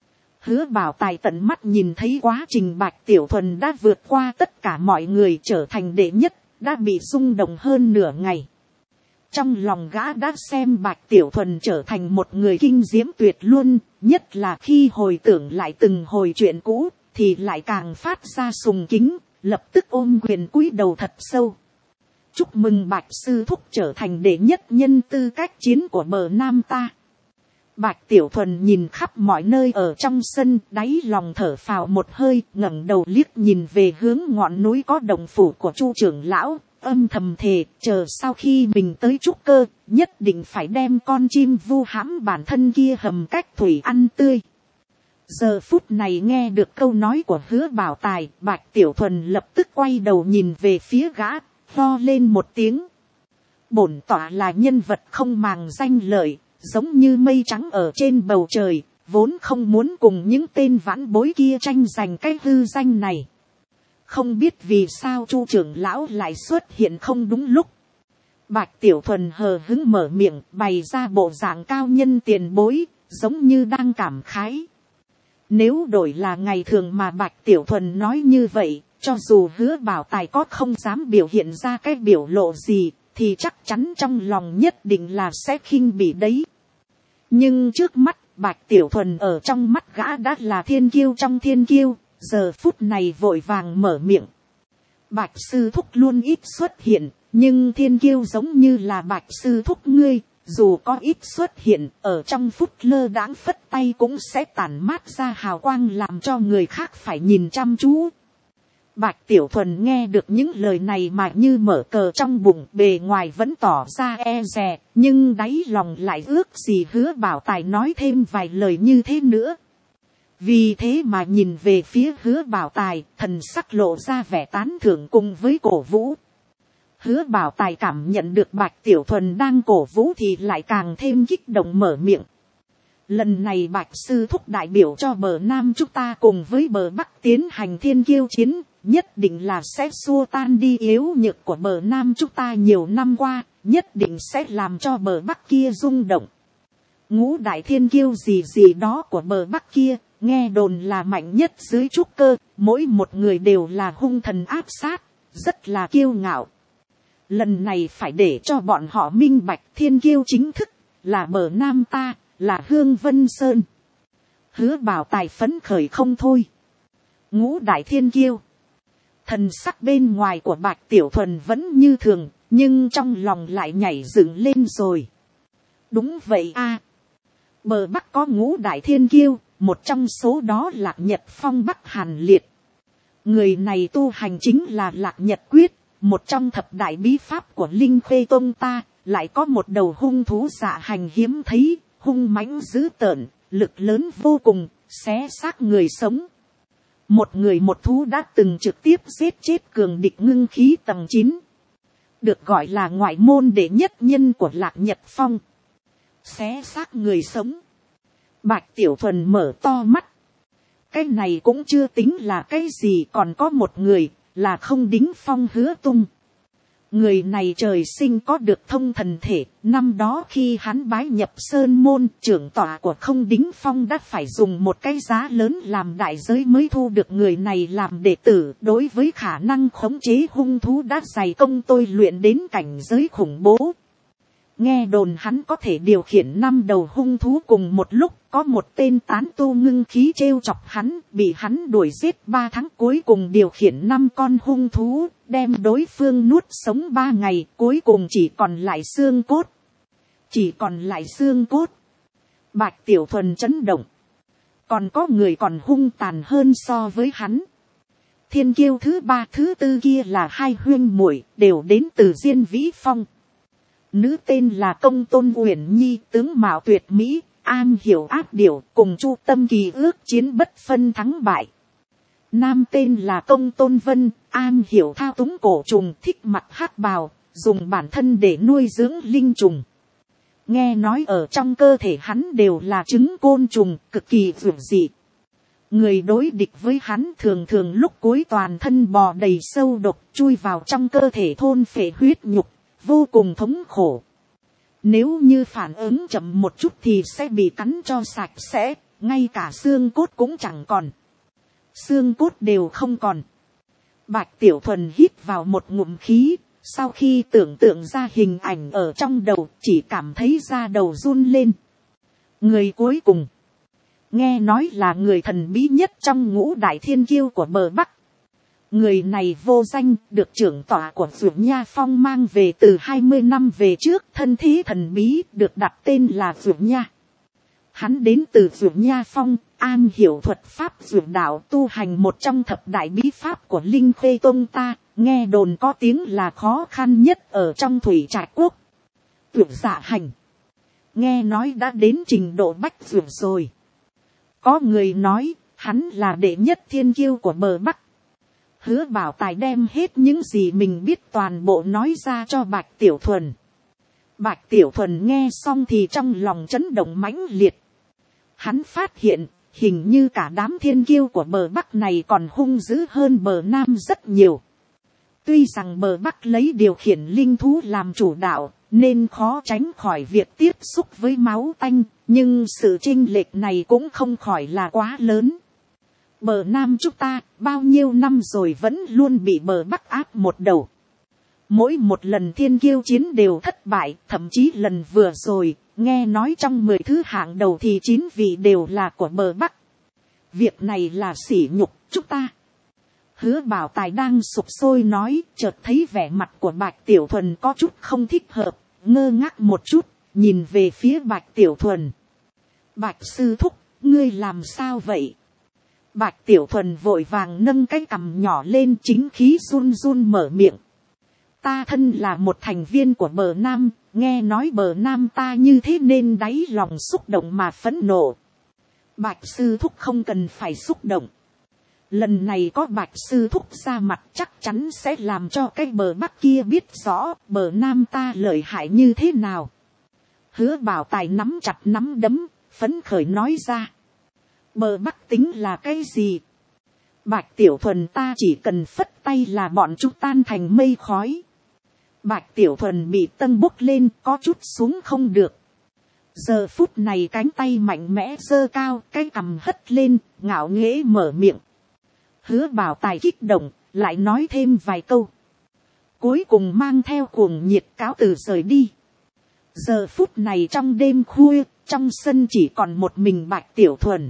Hứa Bảo Tài tận mắt nhìn thấy quá trình Bạch Tiểu Thuần đã vượt qua tất cả mọi người trở thành đệ nhất, đã bị rung động hơn nửa ngày. Trong lòng gã đã xem Bạch Tiểu Thuần trở thành một người kinh diễm tuyệt luôn, nhất là khi hồi tưởng lại từng hồi chuyện cũ, thì lại càng phát ra sùng kính, lập tức ôm quyền cúi đầu thật sâu. Chúc mừng Bạch sư thúc trở thành đệ nhất nhân tư cách chiến của bờ Nam ta. Bạch Tiểu Thuần nhìn khắp mọi nơi ở trong sân, đáy lòng thở phào một hơi, ngẩng đầu liếc nhìn về hướng ngọn núi có động phủ của Chu trưởng lão, âm thầm thề, chờ sau khi mình tới trúc cơ, nhất định phải đem con chim vu hãm bản thân kia hầm cách thủy ăn tươi. Giờ phút này nghe được câu nói của Hứa Bảo Tài, Bạch Tiểu Thuần lập tức quay đầu nhìn về phía gã, lo lên một tiếng. Bổn tọa là nhân vật không màng danh lợi, giống như mây trắng ở trên bầu trời, vốn không muốn cùng những tên vãn bối kia tranh giành cái hư danh này. Không biết vì sao Chu trưởng lão lại xuất hiện không đúng lúc. Bạch Tiểu Thuần hờ hững mở miệng, bày ra bộ dạng cao nhân tiền bối, giống như đang cảm khái. Nếu đổi là ngày thường mà Bạch Tiểu Thuần nói như vậy, cho dù Hứa Bảo Tài có không dám biểu hiện ra cái biểu lộ gì, thì chắc chắn trong lòng nhất định là sẽ khinh bỉ đấy. Nhưng trước mắt, Bạch Tiểu Thuần ở trong mắt gã đã là thiên kiêu trong thiên kiêu, giờ phút này vội vàng mở miệng. Bạch sư thúc luôn ít xuất hiện, nhưng thiên kiêu giống như là Bạch sư thúc ngươi, dù có ít xuất hiện, ở trong phút lơ đãng phất tay cũng sẽ tản mát ra hào quang làm cho người khác phải nhìn chăm chú. Bạch Tiểu Thuần nghe được những lời này mà như mở cờ trong bụng, bề ngoài vẫn tỏ ra e dè, nhưng đáy lòng lại ước gì Hứa Bảo Tài nói thêm vài lời như thế nữa. Vì thế mà nhìn về phía Hứa Bảo Tài, thần sắc lộ ra vẻ tán thưởng cùng với cổ vũ. Hứa Bảo Tài cảm nhận được Bạch Tiểu Thuần đang cổ vũ thì lại càng thêm kích động mở miệng. Lần này Bạch sư thúc đại biểu cho bờ Nam chúng ta cùng với bờ Bắc tiến hành thiên kiêu chiến, nhất định là sẽ xua tan đi yếu nhược của bờ Nam chúng ta nhiều năm qua, nhất định sẽ làm cho bờ Bắc kia rung động. Ngũ đại thiên kiêu gì gì đó của bờ Bắc kia, nghe đồn là mạnh nhất dưới trúc cơ, mỗi một người đều là hung thần áp sát, rất là kiêu ngạo. Lần này phải để cho bọn họ minh bạch thiên kiêu chính thức, là bờ Nam ta, là Hương Vân Sơn. Hứa Bảo Tài phấn khởi không thôi. Ngũ đại thiên kiêu. Thần sắc bên ngoài của Bạch Tiểu Thuần vẫn như thường, nhưng trong lòng lại nhảy dựng lên rồi. Đúng vậy a, bờ Bắc có ngũ đại thiên kiêu, một trong số đó là Nhật Phong Bắc Hàn Liệt. Người này tu hành chính là Lạc Nhật Quyết, một trong thập đại bí pháp của Linh Khê Tông ta, lại có một đầu hung thú dạ hành hiếm thấy, hung mãnh dữ tợn, lực lớn vô cùng, xé xác người sống. Một người một thú đã từng trực tiếp giết chết cường địch ngưng khí tầng 9. Được gọi là ngoại môn đệ nhất nhân của Lạc Nhật Phong. Xé xác người sống. Bạch Tiểu Thuần mở to mắt. Cái này cũng chưa tính là cái gì, còn có một người, là Không Đính Phong Hứa Tung. Người này trời sinh có được thông thần thể, năm đó khi hắn bái nhập Sơn Môn, trưởng tọa của Không Đính Phong đã phải dùng một cái giá lớn làm đại giới mới thu được người này làm đệ tử. Đối với khả năng khống chế hung thú đã dày công tôi luyện đến cảnh giới khủng bố. Nghe đồn hắn có thể điều khiển 5 đầu hung thú cùng một lúc, có một tên tán tu ngưng khí trêu chọc hắn, bị hắn đuổi giết 3 tháng, cuối cùng điều khiển 5 con hung thú, đem đối phương nuốt sống 3 ngày, cuối cùng chỉ còn lại xương cốt. Chỉ còn lại xương cốt. Bạch Tiểu Thuần chấn động. Còn có người còn hung tàn hơn so với hắn. Thiên kiêu thứ 3 thứ 4 kia là 2 huynh muội, đều đến từ Diên Vĩ Phong. Nữ tên là Công Tôn Uyển Nhi, tướng mạo tuyệt mỹ, an hiểu áp điểu, cùng Chu Tâm Kỳ ước chiến bất phân thắng bại. Nam tên là Công Tôn Vân, an hiểu thao túng cổ trùng, thích mặc hắc bào, dùng bản thân để nuôi dưỡng linh trùng. Nghe nói ở trong cơ thể hắn đều là trứng côn trùng, cực kỳ vượt dị. Người đối địch với hắn thường thường lúc cuối toàn thân bò đầy sâu độc, chui vào trong cơ thể thôn phệ huyết nhục, vô cùng thống khổ. Nếu như phản ứng chậm một chút thì sẽ bị cắn cho sạch sẽ, ngay cả xương cốt cũng chẳng còn. Xương cốt đều không còn. Bạch Tiểu Thuần hít vào một ngụm khí, sau khi tưởng tượng ra hình ảnh ở trong đầu, chỉ cảm thấy da đầu run lên. Người cuối cùng, nghe nói là người thần bí nhất trong ngũ đại thiên kiêu của bờ Bắc. Người này vô danh, được trưởng tọa của Dược Nha Phong mang về từ 20 năm về trước, thân thế thần bí, được đặt tên là Dược Nha. Hắn đến từ Dược Nha Phong, am hiểu thuật pháp dược đạo, tu hành một trong thập đại bí pháp của Linh Khê Tông ta, nghe đồn có tiếng là khó khăn nhất ở trong Thủy Trạch Quốc. Dược Dạ Hành, nghe nói đã đến trình độ bách dược rồi. Có người nói, hắn là đệ nhất thiên kiêu của bờ Bắc. Hứa Bảo Tài đem hết những gì mình biết toàn bộ nói ra cho Bạch Tiểu Thuần. Bạch Tiểu Thuần nghe xong thì trong lòng chấn động mãnh liệt. Hắn phát hiện, hình như cả đám thiên kiêu của bờ Bắc này còn hung dữ hơn bờ Nam rất nhiều. Tuy rằng bờ Bắc lấy điều khiển linh thú làm chủ đạo, nên khó tránh khỏi việc tiếp xúc với máu tanh, nhưng sự chênh lệch này cũng không khỏi là quá lớn. Bờ Nam chúng ta bao nhiêu năm rồi vẫn luôn bị bờ Bắc áp một đầu. Mỗi một lần thiên kiêu chiến đều thất bại, thậm chí lần vừa rồi, nghe nói trong 10 thứ hạng đầu thì 9 vị đều là của bờ Bắc. Việc này là sỉ nhục chúng ta. Hứa Bảo Tài đang sục sôi nói, chợt thấy vẻ mặt của Bạch Tiểu Thuần có chút không thích hợp, ngơ ngác một chút, nhìn về phía Bạch Tiểu Thuần. Bạch sư thúc, ngươi làm sao vậy? Bạch Tiểu Thuần vội vàng nâng cái cằm nhỏ lên, chính khí run run mở miệng. Ta thân là một thành viên của bờ Nam, nghe nói bờ Nam ta như thế nên đáy lòng xúc động mà phẫn nộ. Bạch sư thúc không cần phải xúc động. Lần này có Bạch sư thúc ra mặt chắc chắn sẽ làm cho cái bờ Bắc kia biết rõ bờ Nam ta lợi hại như thế nào. Hứa Bảo Tài nắm chặt nắm đấm, phấn khởi nói ra. Bờ Bắc tính là cái gì? Bạch Tiểu Thuần ta chỉ cần phất tay là bọn chúng tan thành mây khói. Bạch Tiểu Thuần bị tân bốc lên, có chút xuống không được. Giờ phút này cánh tay mạnh mẽ giơ cao, cái cằm hất lên, ngạo nghễ mở miệng. Hứa Bảo Tài kích động, lại nói thêm vài câu. Cuối cùng mang theo cuồng nhiệt cáo từ rời đi. Giờ phút này trong đêm khuya, trong sân chỉ còn một mình Bạch Tiểu Thuần.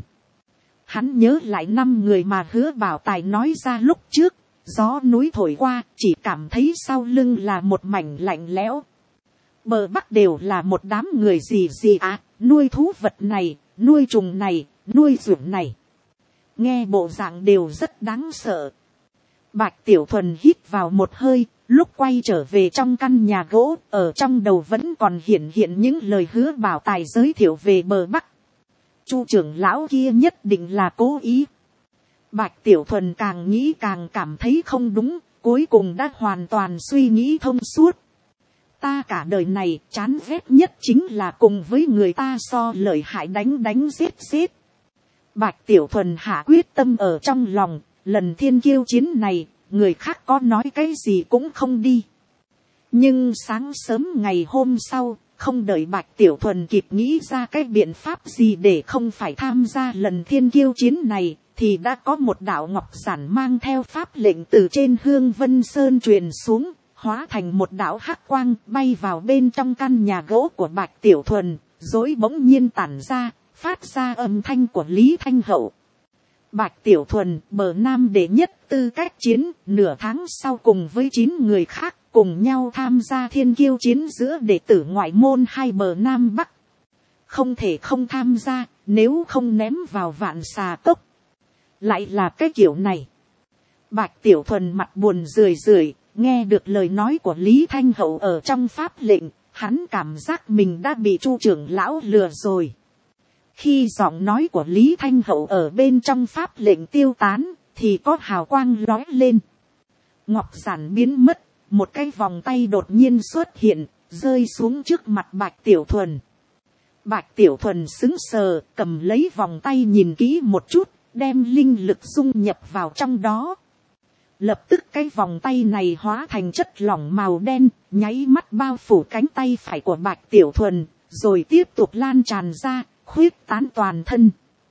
Hắn nhớ lại 5 người mà Hứa Bảo Tài nói ra lúc trước, gió núi thổi qua, chỉ cảm thấy sau lưng là một mảnh lạnh lẽo. Bờ Bắc đều là một đám người gì nuôi thú vật này, nuôi trùng này, nuôi dưỡng này. Nghe bộ dạng đều rất đáng sợ. Bạch Tiểu Thuần hít vào một hơi, lúc quay trở về trong căn nhà gỗ, ở trong đầu vẫn còn hiện những lời Hứa Bảo Tài giới thiệu về bờ Bắc. Chu trưởng lão kia nhất định là cố ý. Bạch Tiểu Thuần càng nghĩ càng cảm thấy không đúng, cuối cùng đã hoàn toàn suy nghĩ thông suốt. Ta cả đời này chán ghét nhất chính là cùng với người ta so lợi hại đánh giết. Bạch Tiểu Thuần hạ quyết tâm ở trong lòng, lần thiên kiêu chiến này, người khác có nói cái gì cũng không đi. Nhưng sáng sớm ngày hôm sau, không đợi Bạch Tiểu Thuần kịp nghĩ ra cái biện pháp gì để không phải tham gia lần thiên kiêu chiến này, thì đã có một đạo ngọc giản mang theo pháp lệnh từ trên Hương Vân Sơn truyền xuống, hóa thành một đạo hắc quang bay vào bên trong căn nhà gỗ của Bạch Tiểu Thuần, rồi bỗng nhiên tản ra, phát ra âm thanh của Lý Thanh Hậu. Bạch Tiểu Thuần, bờ Nam đệ nhất tư cách chiến, nửa tháng sau cùng với 9 người khác, cùng nhau tham gia thiên kiêu chiến giữa đệ tử ngoại môn hai bờ Nam Bắc. Không thể không tham gia, nếu không ném vào vạn xà cốc. Lại là cái kiểu này. Bạch Tiểu Thuần mặt buồn rười, nghe được lời nói của Lý Thanh Hậu ở trong pháp lệnh, hắn cảm giác mình đã bị Chu trưởng lão lừa rồi. Khi giọng nói của Lý Thanh Hậu ở bên trong pháp lệnh tiêu tán, thì có hào quang lói lên. Ngọc giản biến mất, một cái vòng tay đột nhiên xuất hiện, rơi xuống trước mặt Bạch Tiểu Thuần. Bạch Tiểu Thuần sững sờ, cầm lấy vòng tay nhìn kỹ một chút, đem linh lực dung nhập vào trong đó. Lập tức cái vòng tay này hóa thành chất lỏng màu đen, nháy mắt bao phủ cánh tay phải của Bạch Tiểu Thuần, rồi tiếp tục lan tràn ra, khuyết tán toàn thân.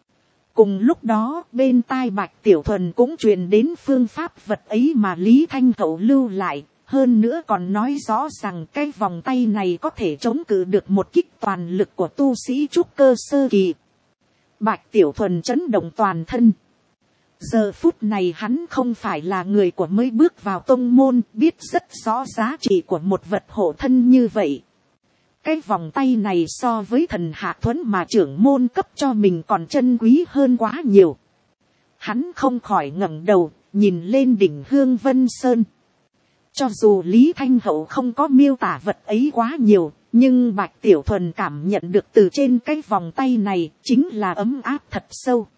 Cùng lúc đó, bên tai Bạch Tiểu Thuần cũng truyền đến phương pháp vật ấy mà Lý Thanh Hậu lưu lại, hơn nữa còn nói rõ rằng cái vòng tay này có thể chống cự được một kích toàn lực của tu sĩ trúc cơ sơ kỳ. Bạch Tiểu Thuần chấn động toàn thân. Giờ phút này hắn không phải là người của mới bước vào tông môn, biết rất rõ giá trị của một vật hộ thân như vậy. Cái vòng tay này so với thần hạ thuẫn mà trưởng môn cấp cho mình còn chân quý hơn quá nhiều. Hắn không khỏi ngẩng đầu, nhìn lên đỉnh Hương Vân Sơn. Cho dù Lý Thanh Hậu không có miêu tả vật ấy quá nhiều, nhưng Bạch Tiểu Thuần cảm nhận được từ trên cái vòng tay này chính là ấm áp thật sâu.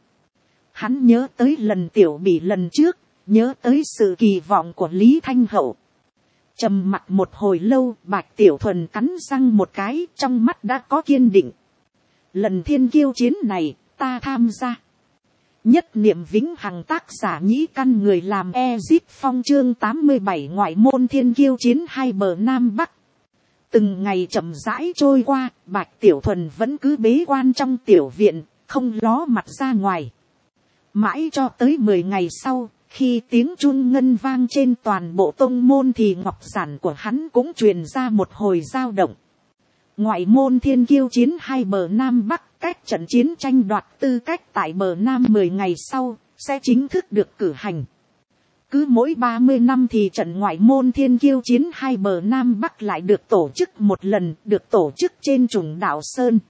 Hắn nhớ tới lần tiểu bỉ lần trước, nhớ tới sự kỳ vọng của Lý Thanh Hậu. Trầm mặc một hồi lâu, Bạch Tiểu Thuần cắn răng một cái, trong mắt đã có kiên định. Lần thiên kiêu chiến này, ta tham gia. Nhất niệm vĩnh hằng, tác giả Nhĩ Căn, người làm Ezip Phong, chương 87 ngoại môn thiên kiêu chiến hai bờ Nam Bắc. Từng ngày chậm rãi trôi qua, Bạch Tiểu Thuần vẫn cứ bế quan trong tiểu viện, không ló mặt ra ngoài. Mãi cho tới 10 ngày sau, khi tiếng chuông ngân vang trên toàn bộ tông môn thì ngọc giản của hắn cũng truyền ra một hồi dao động. Ngoại môn thiên kiêu chiến hai bờ Nam Bắc, cách trận chiến tranh đoạt tư cách tại bờ Nam 10 ngày sau, sẽ chính thức được cử hành. Cứ mỗi 30 năm thì trận ngoại môn thiên kiêu chiến hai bờ Nam Bắc lại được tổ chức một lần, được tổ chức trên Trùng Đạo Sơn.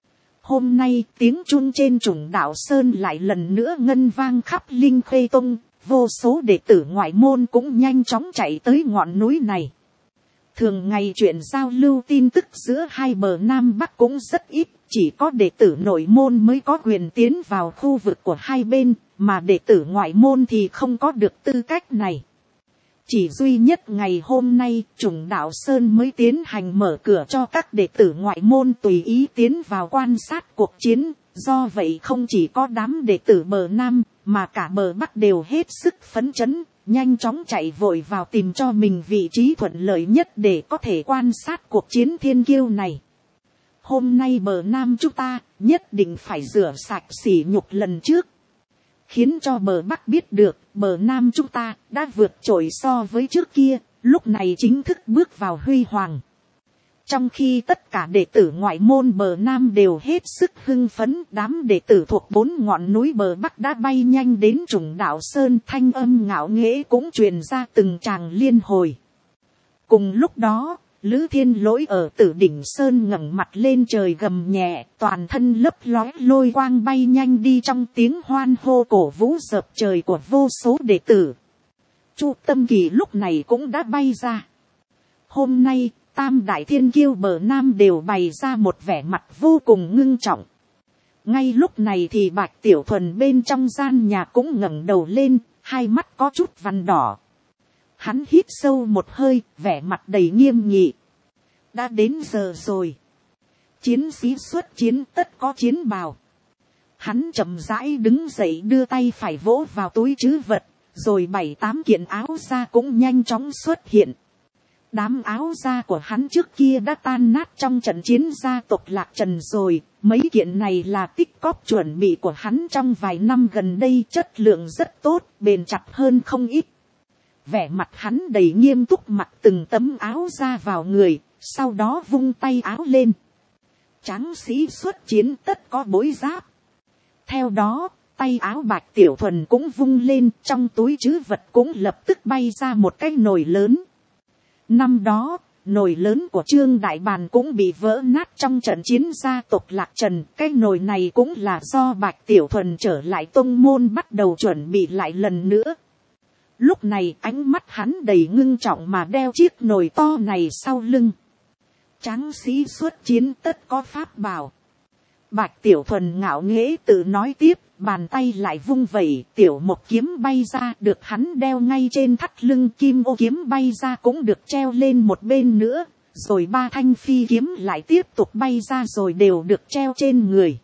Hôm nay tiếng chuông trên Trùng Đạo Sơn lại lần nữa ngân vang khắp Linh Khê Tông, vô số đệ tử ngoại môn cũng nhanh chóng chạy tới ngọn núi này. Thường ngày chuyện giao lưu tin tức giữa hai bờ Nam Bắc cũng rất ít, chỉ có đệ tử nội môn mới có quyền tiến vào khu vực của hai bên, mà đệ tử ngoại môn thì không có được tư cách này. Chỉ duy nhất ngày hôm nay, Trùng Đạo Sơn mới tiến hành mở cửa cho các đệ tử ngoại môn tùy ý tiến vào quan sát cuộc chiến. Do vậy không chỉ có đám đệ tử bờ Nam, mà cả bờ Bắc đều hết sức phấn chấn, nhanh chóng chạy vội vào tìm cho mình vị trí thuận lợi nhất để có thể quan sát cuộc chiến thiên kiêu này. Hôm nay bờ Nam chúng ta nhất định phải rửa sạch sỉ nhục lần trước, khiến cho bờ Bắc biết được bờ Nam chúng ta đã vượt trội so với trước kia, lúc này chính thức bước vào huy hoàng. Trong khi tất cả đệ tử ngoại môn bờ Nam đều hết sức hưng phấn, đám đệ tử thuộc 4 ngọn núi bờ Bắc đã bay nhanh đến Trùng Đạo Sơn, thanh âm ngạo nghễ cũng truyền ra từng tràng liên hồi. Cùng lúc đó, Lữ Thiên Lỗi ở Tử Đỉnh Sơn ngẩng mặt lên trời gầm nhẹ, toàn thân lấp lóe lôi quang bay nhanh đi trong tiếng hoan hô cổ vũ dợp trời của vô số đệ tử. Chu Tâm Kỳ lúc này cũng đã bay ra. Hôm nay, tam đại thiên kiêu bờ Nam đều bày ra một vẻ mặt vô cùng ngưng trọng. Ngay lúc này thì Bạch Tiểu Thuần bên trong gian nhà cũng ngẩng đầu lên, hai mắt có chút vằn đỏ. Hắn hít sâu một hơi, vẻ mặt đầy nghiêm nghị. Đã đến giờ rồi. Chiến sĩ xuất chiến tất có chiến bào. Hắn chậm rãi đứng dậy, đưa tay phải vỗ vào túi trữ vật, rồi 7-8 kiện áo da cũng nhanh chóng xuất hiện. Đám áo da của hắn trước kia đã tan nát trong trận chiến gia tộc Lạc Trần rồi, mấy kiện này là tích cóp chuẩn bị của hắn trong vài năm gần đây, chất lượng rất tốt, bền chặt hơn không ít. Vẻ mặt hắn đầy nghiêm túc, mặc từng tấm áo da vào người, sau đó vung tay áo lên. Tráng sĩ xuất chiến tất có bối giáp. Theo đó, tay áo Bạch Tiểu Thuần cũng vung lên, trong túi trữ vật cũng lập tức bay ra một cái nồi lớn. Năm đó, nồi lớn của Trương Đại Bàn cũng bị vỡ nát trong trận chiến gia tộc Lạc Trần. Cái nồi này cũng là do Bạch Tiểu Thuần trở lại tông môn bắt đầu chuẩn bị lại lần nữa. Lúc này ánh mắt hắn đầy ngưng trọng mà đeo chiếc nồi to này sau lưng. Tráng sĩ xuất chiến tất có pháp bảo. Bạch Tiểu Thuần ngạo nghễ tự nói tiếp, bàn tay lại vung vẩy, tiểu một kiếm bay ra, được hắn đeo ngay trên thắt lưng, kim ô kiếm bay ra cũng được treo lên một bên nữa, rồi 3 thanh phi kiếm lại tiếp tục bay ra rồi đều được treo trên người.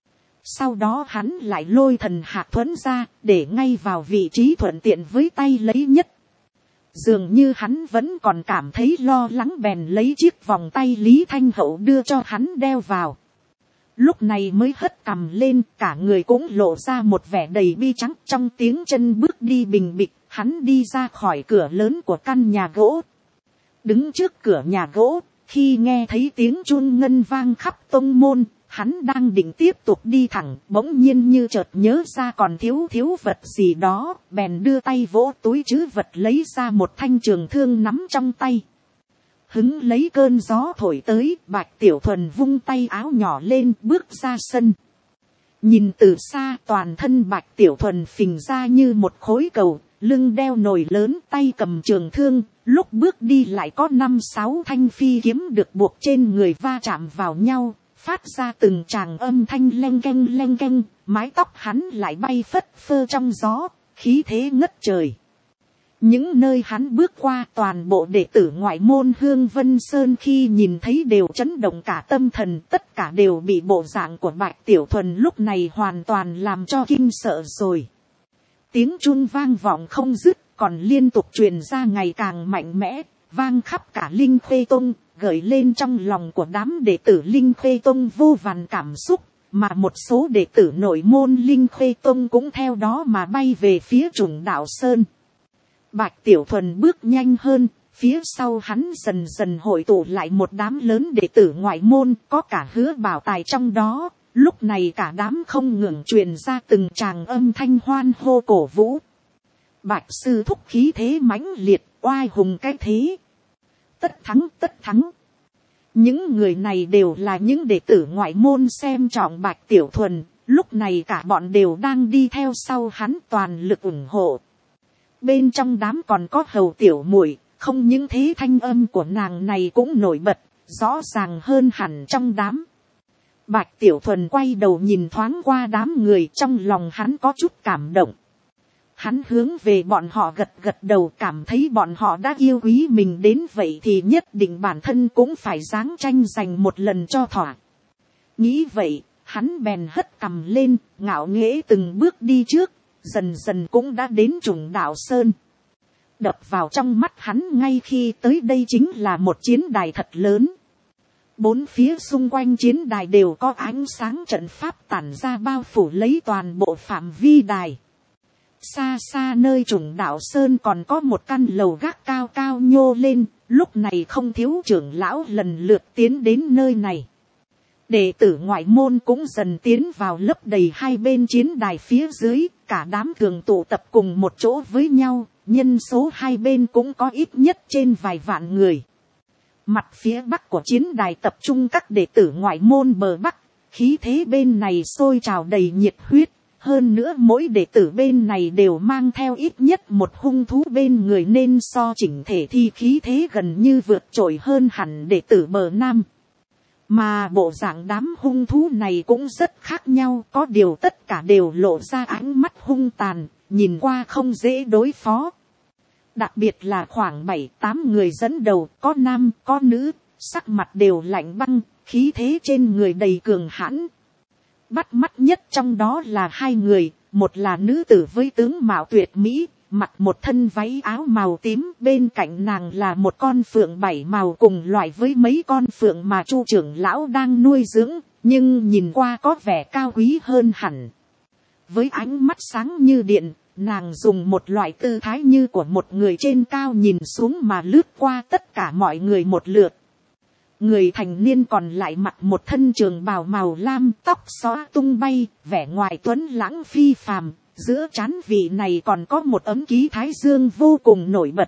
Sau đó hắn lại lôi thần hạc thuẫn ra, để ngay vào vị trí thuận tiện với tay lấy nhất. Dường như hắn vẫn còn cảm thấy lo lắng, bèn lấy chiếc vòng tay Lý Thanh Hậu đưa cho hắn đeo vào. Lúc này mới hất cằm lên, cả người cũng lộ ra một vẻ đầy bi trắng. Trong tiếng chân bước đi bình bịch, hắn đi ra khỏi cửa lớn của căn nhà gỗ. Đứng trước cửa nhà gỗ, khi nghe thấy tiếng chuông ngân vang khắp tông môn, hắn đang định tiếp tục đi thẳng, bỗng nhiên như chợt nhớ ra còn thiếu vật gì đó, bèn đưa tay vỗ túi trữ vật lấy ra một thanh trường thương nắm trong tay. Hứng lấy cơn gió thổi tới, Bạch Tiểu Thuần vung tay áo nhỏ lên, bước ra sân. Nhìn từ xa, toàn thân Bạch Tiểu Thuần phình ra như một khối cầu, lưng đeo nồi lớn, tay cầm trường thương, lúc bước đi lại có 5-6 thanh phi kiếm được buộc trên người va chạm vào nhau, phát ra từng tràng âm thanh leng keng, mái tóc hắn lại bay phất phơ trong gió, khí thế ngất trời. Những nơi hắn bước qua, toàn bộ đệ tử ngoại môn Hương Vân Sơn khi nhìn thấy đều chấn động cả tâm thần, tất cả đều bị bộ dạng của Bạch Tiểu Thuần lúc này hoàn toàn làm cho kinh sợ rồi. Tiếng chuông vang vọng không dứt, còn liên tục truyền ra ngày càng mạnh mẽ, vang khắp cả Linh Khê Tông, gợi lên trong lòng của đám đệ tử Linh Khê Tông vô vàn cảm xúc, mà một số đệ tử nội môn Linh Khê Tông cũng theo đó mà bay về phía Trùng Đạo Sơn. Bạch Tiểu Thuần bước nhanh hơn, phía sau hắn dần dần hội tụ lại một đám lớn đệ tử ngoại môn, có cả Hứa Bảo Tài trong đó. Lúc này cả đám không ngừng truyền ra từng tràng âm thanh hoan hô cổ vũ. Bạch sư thúc khí thế mãnh liệt, oai hùng cái thế. Tất thắng, tất thắng. Những người này đều là những đệ tử ngoại môn xem trọng Bạch Tiểu Thuần, lúc này cả bọn đều đang đi theo sau hắn toàn lực ủng hộ. Bên trong đám còn có Hầu Tiểu Muội, không những thế thanh âm của nàng này cũng nổi bật, rõ ràng hơn hẳn trong đám. Bạch Tiểu Thuần quay đầu nhìn thoáng qua đám người, trong lòng hắn có chút cảm động. Hắn hướng về bọn họ gật gật đầu, cảm thấy bọn họ đã yêu quý mình đến vậy thì nhất định bản thân cũng phải giáng tranh giành một lần cho thỏa. Nghĩ vậy, hắn bèn hất cằm lên, ngạo nghễ từng bước đi trước, dần dần cũng đã đến Trùng Đạo Sơn. Đập vào trong mắt hắn ngay khi tới đây chính là một chiến đài thật lớn. 4 phía xung quanh chiến đài đều có ánh sáng trận pháp tản ra bao phủ lấy toàn bộ phạm vi đài. Xa xa nơi Trùng Đạo Sơn còn có một căn lầu gác cao cao nhô lên, lúc này không thiếu trưởng lão lần lượt tiến đến nơi này. Đệ tử ngoại môn cũng dần tiến vào lấp đầy hai bên chiến đài phía dưới, cả đám thường tụ tập cùng một chỗ với nhau, nhân số hai bên cũng có ít nhất trên vài vạn người. Mặt phía bắc của chiến đài tập trung các đệ tử ngoại môn bờ bắc, khí thế bên này sôi trào đầy nhiệt huyết, hơn nữa mỗi đệ tử bên này đều mang theo ít nhất một hung thú bên người nên so chỉnh thể thì khí thế gần như vượt trội hơn hẳn đệ tử bờ nam. Mà bộ dạng đám hung thú này cũng rất khác nhau, có điều tất cả đều lộ ra ánh mắt hung tàn, nhìn qua không dễ đối phó. Đặc biệt là khoảng 7-8 người dẫn đầu, có nam có nữ, sắc mặt đều lạnh băng, khí thế trên người đầy cường hãn. Bắt mắt nhất trong đó là 2 người, một là nữ tử với tướng mạo tuyệt mỹ, mặc một thân váy áo màu tím, bên cạnh nàng là một con phượng 7 màu cùng loại với mấy con phượng mà Chu trưởng lão đang nuôi dưỡng, nhưng nhìn qua có vẻ cao quý hơn hẳn. Với ánh mắt sáng như điện, nàng dùng một loại tư thái như của một người trên cao nhìn xuống mà lướt qua tất cả mọi người một lượt. Người thành niên còn lại mặc một thân trường bào màu lam, tóc xõa tung bay, vẻ ngoài tuấn lãng phi phàm, giữa trán vị này còn có một ấm ký thái dương vô cùng nổi bật.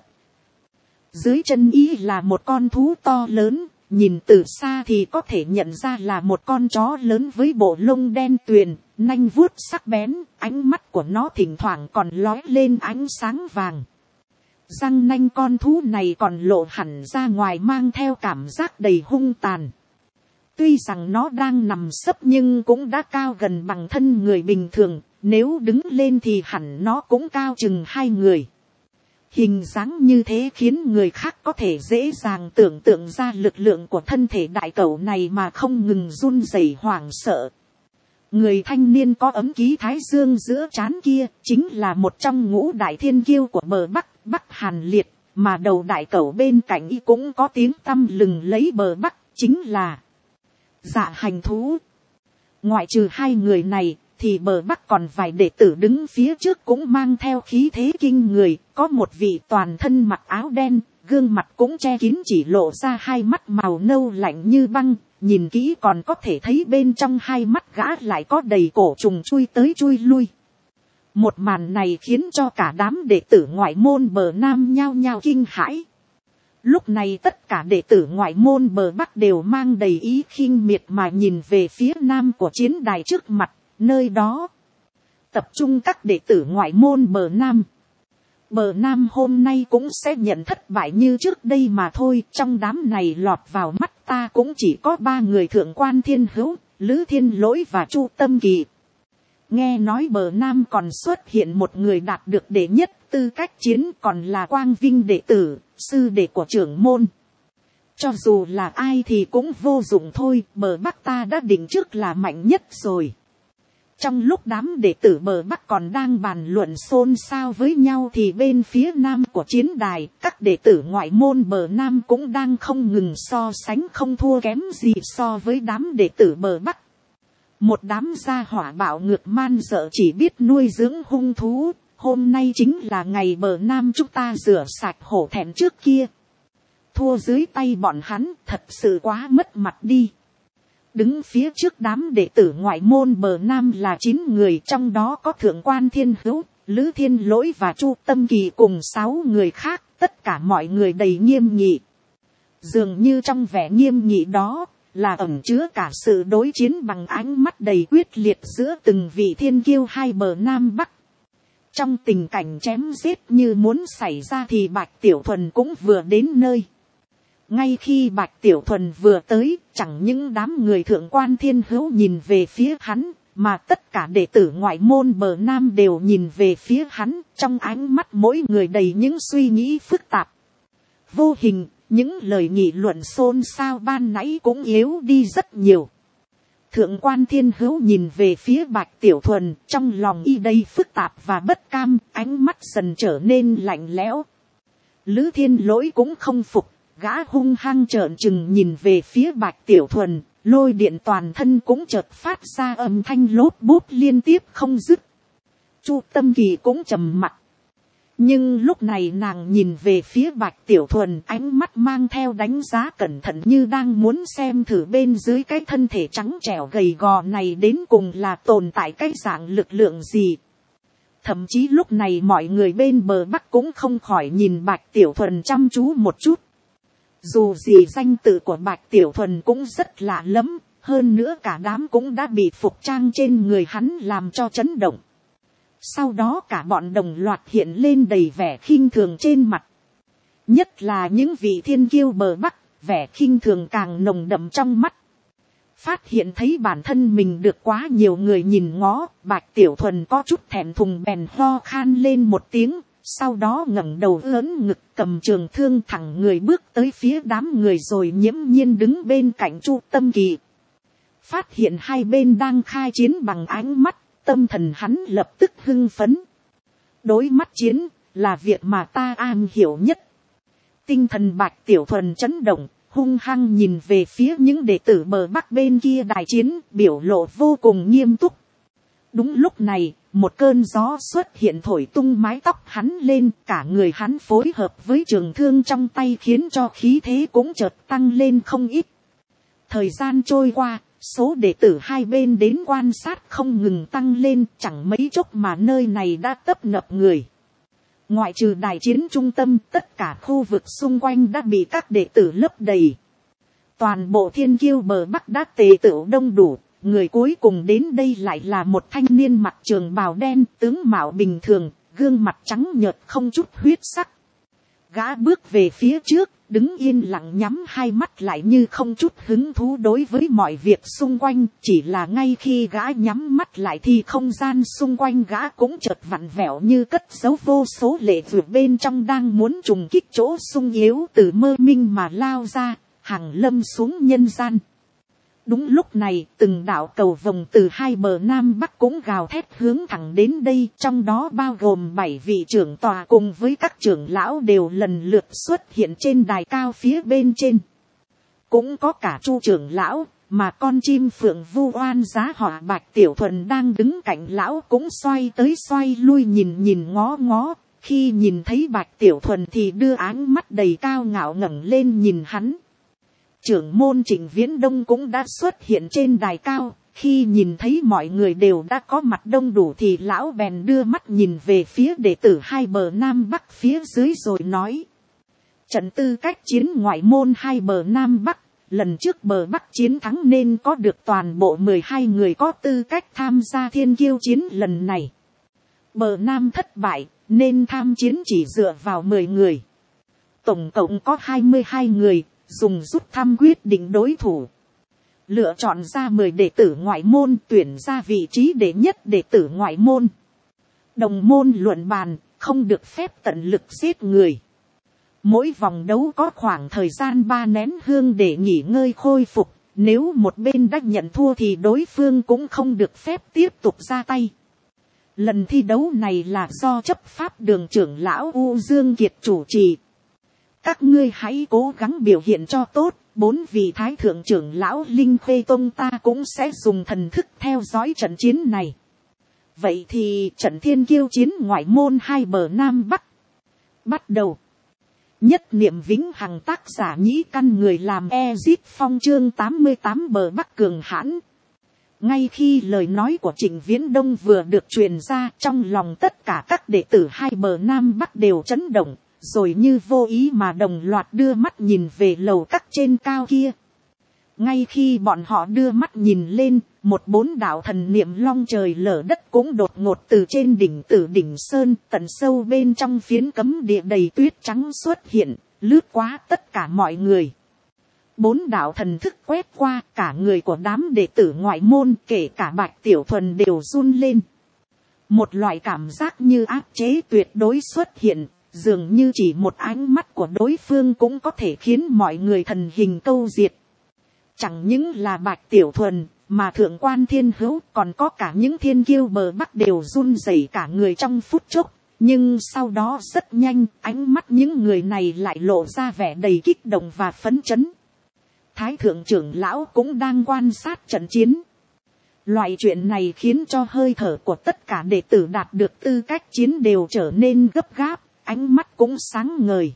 Dưới chân y là một con thú to lớn, nhìn từ xa thì có thể nhận ra là một con chó lớn với bộ lông đen tuyền, nanh vuốt sắc bén, ánh mắt của nó thỉnh thoảng còn lóe lên ánh sáng vàng. Răng nanh con thú này còn lộ hẳn ra ngoài mang theo cảm giác đầy hung tàn. Tuy rằng nó đang nằm sấp nhưng cũng đã cao gần bằng thân người bình thường, nếu đứng lên thì hẳn nó cũng cao chừng 2 người. Hình dáng như thế khiến người khác có thể dễ dàng tưởng tượng ra lực lượng của thân thể đại cẩu này mà không ngừng run rẩy hoảng sợ. Người thanh niên có ấm ký thái dương giữa trán kia chính là một trong ngũ đại thiên kiêu của bờ Bắc, Bắc Hàn Liệt, mà đầu đại cẩu bên cạnh y cũng có tiếng tăm lừng lấy bờ Bắc, chính là Dạ Hành Thú. Ngoại trừ 2 người này, thì bờ Bắc còn vài đệ tử đứng phía trước cũng mang theo khí thế kinh người, có một vị toàn thân mặc áo đen, gương mặt cũng che kín chỉ lộ ra 2 mắt màu nâu lạnh như băng, nhìn kỹ còn có thể thấy bên trong 2 mắt gã lại có đầy cổ trùng chui tới chui lui. Một màn này khiến cho cả đám đệ tử ngoại môn bờ Nam nhao nhao kinh hãi. Lúc này tất cả đệ tử ngoại môn bờ Bắc đều mang đầy ý khinh miệt mà nhìn về phía nam của chiến đài trước mặt, nơi đó tập trung các đệ tử ngoại môn bờ Nam. Bờ Nam hôm nay cũng sẽ nhận thất bại như trước đây mà thôi. Trong đám này lọt vào mắt ta cũng chỉ có 3 người Thượng Quan Thiên Hữu, Lữ Thiên Lỗi và Chu Tâm Kỳ. Nghe nói bờ Nam còn xuất hiện một người đạt được đệ nhất tư cách chiến, còn là Quang Vinh đệ tử, sư đệ của trưởng môn. Cho dù là ai thì cũng vô dụng thôi, bờ Bắc ta đã định trước là mạnh nhất rồi. Trong lúc đám đệ tử bờ Bắc còn đang bàn luận xôn xao với nhau thì bên phía nam của chiến đài, các đệ tử ngoại môn bờ Nam cũng đang không ngừng so sánh không thua kém gì so với đám đệ tử bờ Bắc. Một đám gia hỏa bạo ngược man dợ chỉ biết nuôi dưỡng hung thú, hôm nay chính là ngày bờ Nam chúng ta rửa sạch hổ thẹn trước kia. Thua dưới tay bọn hắn thật sự quá mất mặt đi. Đứng phía trước đám đệ tử ngoại môn bờ Nam là 9 người, trong đó có Thượng Quan Thiên Hữu, Lữ Thiên Lỗi và Chu Tâm Kỳ cùng 6 người khác, tất cả mọi người đầy nghiêm nghị. Dường như trong vẻ nghiêm nghị đó là ẩn chứa cả sự đối chiến bằng ánh mắt đầy quyết liệt giữa từng vị thiên kiêu 2 bờ Nam Bắc. Trong tình cảnh chém giết như muốn xảy ra thì Bạch Tiểu Thuần cũng vừa đến nơi. Ngay khi Bạch Tiểu Thuần vừa tới, chẳng những đám người Thượng Quan Thiên Hữu nhìn về phía hắn, mà tất cả đệ tử ngoại môn bờ Nam đều nhìn về phía hắn, trong ánh mắt mỗi người đầy những suy nghĩ phức tạp. Vô hình, những lời nghị luận xôn xao ban nãy cũng yếu đi rất nhiều. Thượng Quan Thiên Hữu nhìn về phía Bạch Tiểu Thuần, trong lòng y đầy phức tạp và bất cam, ánh mắt dần trở nên lạnh lẽo. Lữ Thiên Lỗi cũng không phục, gã hung hăng trợn trừng nhìn về phía Bạch Tiểu Thuần, lôi điện toàn thân cũng chợt phát ra âm thanh lốp bút liên tiếp không dứt. Chu Tâm Kỳ cũng trầm mặc. Nhưng lúc này nàng nhìn về phía Bạch Tiểu Thuần, ánh mắt mang theo đánh giá cẩn thận như đang muốn xem thử bên dưới cái thân thể trắng trẻo gầy gò này đến cùng là tồn tại cái dạng lực lượng gì. Thậm chí lúc này mọi người bên bờ Bắc cũng không khỏi nhìn Bạch Tiểu Thuần chăm chú một chút. Dù gì danh tự của Bạch Tiểu Thuần cũng rất lạ lắm, hơn nữa cả đám cũng đã bị phục trang trên người hắn làm cho chấn động. Sau đó cả bọn đồng loạt hiện lên đầy vẻ khinh thường trên mặt. Nhất là những vị thiên kiêu bờ Bắc, vẻ khinh thường càng nồng đậm trong mắt. Phát hiện thấy bản thân mình được quá nhiều người nhìn ngó, Bạch Tiểu Thuần có chút thẹn thùng bèn ho khan lên một tiếng, sau đó ngẩng đầu lớn ngực cầm trường thương thẳng người bước tới phía đám người rồi nhiễm nhiên đứng bên cạnh Chu Tâm Kỳ. Phát hiện hai bên đang khai chiến bằng ánh mắt, tâm thần hắn lập tức hưng phấn. Đối mắt chiến là việc mà ta am hiểu nhất. Tinh thần Bạch Tiểu Thuần chấn động, hung hăng nhìn về phía những đệ tử bờ Bắc bên kia đài chiến, biểu lộ vô cùng nghiêm túc. Đúng lúc này, một cơn gió xuất hiện thổi tung mái tóc hắn lên, cả người hắn phối hợp với trường thương trong tay khiến cho khí thế cũng chợt tăng lên không ít. Thời gian trôi qua, số đệ tử hai bên đến quan sát không ngừng tăng lên, chẳng mấy chốc mà nơi này đã tấp nập người. Ngoại trừ đài chiến trung tâm, tất cả khu vực xung quanh đã bị các đệ tử lấp đầy. Toàn bộ thiên kiêu bờ Bắc đã tề tựu đông đủ, người cuối cùng đến đây lại là một thanh niên mặc trường bào đen, tướng mạo bình thường, gương mặt trắng nhợt không chút huyết sắc. Gã bước về phía trước, đứng yên lặng nhắm hai mắt lại như không chút hứng thú đối với mọi việc xung quanh, chỉ là ngay khi gã nhắm mắt lại thì không gian xung quanh gã cũng chợt vặn vẹo như cất giấu vô số lệ vượt bên trong đang muốn trùng kích chỗ sung yếu từ mơ minh mà lao ra, hàng lâm xuống nhân gian. Đúng lúc này, từng đạo cầu vồng từ hai bờ nam bắc cũng gào thét hướng thẳng đến đây, trong đó bao gồm 7 vị trưởng tòa cùng với các trưởng lão đều lần lượt xuất hiện trên đài cao phía bên trên. Cũng có cả Chu trưởng lão, mà con chim phượng vu oan giá họ Bạch Tiểu Thuần đang đứng cạnh lão cũng xoay tới xoay lui nhìn ngó ngó, khi nhìn thấy Bạch Tiểu Thuần thì đưa áng mắt đầy cao ngạo ngẩng lên nhìn hắn. Trưởng môn Trịnh Viễn Đông cũng đã xuất hiện trên đài cao, khi nhìn thấy mọi người đều đã có mặt đông đủ thì lão bèn đưa mắt nhìn về phía đệ tử hai bờ nam bắc phía dưới rồi nói. Trận tư cách chiến ngoại môn hai bờ nam bắc, lần trước bờ bắc chiến thắng nên có được toàn bộ 12 người có tư cách tham gia thiên kiêu chiến lần này. Bờ nam thất bại, nên tham chiến chỉ dựa vào 10 người. Tổng cộng có 22 người. Dùng rút thăm quyết định đối thủ, lựa chọn ra 10 đệ tử ngoại môn, tuyển ra vị trí đệ nhất đệ tử ngoại môn. Đồng môn luận bàn, không được phép tận lực giết người. Mỗi vòng đấu có khoảng thời gian 3 nén hương để nghỉ ngơi khôi phục, nếu một bên đã nhận thua thì đối phương cũng không được phép tiếp tục ra tay. Lần thi đấu này là do chấp pháp đường trưởng lão U Dương Kiệt chủ trì. Các ngươi hãy cố gắng biểu hiện cho tốt, 4 vị thái thượng trưởng lão Linh Khê Tông ta cũng sẽ dùng thần thức theo dõi trận chiến này. Vậy thì trận thiên kiêu chiến ngoại môn hai bờ nam bắc bắt đầu. Nhất niệm vĩnh hằng, tác giả Nhĩ Căn, người làm Ezit Phong, chương 88 bờ bắc cường hãn. Ngay khi lời nói của Trịnh Viễn Đông vừa được truyền ra, trong lòng tất cả các đệ tử hai bờ nam bắc đều chấn động. Rồi như vô ý mà đồng loạt đưa mắt nhìn về lầu các trên cao kia. Ngay khi bọn họ đưa mắt nhìn lên, một 4 đạo thần niệm long trời lở đất cũng đột ngột từ trên đỉnh Tử Đỉnh Sơn tận sâu bên trong phiến cấm địa đầy tuyết trắng xuất hiện, lướt qua tất cả mọi người. 4 đạo thần thức quét qua, cả người của đám đệ tử ngoại môn kể cả Bạch Tiểu Thuần đều run lên. Một loại cảm giác như áp chế tuyệt đối xuất hiện. Dường như chỉ một ánh mắt của đối phương cũng có thể khiến mọi người thần hình câu diệt. Chẳng những là Bạch Tiểu Thuần, mà Thượng Quan Thiên Hữu còn có cả những thiên kiêu bờ bắc đều run rẩy cả người trong phút chốc. Nhưng sau đó rất nhanh, ánh mắt những người này lại lộ ra vẻ đầy kích động và phấn chấn. Thái thượng trưởng lão cũng đang quan sát trận chiến. Loại chuyện này khiến cho hơi thở của tất cả đệ tử đạt được tư cách chiến đều trở nên gấp gáp. Ánh mắt cũng sáng ngời.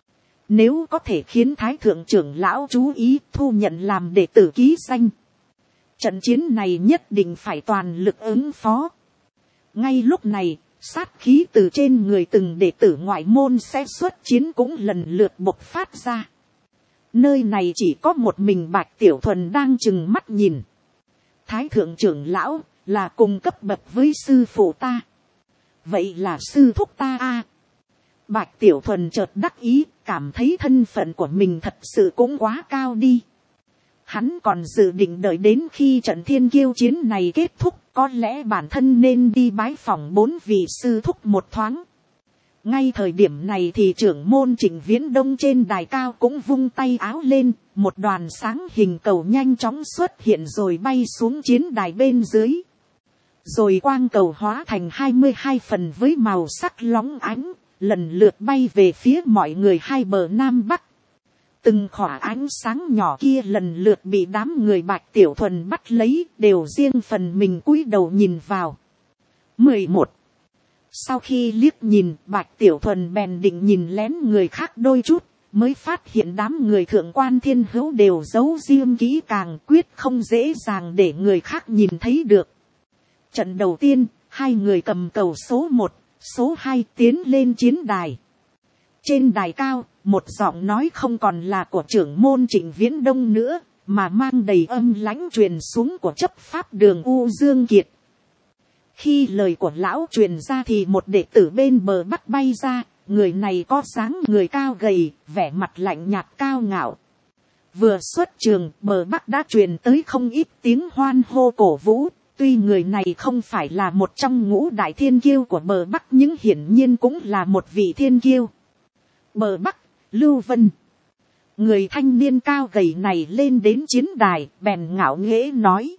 Nếu có thể khiến thái thượng trưởng lão chú ý thu nhận làm đệ tử ký danh, trận chiến này nhất định phải toàn lực ứng phó. Ngay lúc này, sát khí từ trên người từng đệ tử ngoại môn sẽ xuất chiến cũng lần lượt bộc phát ra. Nơi này chỉ có một mình Bạch Tiểu Thuần đang trừng mắt nhìn. Thái thượng trưởng lão là cùng cấp bậc với sư phụ ta. Vậy là sư thúc ta a. Bạch Tiểu Thuần chợt đắc ý, cảm thấy thân phận của mình thật sự cũng quá cao đi. Hắn còn dự định đợi đến khi trận thiên kiêu chiến này kết thúc, có lẽ bản thân nên đi bái phỏng 4 vị sư thúc một thoáng. Ngay thời điểm này thì trưởng môn Trịnh Viễn Đông trên đài cao cũng vung tay áo lên, một đoàn sáng hình cầu nhanh chóng xuất hiện rồi bay xuống chiến đài bên dưới. Rồi quang cầu hóa thành 22 phần với màu sắc lóng ánh, lần lượt bay về phía mọi người hai bờ nam bắc. Từng khỏa ánh sáng nhỏ kia lần lượt bị đám người Bạch Tiểu Thuần bắt lấy, đều riêng phần mình cúi đầu nhìn vào. 11. Sau khi liếc nhìn, Bạch Tiểu Thuần bèn định nhìn lén người khác đôi chút, mới phát hiện đám người Thượng Quan Thiên Hữu đều giấu riêng kỹ càng, quyết không dễ dàng để người khác nhìn thấy được. Trận đầu tiên, hai người cầm cầu số 1, số 2 tiến lên chiến đài. Trên đài cao, một giọng nói không còn là của trưởng môn Trịnh Viễn Đông nữa, mà mang đầy âm lãnh truyền xuống của chấp pháp đường U Dương Kiệt. Khi lời của lão truyền ra thì một đệ tử bên bờ bắc bay ra, người này có dáng người cao gầy, vẻ mặt lạnh nhạt cao ngạo. Vừa xuất trường, bờ Bắc đã truyền tới không ít tiếng hoan hô cổ vũ. Tuy người này không phải là một trong ngũ đại thiên kiêu của bờ Bắc, nhưng hiển nhiên cũng là một vị thiên kiêu. Bờ Bắc, Lưu Vân. Người thanh niên cao gầy này lên đến chiến đài, bèn ngạo nghễ nói.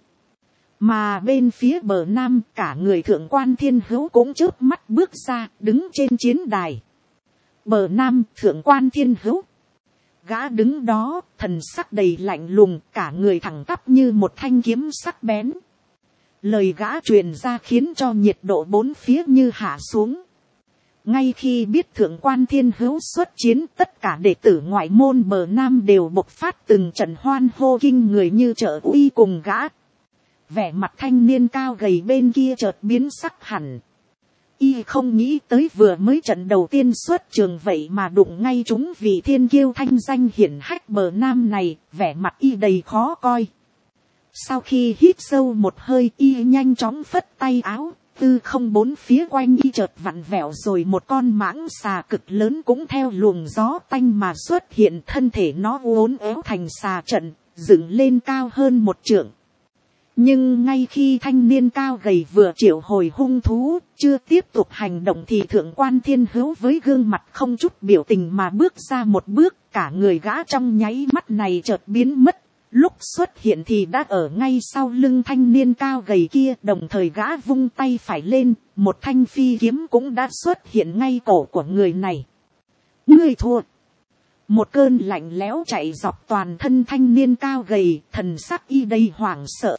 Mà bên phía bờ Nam, cả người thượng quan Thiên Hữu cũng chớp mắt bước ra, đứng trên chiến đài. Bờ Nam, thượng quan Thiên Hữu. Gã đứng đó, thần sắc đầy lạnh lùng, cả người thẳng tắp như một thanh kiếm sắc bén. Lời gã truyền ra khiến cho nhiệt độ bốn phía như hạ xuống. Ngay khi biết thượng quan Thiên Hữu xuất chiến, tất cả đệ tử ngoại môn bờ Nam đều bộc phát từng trận hoan hô kinh người như trợ uy cùng gã. Vẻ mặt thanh niên cao gầy bên kia chợt biến sắc hẳn. Y không nghĩ tới vừa mới trận đầu tiên xuất trường vậy mà đụng ngay chúng vị thiên kiêu thanh danh hiển hách bờ Nam này, vẻ mặt Y đầy khó coi. Sau khi hít sâu một hơi, Y nhanh chóng phất tay áo, tư không bốn phía quanh Y chợt vặn vẹo, rồi một con mãng xà cực lớn cũng theo luồng gió tanh mà xuất hiện, thân thể nó uốn éo thành xà trận, dựng lên cao hơn một trượng. Nhưng ngay khi thanh niên cao gầy vừa triệu hồi hung thú, chưa tiếp tục hành động thì thượng quan Thiên Hữu với gương mặt không chút biểu tình mà bước ra một bước, cả người gã trong nháy mắt này chợt biến mất. Lúc xuất hiện thì đã ở ngay sau lưng thanh niên cao gầy kia, đồng thời gã vung tay phải lên, một thanh phi kiếm cũng đã xuất hiện ngay cổ của người này. Ngươi thua. Một cơn lạnh lẽo chạy dọc toàn thân thanh niên cao gầy, thần sắc Y đầy hoảng sợ.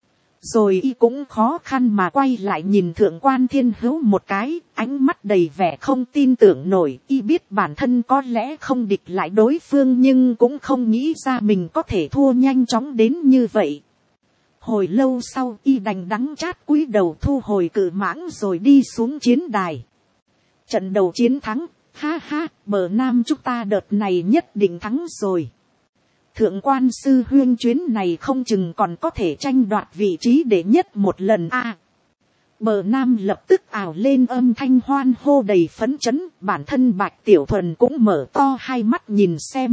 Rồi Y cũng khó khăn mà quay lại nhìn thượng quan Thiên Hữu một cái, ánh mắt đầy vẻ không tin tưởng nổi. Y biết bản thân có lẽ không địch lại đối phương, nhưng cũng không nghĩ ra mình có thể thua nhanh chóng đến như vậy. Hồi lâu sau, Y đành đắng chát cúi đầu thu hồi cự mãng rồi đi xuống chiến đài. Trận đầu chiến thắng, ha ha, bờ Nam chúng ta đợt này nhất định thắng rồi. Thượng quan sư huynh chuyến này không chừng còn có thể tranh đoạt vị trí đệ nhất một lần a. Bờ Nam lập tức ào lên âm thanh hoan hô đầy phấn chấn, bản thân Bạch Tiểu Thuần cũng mở to hai mắt nhìn xem.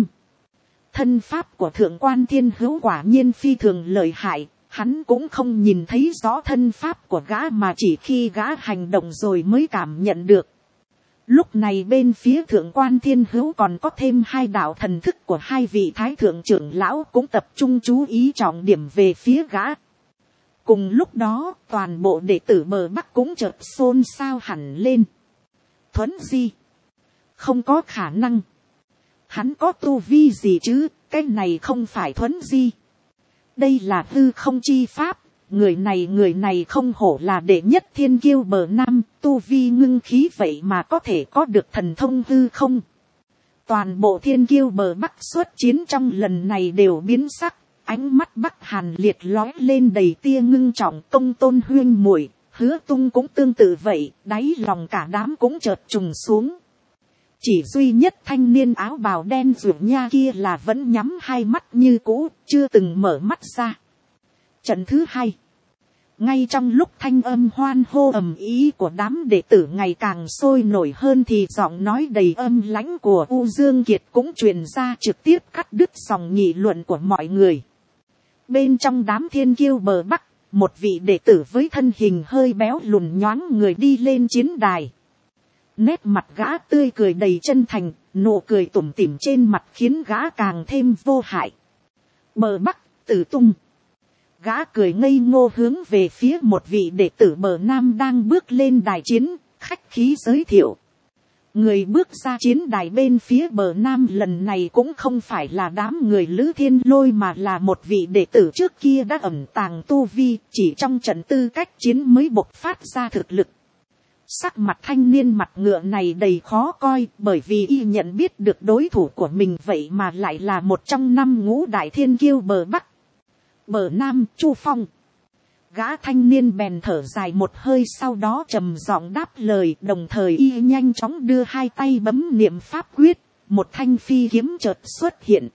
Thân pháp của thượng quan Thiên Hữu quả nhiên phi thường lợi hại, hắn cũng không nhìn thấy rõ thân pháp của gã mà chỉ khi gã hành động rồi mới cảm nhận được. Lúc này bên phía thượng quan Thiên Hữu còn có thêm hai đạo thần thức của hai vị thái thượng trưởng lão cũng tập trung chú ý trọng điểm về phía gã. Cùng lúc đó, toàn bộ đệ tử bờ Bắc cũng chợt xôn xao hẳn lên. Thuấn Di. Không có khả năng. Hắn có tu vi gì chứ, cái này không phải Thuấn Di. Đây là hư không chi pháp. Người này không hổ là đệ nhất thiên kiêu bờ Nam, tu vi ngưng khí vậy mà có thể có được thần thông hư không. Toàn bộ thiên kiêu bờ Bắc xuất chiến trong lần này đều biến sắc, ánh mắt Bắc Hàn Liệt lóe lên đầy tia ngưng trọng. Công Tôn huyên muội, Hứa Tung cũng tương tự vậy, đáy lòng cả đám cũng chợt trùng xuống. Chỉ duy nhất thanh niên áo bào đen ruột nha kia là vẫn nhắm hai mắt như cũ, chưa từng mở mắt ra. Trận thứ hai. Ngay trong lúc thanh âm hoan hô ầm ý của đám đệ tử ngày càng sôi nổi hơn thì giọng nói đầy âm lãnh của U Dương Kiệt cũng truyền ra, trực tiếp cắt đứt dòng nghị luận của mọi người. Bên trong đám thiên kiêu bờ Bắc, một vị đệ tử với thân hình hơi béo lùn nhoáng người đi lên chiến đài. Nét mặt gã tươi cười đầy chân thành, nụ cười tủm tỉm trên mặt khiến gã càng thêm vô hại. Bờ Bắc, Tử Tung. Gã cười ngây ngô hướng về phía một vị đệ tử bờ Nam đang bước lên đài chiến, khách khí giới thiệu. Người bước ra chiến đài bên phía bờ Nam lần này cũng không phải là đám người Lữ Thiên Lôi mà là một vị đệ tử trước kia đã ẩn tàng tu vi, chỉ trong trận tư cách chiến mới bộc phát ra thực lực. Sắc mặt thanh niên mặt ngựa này đầy khó coi, bởi vì Y nhận biết được đối thủ của mình vậy mà lại là một trong 5 ngũ đại thiên kiêu bờ Bắc. Bờ Nam, Chu Phong. Gã thanh niên bèn thở dài một hơi, sau đó trầm giọng đáp lời, đồng thời Y nhanh chóng đưa hai tay bấm niệm pháp quyết, một thanh phi kiếm chợt xuất hiện.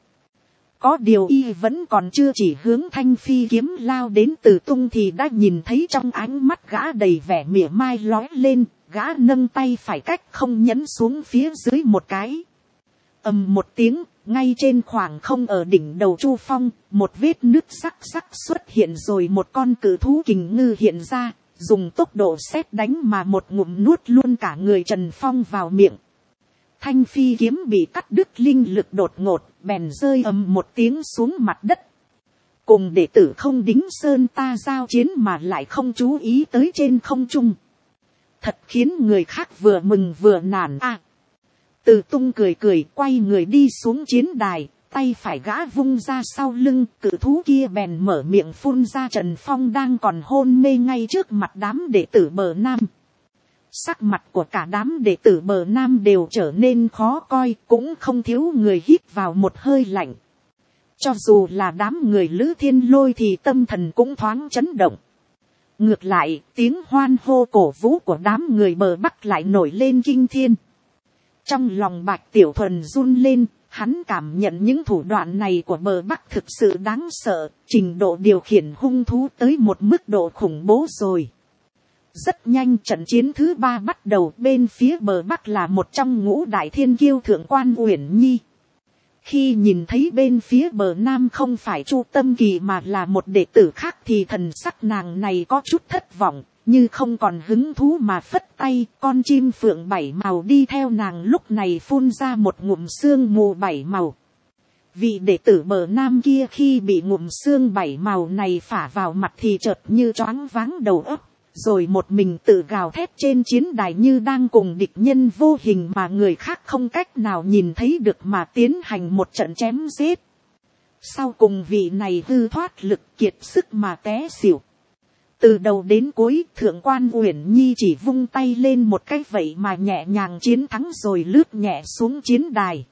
Có điều Y vẫn còn chưa chỉ hướng thanh phi kiếm lao đến Từ Tung thì đã nhìn thấy trong ánh mắt gã đầy vẻ mỉa mai lóe lên, gã nâng tay phải cách không nhấn xuống phía dưới một cái. Ầm một tiếng, ngay trên khoảng không ở đỉnh đầu Chu Phong, một vết nứt sắc sắc xuất hiện rồi một con cự thú kình ngư hiện ra, dùng tốc độ sét đánh mà một ngụm nuốt luôn cả người Trần Phong vào miệng. Thanh phi kiếm bị cắt đứt linh lực đột ngột, bèn rơi ầm một tiếng xuống mặt đất. Cùng đệ tử không đính sơn ta giao chiến mà lại không chú ý tới trên không trung. Thật khiến người khác vừa mừng vừa nản a. Từ Tung cười cười quay người đi xuống chiến đài, tay phải gã vung ra sau lưng, cự thú kia bèn mở miệng phun ra Trần Phong đang còn hôn mê ngay trước mặt đám đệ tử bờ Nam. Sắc mặt của cả đám đệ tử bờ Nam đều trở nên khó coi, cũng không thiếu người hít vào một hơi lạnh. Cho dù là đám người Lữ Thiên Lôi thì tâm thần cũng thoáng chấn động. Ngược lại, tiếng hoan hô cổ vũ của đám người bờ Bắc lại nổi lên kinh thiên. Trong lòng Bạch Tiểu Thuần run lên, hắn cảm nhận những thủ đoạn này của bờ Bắc thực sự đáng sợ, trình độ điều khiển hung thú tới một mức độ khủng bố rồi. Rất nhanh trận chiến thứ 3 bắt đầu, bên phía bờ Bắc là một trong ngũ đại thiên kiêu Thượng Quan Uyển Nhi. Khi nhìn thấy bên phía bờ Nam không phải Chu Tâm Kỳ mà là một đệ tử khác thì thần sắc nàng này có chút thất vọng, như không còn hứng thú mà phất tay. Con chim phượng 7 màu đi theo nàng lúc này phun ra một ngụm sương mù 7 màu. Vị đệ tử bờ Nam kia khi bị ngụm sương 7 màu này phả vào mặt thì chợt như choáng váng đầu óc, rồi một mình tự gào thét trên chiến đài như đang cùng địch nhân vô hình mà người khác không cách nào nhìn thấy được mà tiến hành một trận chém giết. Sau cùng vị này hư thoát lực kiệt sức mà té xỉu. Từ đầu đến cuối Thượng Quan Uyển Nhi chỉ vung tay lên một cái vậy mà nhẹ nhàng chiến thắng rồi lướt nhẹ xuống chiến đài.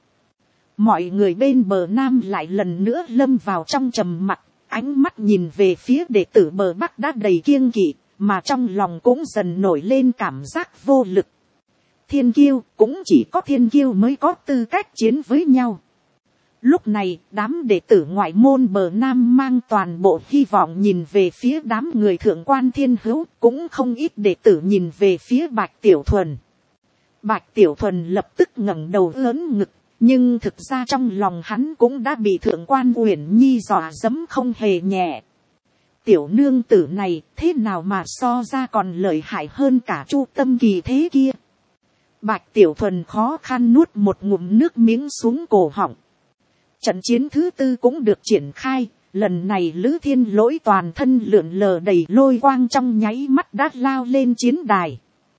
Mọi người bên bờ Nam lại lần nữa lâm vào trong trầm mặc, ánh mắt nhìn về phía đệ tử bờ Bắc đã đầy kiêng kỵ, mà trong lòng cũng dần nổi lên cảm giác vô lực. Thiên kiêu, cũng chỉ có thiên kiêu mới có tư cách chiến với nhau. Lúc này, đám đệ tử ngoại môn bờ Nam mang toàn bộ hy vọng nhìn về phía đám người Thượng Quan Thiên Hữu, cũng không ít đệ tử nhìn về phía Bạch Tiểu Thuần. Bạch Tiểu Thuần lập tức ngẩng đầu ưỡn ngực, nhưng thực ra trong lòng hắn cũng đã bị Thượng Quan Uyển Nhi dọa dẫm không hề nhẹ. Tiểu nương tử này thế nào mà so ra còn lợi hại hơn cả Chu Tâm Kỳ thế kia. Bạch Tiểu Thuần khó khăn nuốt một ngụm nước miếng xuống cổ họng. Trận chiến thứ 4 cũng được triển khai, lần này Lữ Thiên Lỗi toàn thân lượn lờ đầy lôi quang trong nháy mắt đã lao lên chiến đài.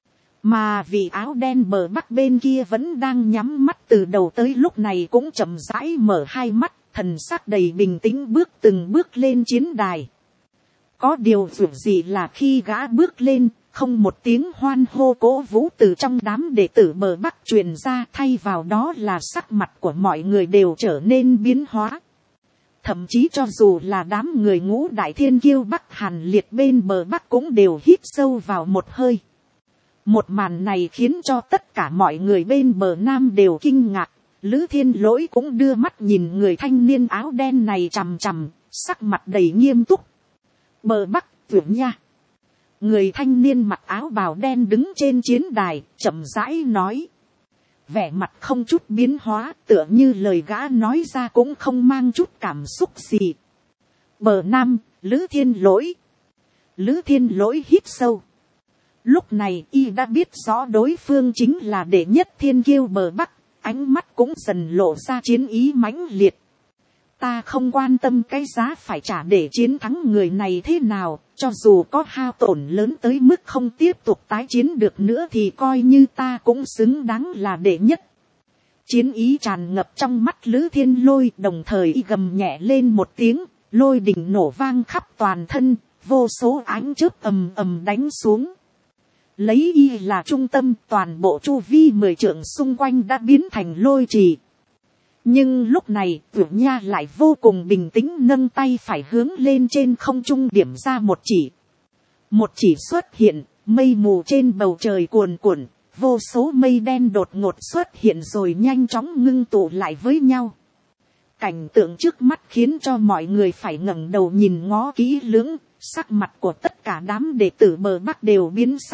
Mà vị áo đen bờ Bắc bên kia vẫn đang nhắm mắt từ đầu tới lúc này cũng chậm rãi mở hai mắt, thần sắc đầy bình tĩnh bước từng bước lên chiến đài. Có điều dù gì là khi gã bước lên, không một tiếng hoan hô cố vũ từ trong đám đệ tử bờ Bắc truyền ra, thay vào đó là sắc mặt của mọi người đều trở nên biến hóa. Thậm chí cho dù là đám người ngũ đại thiên kiêu Bắc Hàn Liệt bên bờ Bắc cũng đều hít sâu vào một hơi. Một màn này khiến cho tất cả mọi người bên bờ Nam đều kinh ngạc. Lữ Thiên Lỗi cũng đưa mắt nhìn người thanh niên áo đen này chằm chằm, sắc mặt đầy nghiêm túc. Bờ Bắc, Tuyển Nha. Người thanh niên mặc áo bào đen đứng trên chiến đài, chậm rãi nói. Vẻ mặt không chút biến hóa, tựa như lời gã nói ra cũng không mang chút cảm xúc gì. Bờ Nam, Lữ Thiên Lỗi. Lữ Thiên Lỗi hít sâu. Lúc này y đã biết rõ đối phương chính là đệ nhất thiên kiêu bờ Bắc, ánh mắt cũng dần lộ ra chiến ý mãnh liệt. Ta không quan tâm cái giá phải trả để chiến thắng người này thế nào, cho dù có hao tổn lớn tới mức không tiếp tục tái chiến được nữa thì coi như ta cũng xứng đáng là đệ nhất. Chiến ý tràn ngập trong mắt Lữ Thiên Lôi, đồng thời y gầm nhẹ lên một tiếng, lôi đình nổ vang khắp toàn thân, vô số ánh chớp ầm ầm đánh xuống. Lấy y là trung tâm, toàn bộ chu vi 10 trượng xung quanh đã biến thành lôi trì. Nhưng lúc này, Tuyển Nha lại vô cùng bình tĩnh nâng tay phải hướng lên trên không trung điểm ra một chỉ. Một chỉ xuất hiện, mây mù trên bầu trời cuồn cuộn, vô số mây đen đột ngột xuất hiện rồi nhanh chóng ngưng tụ lại với nhau. Cảnh tượng trước mắt khiến cho mọi người phải ngẩng đầu nhìn ngó kỹ lưỡng, sắc mặt của tất cả đám đệ tử bờ Bắc đều biến sắc,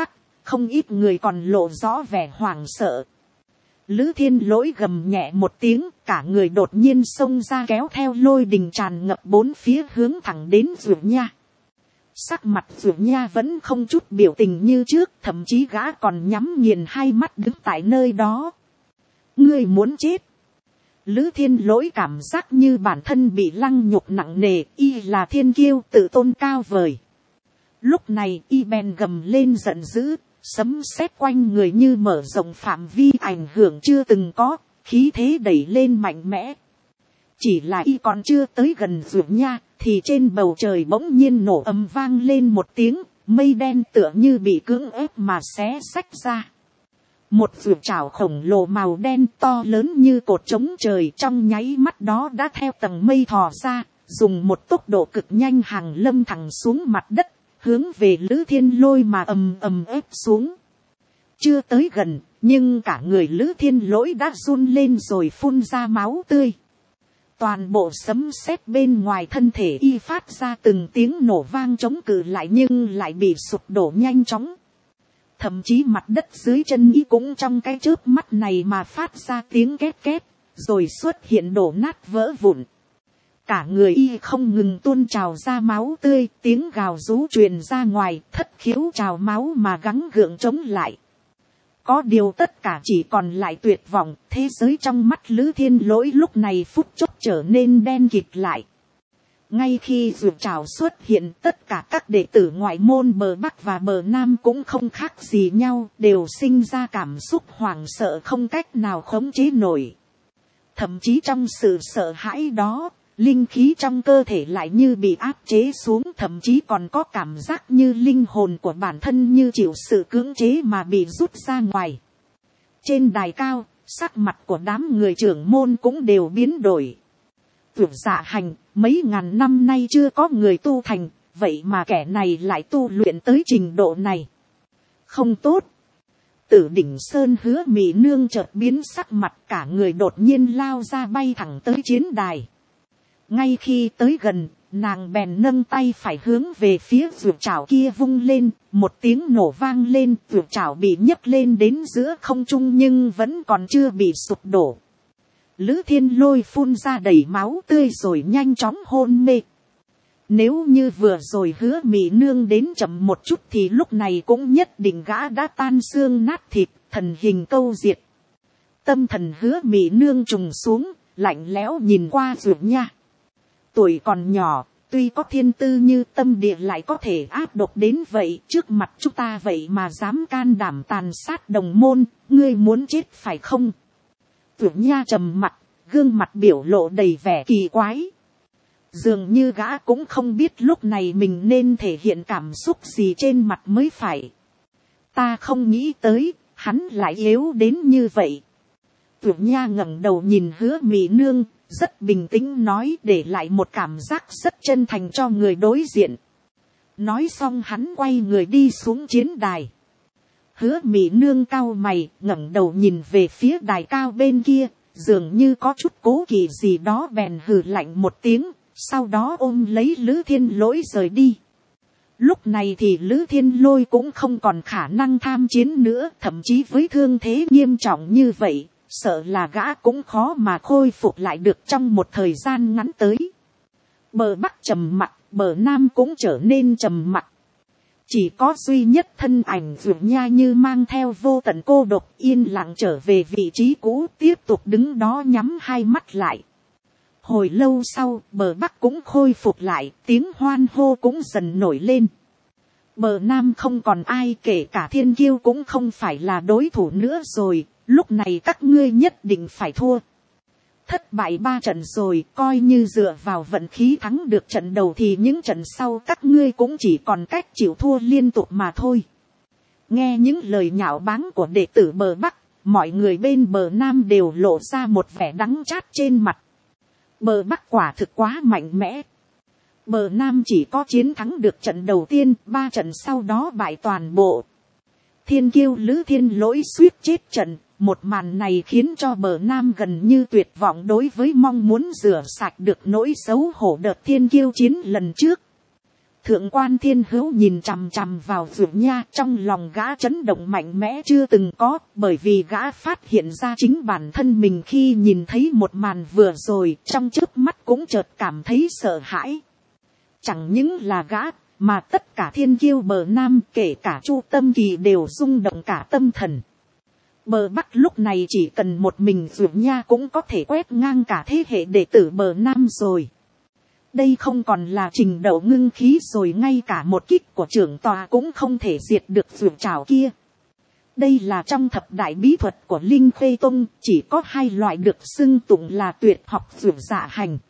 không ít người còn lộ rõ vẻ hoảng sợ. Lữ Thiên Lỗi gầm nhẹ một tiếng, cả người đột nhiên xông ra kéo theo lôi đình tràn ngập bốn phía hướng thẳng đến Dược Nha. Sắc mặt Dược Nha vẫn không chút biểu tình như trước, thậm chí gã còn nhắm nghiền hai mắt đứng tại nơi đó. Ngươi muốn chết. Lữ Thiên Lỗi cảm giác như bản thân bị lăng nhục nặng nề, y là thiên kiêu tự tôn cao vời. Lúc này y bèn gầm lên giận dữ, sấm sét quanh người như mở rộng phạm vi ảnh hưởng chưa từng có, khí thế đẩy lên mạnh mẽ. Chỉ là y còn chưa tới gần Dược Nha, thì trên bầu trời bỗng nhiên nổ ầm vang lên một tiếng, mây đen tựa như bị cưỡng ép mà xé xách ra. Một vượt trảo khổng lồ màu đen to lớn như cột trống trời trong nháy mắt đó đã theo tầng mây thò ra, dùng một tốc độ cực nhanh hàng lâm thẳng xuống mặt đất, hướng về Lữ Thiên Lôi mà ầm ầm ép xuống. Chưa tới gần, nhưng cả người Lữ Thiên Lỗi đã run lên rồi phun ra máu tươi. Toàn bộ sấm sét bên ngoài thân thể y phát ra từng tiếng nổ vang chống cự lại nhưng lại bị sụp đổ nhanh chóng. Thậm chí mặt đất dưới chân y cũng trong cái chớp mắt này mà phát ra tiếng két két, rồi xuất hiện đổ nát vỡ vụn. Cả người y không ngừng tuôn trào ra máu tươi, tiếng gào rú truyền ra ngoài, thất khiếu trào máu mà gắng gượng chống lại. Có điều tất cả chỉ còn lại tuyệt vọng, thế giới trong mắt Lữ Thiên Lỗi lúc này phút chốc trở nên đen kịt lại. Ngay khi vượt trào xuất hiện, tất cả các đệ tử ngoại môn bờ Bắc và bờ Nam cũng không khác gì nhau, đều sinh ra cảm xúc hoảng sợ không cách nào khống chế nổi. Thậm chí trong sự sợ hãi đó, linh khí trong cơ thể lại như bị áp chế xuống, thậm chí còn có cảm giác như linh hồn của bản thân như chịu sự cưỡng chế mà bị rút ra ngoài. Trên đài cao, sắc mặt của đám người trưởng môn cũng đều biến đổi. Tưởng Dạ Hành, mấy ngàn năm nay chưa có người tu thành, vậy mà kẻ này lại tu luyện tới trình độ này. Không tốt. Tử Đỉnh Sơn Hứa Mị Nương chợt biến sắc mặt, cả người đột nhiên lao ra bay thẳng tới chiến đài. Ngay khi tới gần, nàng bèn nâng tay phải hướng về phía vượt trảo kia vung lên, một tiếng nổ vang lên, vượt trảo bị nhấc lên đến giữa không trung nhưng vẫn còn chưa bị sụp đổ. Lữ Thiên Lôi phun ra đầy máu tươi rồi nhanh chóng hôn mê. Nếu như vừa rồi Hứa Mị Nương đến chậm một chút thì lúc này cũng nhất định gã đã tan xương nát thịt, thần hình câu diệt. Tâm thần Hứa Mị Nương trùng xuống, lạnh lẽo nhìn qua Dược Nha. Tuổi còn nhỏ, tuy có thiên tư như tâm địa lại có thể áp độc đến vậy, trước mặt chúng ta vậy mà dám can đảm tàn sát đồng môn, ngươi muốn chết phải không? Dược Nha trầm mặt, gương mặt biểu lộ đầy vẻ kỳ quái. Dường như gã cũng không biết lúc này mình nên thể hiện cảm xúc gì trên mặt mới phải. Ta không nghĩ tới, hắn lại yếu đến như vậy. Dược Nha ngẩng đầu nhìn Hứa Mị Nương, rất bình tĩnh nói, để lại một cảm giác rất chân thành cho người đối diện. Nói xong hắn quay người đi xuống chiến đài. Hứa Mị Nương cau mày, ngẩng đầu nhìn về phía đài cao bên kia, dường như có chút cố kỵ gì đó, bèn hừ lạnh một tiếng, sau đó ôm lấy Lữ Thiên Lỗi rời đi. Lúc này thì Lữ Thiên Lôi cũng không còn khả năng tham chiến nữa, thậm chí với thương thế nghiêm trọng như vậy, sợ là gã cũng khó mà khôi phục lại được trong một thời gian ngắn tới. Bờ Bắc trầm mặc, bờ Nam cũng trở nên trầm mặc. Chỉ có duy nhất thân ảnh Dược Nha như mang theo vô tận cô độc yên lặng trở về vị trí cũ, tiếp tục đứng đó nhắm hai mắt lại. Hồi lâu sau, bờ Bắc cũng khôi phục lại, tiếng hoan hô cũng dần nổi lên. Bờ Nam không còn ai, kể cả thiên kiêu cũng không phải là đối thủ nữa rồi, lúc này các ngươi nhất định phải thua. Thất bại 3 trận rồi, coi như dựa vào vận khí thắng được trận đầu thì những trận sau các ngươi cũng chỉ còn cách chịu thua liên tục mà thôi. Nghe những lời nhạo báng của đệ tử bờ Bắc, mọi người bên bờ Nam đều lộ ra một vẻ đắng chát trên mặt. Bờ Bắc quả thực quá mạnh mẽ. Bờ Nam chỉ có chiến thắng được trận đầu tiên, 3 trận sau đó bại toàn bộ. Thiên kiêu Lữ Thiên Lỗi suýt chết trận. Một màn này khiến cho bờ Nam gần như tuyệt vọng đối với mong muốn rửa sạch được nỗi xấu hổ đợt thiên kiêu chiến lần trước. Thượng quan Thiên Hữu nhìn chằm chằm vào Dược Nha, trong lòng gã chấn động mạnh mẽ chưa từng có, bởi vì gã phát hiện ra chính bản thân mình khi nhìn thấy một màn vừa rồi, trong chớp mắt cũng chợt cảm thấy sợ hãi. Chẳng những là gã, mà tất cả thiên kiêu bờ Nam, kể cả Chu Tâm Kỳ đều rung động cả tâm thần. Bờ Bắc lúc này chỉ cần một mình Dược Nha cũng có thể quét ngang cả thế hệ đệ tử bờ Nam rồi. Đây không còn là trình độ ngưng khí rồi, ngay cả một kích của trưởng tòa cũng không thể diệt được Dược Trảo kia. Đây là trong thập đại bí thuật của Linh Khê Tông, chỉ có hai loại được xưng tụng là tuyệt học Dược Dạ Hành.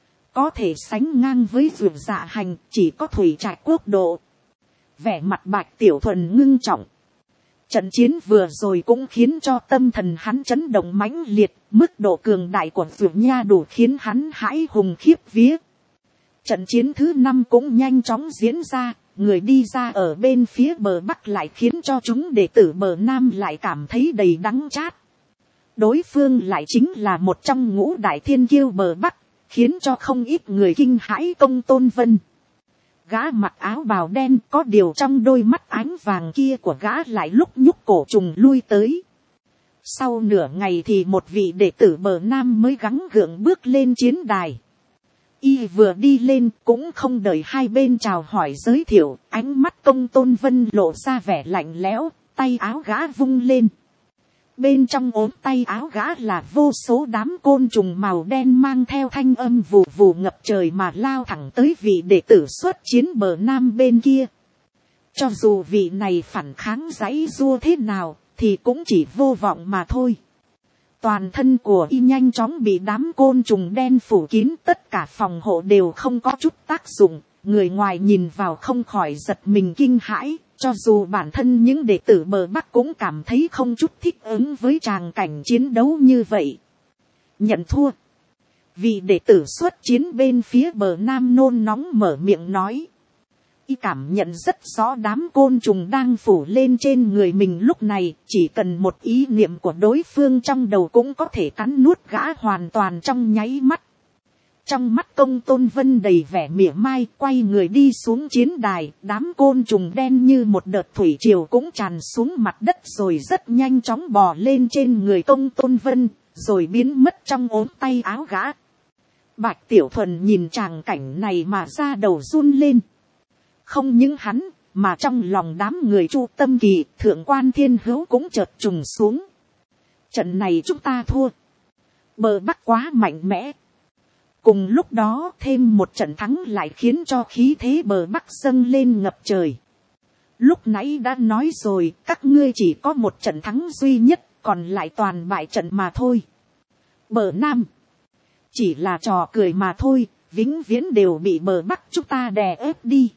Có thể sánh ngang với Dược Dạ Hành chỉ có Thủy Trạch Quốc độ. Vẻ mặt Bạch Tiểu Thuần ngưng trọng. Trận chiến vừa rồi cũng khiến cho tâm thần hắn chấn động mãnh liệt, mức độ cường đại của Dược Nha đủ khiến hắn hãi hùng khiếp vía. Trận chiến thứ 5 cũng nhanh chóng diễn ra, người đi ra ở bên phía bờ Bắc lại khiến cho chúng đệ tử bờ Nam lại cảm thấy đầy đắng chát. Đối phương lại chính là một trong ngũ đại thiên kiêu bờ Bắc, khiến cho không ít người kinh hãi. Công Tôn Vân, gã mặc áo bào đen, có điều trong đôi mắt ánh vàng kia của gã lại lúc nhúc cổ trùng lui tới. Sau nửa ngày thì một vị đệ tử bờ Nam mới gắng gượng bước lên chiến đài. Y vừa đi lên cũng không đợi hai bên chào hỏi giới thiệu, ánh mắt Công Tôn Vân lộ ra vẻ lạnh lẽo, tay áo gã vung lên. Bên trong ốm tay áo gã là vô số đám côn trùng màu đen mang theo thanh âm vù vù ngập trời mà lao thẳng tới vị đệ tử xuất chiến bờ Nam bên kia. Cho dù vị này phản kháng giãy giụa thế nào thì cũng chỉ vô vọng mà thôi. Toàn thân của y nhanh chóng bị đám côn trùng đen phủ kín, tất cả phòng hộ đều không có chút tác dụng, người ngoài nhìn vào không khỏi giật mình kinh hãi, cho dù bản thân những đệ tử bờ Bắc cũng cảm thấy không chút thích ứng với tràng cảnh chiến đấu như vậy. Nhận thua. Vị đệ tử xuất chiến bên phía bờ Nam nôn nóng mở miệng nói. Y cảm nhận rất rõ đám côn trùng đang phủ lên trên người mình lúc này, chỉ cần một ý niệm của đối phương trong đầu cũng có thể cắn nuốt gã hoàn toàn trong nháy mắt. Trong mắt Công Tôn Vân đầy vẻ mỉa mai, quay người đi xuống chiến đài, đám côn trùng đen như một đợt thủy triều cũng tràn xuống mặt đất rồi rất nhanh chóng bò lên trên người Công Tôn Vân, rồi biến mất trong ốm tay áo gã. Bạch Tiểu Thuần nhìn tràng cảnh này mà da đầu run lên. Không những hắn, mà trong lòng đám người Chu Tâm Kỳ, Thượng quan Thiên Hữu cũng chợt trùng xuống. Trận này chúng ta thua. Bờ Bắc quá mạnh mẽ. Cùng lúc đó thêm một trận thắng lại khiến cho khí thế bờ Bắc dâng lên ngập trời. Lúc nãy đã nói rồi, các ngươi chỉ có một trận thắng duy nhất, còn lại toàn bại trận mà thôi. Bờ Nam chỉ là trò cười mà thôi, vĩnh viễn đều bị bờ Bắc chúng ta đè ép đi.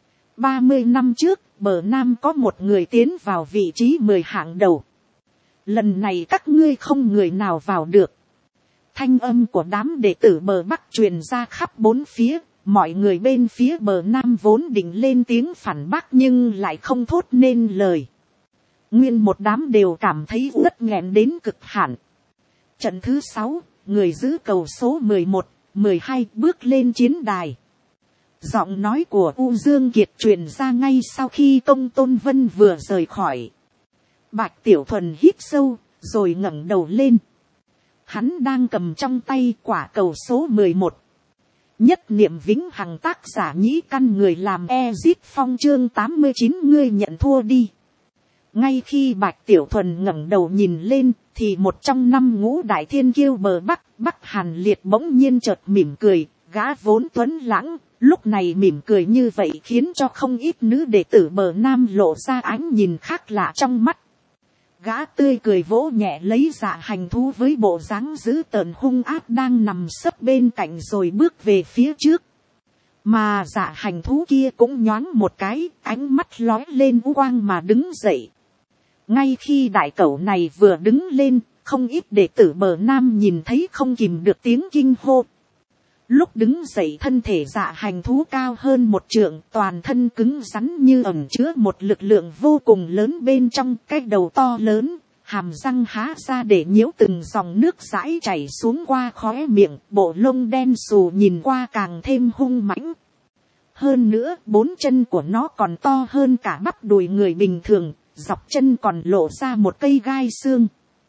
30 năm trước, bờ Nam có một người tiến vào vị trí 10 hạng đầu. Lần này các ngươi không người nào vào được. Thanh âm của đám đệ tử bờ Bắc truyền ra khắp bốn phía, mọi người bên phía bờ Nam vốn định lên tiếng phản bác nhưng lại không thốt nên lời. Nguyên một đám đều cảm thấy uất nghẹn đến cực hạn. Trận thứ 6, người giữ cầu số 11, 12 bước lên chiến đài. Giọng nói của U Dương Kiệt truyền ra ngay sau khi Công Tôn Vân vừa rời khỏi. Bạch Tiểu Thuần hít sâu, rồi ngẩng đầu lên. Hắn đang cầm trong tay quả cầu số 11. Nhất niệm vĩnh hằng, tác giả Nhĩ Căn, người làm Ezit Phong, chương 89, ngươi nhận thua đi. Ngay khi Bạch Tiểu Thuần ngẩng đầu nhìn lên, thì một trong 5 ngũ đại thiên kiêu bờ Bắc, Bắc Hàn Liệt bỗng nhiên chợt mỉm cười, gã vốn tuấn lãng, lúc này mỉm cười như vậy khiến cho không ít nữ đệ tử bờ Nam lộ ra ánh nhìn khác lạ trong mắt. Gã tươi cười vỗ nhẹ lấy Dạ Hành thú với bộ dáng dữ tợn hung ác đang nằm sấp bên cạnh rồi bước về phía trước. Mà Dạ Hành thú kia cũng nhoáng một cái, ánh mắt lóe lên u quang mà đứng dậy. Ngay khi đại cẩu này vừa đứng lên, không ít đệ tử bờ Nam nhìn thấy không kìm được tiếng kinh hô. Lúc đứng dậy thân thể Dạ Hành thú cao hơn 1 trượng, toàn thân cứng rắn như ẩn chứa một lực lượng vô cùng lớn bên trong, cái đầu to lớn, hàm răng há ra để nhiễu từng dòng nước dãi chảy xuống qua khóe miệng, bộ lông đen xù nhìn qua càng thêm hung mãnh. Hơn nữa 4 chân của nó còn to hơn cả bắp đùi người bình thường, dọc chân còn lộ ra một cây gai xương.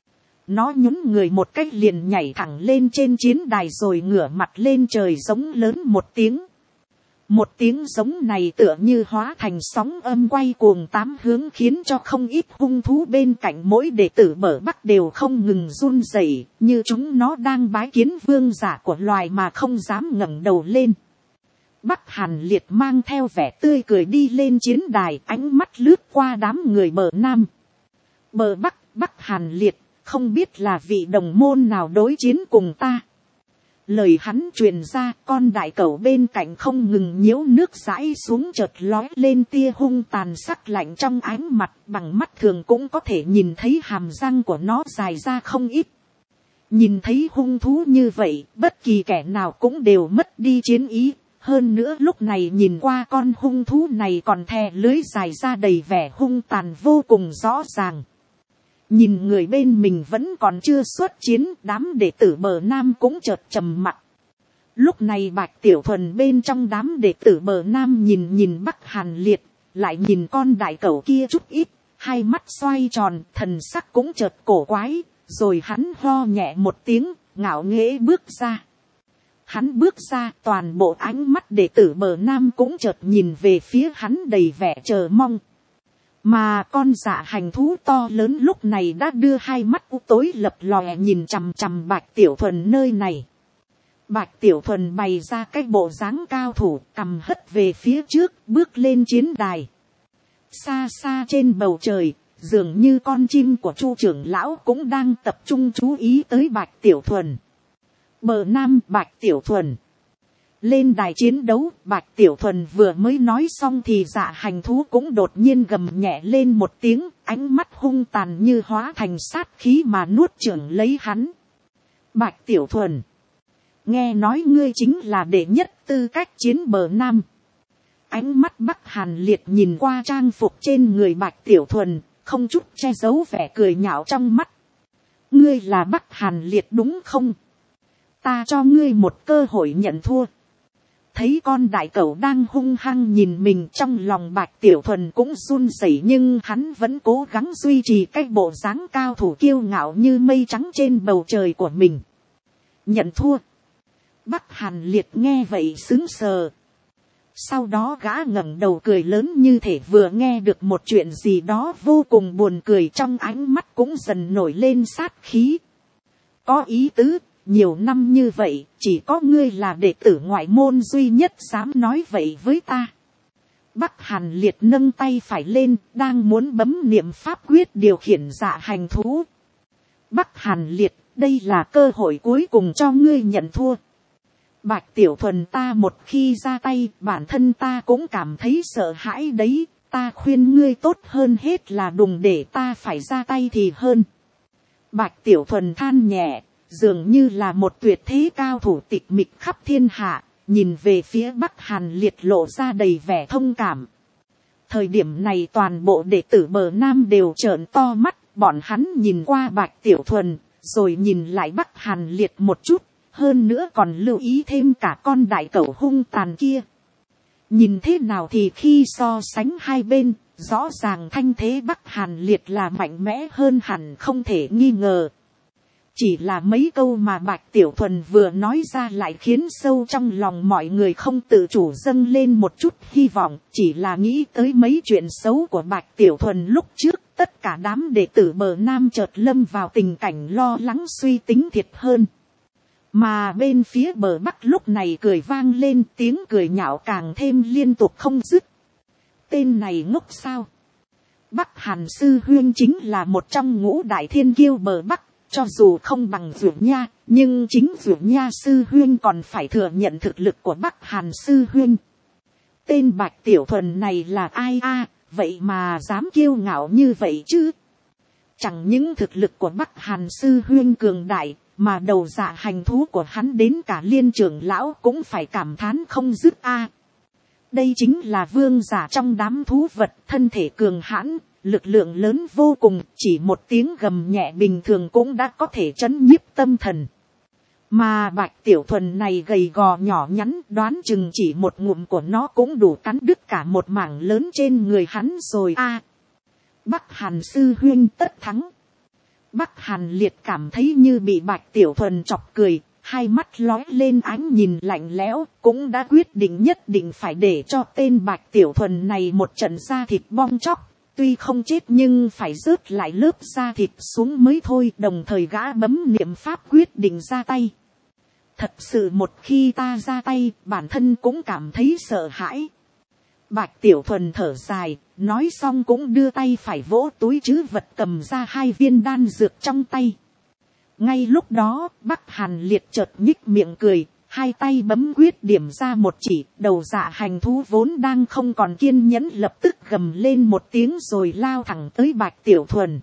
Nó nhún người một cách liền nhảy thẳng lên trên chiến đài rồi ngửa mặt lên trời giống lớn một tiếng. Một tiếng giống này tựa như hóa thành sóng âm quay cuồng 8 hướng, khiến cho không ít hung thú bên cạnh mỗi đệ tử bờ Bắc đều không ngừng run rẩy, như chúng nó đang bái kiến vương giả của loài mà không dám ngẩng đầu lên. Bắc Hàn Liệt mang theo vẻ tươi cười đi lên chiến đài, ánh mắt lướt qua đám người bờ Nam. Bờ Bắc, Bắc Hàn Liệt, không biết là vị đồng môn nào đối chiến cùng ta. Lời hắn truyền ra, con đại cẩu bên cạnh không ngừng nhiễu nước dãi xuống, chợt lói lên tia hung tàn sắc lạnh trong ánh mặt, bằng mắt thường cũng có thể nhìn thấy hàm răng của nó dài ra không ít. Nhìn thấy hung thú như vậy, bất kỳ kẻ nào cũng đều mất đi chiến ý. Hơn nữa lúc này nhìn qua con hung thú này còn thè lưới dài ra đầy vẻ hung tàn vô cùng rõ ràng. Nhìn người bên mình vẫn còn chưa xuất chiến, đám đệ tử bờ Nam cũng chợt trầm mặc. Lúc này Bạch Tiểu Thuần bên trong đám đệ tử bờ Nam nhìn Bắc Hàn Liệt, lại nhìn con đại cẩu kia chút ít, hai mắt xoay tròn, thần sắc cũng chợt cổ quái, rồi hắn ho nhẹ một tiếng, ngạo nghễ bước ra. Hắn bước ra, toàn bộ ánh mắt đệ tử bờ Nam cũng chợt nhìn về phía hắn đầy vẻ chờ mong. Mà con dạ hành thú to lớn lúc này đã đưa hai mắt u tối lập lòe nhìn chằm chằm Bạch Tiểu Thuần nơi này. Bạch Tiểu Thuần bày ra cái bộ dáng cao thủ, cầm hất về phía trước, bước lên chiến đài. Xa xa trên bầu trời, dường như con chim của Chu trưởng lão cũng đang tập trung chú ý tới Bạch Tiểu Thuần. Bờ Nam, Bạch Tiểu Thuần. Lên đài chiến đấu, Bạch Tiểu Thuần vừa mới nói xong thì dạ hành thú cũng đột nhiên gầm nhẹ lên một tiếng, ánh mắt hung tàn như hóa thành sát khí mà nuốt chửng lấy hắn. Bạch Tiểu Thuần, nghe nói ngươi chính là đệ nhất tư cách chiến bờ Nam. Ánh mắt Bắc Hàn Liệt nhìn qua trang phục trên người Bạch Tiểu Thuần, không chút che giấu vẻ cười nhạo trong mắt. Ngươi là Bắc Hàn Liệt đúng không? Ta cho ngươi một cơ hội nhận thua. Thấy con đại cẩu đang hung hăng nhìn mình, trong lòng Bạch Tiểu Thuần cũng run rẩy, nhưng hắn vẫn cố gắng duy trì cái bộ dáng cao thủ kiêu ngạo như mây trắng trên bầu trời của mình. Nhận thua. Bắc Hàn Liệt nghe vậy sững sờ. Sau đó gã ngẩng đầu cười lớn như thể vừa nghe được một chuyện gì đó vô cùng buồn cười, trong ánh mắt cũng dần nổi lên sát khí. Có ý tứ. Nhiều năm như vậy, chỉ có ngươi là đệ tử ngoại môn duy nhất dám nói vậy với ta. Bắc Hàn Liệt nâng tay phải lên, đang muốn bấm niệm pháp quyết điều khiển dạ hành thú. Bắc Hàn Liệt, đây là cơ hội cuối cùng cho ngươi nhận thua. Bạch Tiểu Thuần, ta một khi ra tay, bản thân ta cũng cảm thấy sợ hãi đấy. Ta khuyên ngươi tốt hơn hết là đừng để ta phải ra tay thì hơn. Bạch Tiểu Thuần than nhẹ. Dường như là một tuyệt thế cao thủ tịch mịch khắp thiên hạ, nhìn về phía Bắc Hàn Liệt lộ ra đầy vẻ thông cảm. Thời điểm này toàn bộ đệ tử bờ Nam đều trợn to mắt, bọn hắn nhìn qua Bạch Tiểu Thuần, rồi nhìn lại Bắc Hàn Liệt một chút, hơn nữa còn lưu ý thêm cả con đại cẩu hung tàn kia. Nhìn thế nào thì khi so sánh hai bên, rõ ràng thanh thế Bắc Hàn Liệt là mạnh mẽ hơn hẳn không thể nghi ngờ. Chỉ là mấy câu mà Bạch Tiểu Thuần vừa nói ra lại khiến sâu trong lòng mọi người không tự chủ dâng lên một chút hy vọng. Chỉ là nghĩ tới mấy chuyện xấu của Bạch Tiểu Thuần lúc trước, tất cả đám đệ tử bờ Nam chợt lâm vào tình cảnh lo lắng suy tính thiệt hơn. Mà bên phía bờ Bắc lúc này cười vang lên, tiếng cười nhạo càng thêm liên tục không dứt. Tên này ngốc sao? Bắc Hàn Sư Huyên chính là một trong ngũ đại thiên kiêu bờ Bắc. Cho dù không bằng Dược Nha, nhưng chính Dược Nha Sư Huyên còn phải thừa nhận thực lực của Bắc Hàn Sư Huyên. Tên Bạch Tiểu Thuần này là ai a? Vậy mà dám kiêu ngạo như vậy chứ? Chẳng những thực lực của Bắc Hàn Sư Huyên cường đại, mà đầu dạ hành thú của hắn đến cả Liên trưởng lão cũng phải cảm thán không dứt a. Đây chính là vương giả trong đám thú vật, thân thể cường hãn. Lực lượng lớn vô cùng, chỉ một tiếng gầm nhẹ bình thường cũng đã có thể trấn nhiếp tâm thần. Mà Bạch Tiểu Thuần này gầy gò nhỏ nhắn, đoán chừng chỉ một ngụm của nó cũng đủ cắn đứt cả một mảng lớn trên người hắn rồi a. Bắc Hàn sư huynh tất thắng. Bắc Hàn Liệt cảm thấy như bị Bạch Tiểu Thuần chọc cười, hai mắt lói lên ánh nhìn lạnh lẽo, cũng đã quyết định nhất định phải để cho tên Bạch Tiểu Thuần này một trận da thịt bong chóc. Tuy không chết nhưng phải rớt lại lớp da thịt xuống mới thôi. Đồng thời gã bấm niệm pháp quyết định ra tay. Thật sự một khi ta ra tay, bản thân cũng cảm thấy sợ hãi. Bạch Tiểu Thuần thở dài, nói xong cũng đưa tay phải vỗ túi trữ vật cầm ra 2 viên đan dược trong tay. Ngay lúc đó, Bắc Hàn Liệt chợt nhích miệng cười, 2 tay bấm quyết điểm ra một chỉ, đầu dạ hành thú vốn đang không còn kiên nhẫn lập tức gầm lên một tiếng rồi lao thẳng tới Bạch Tiểu Thuần.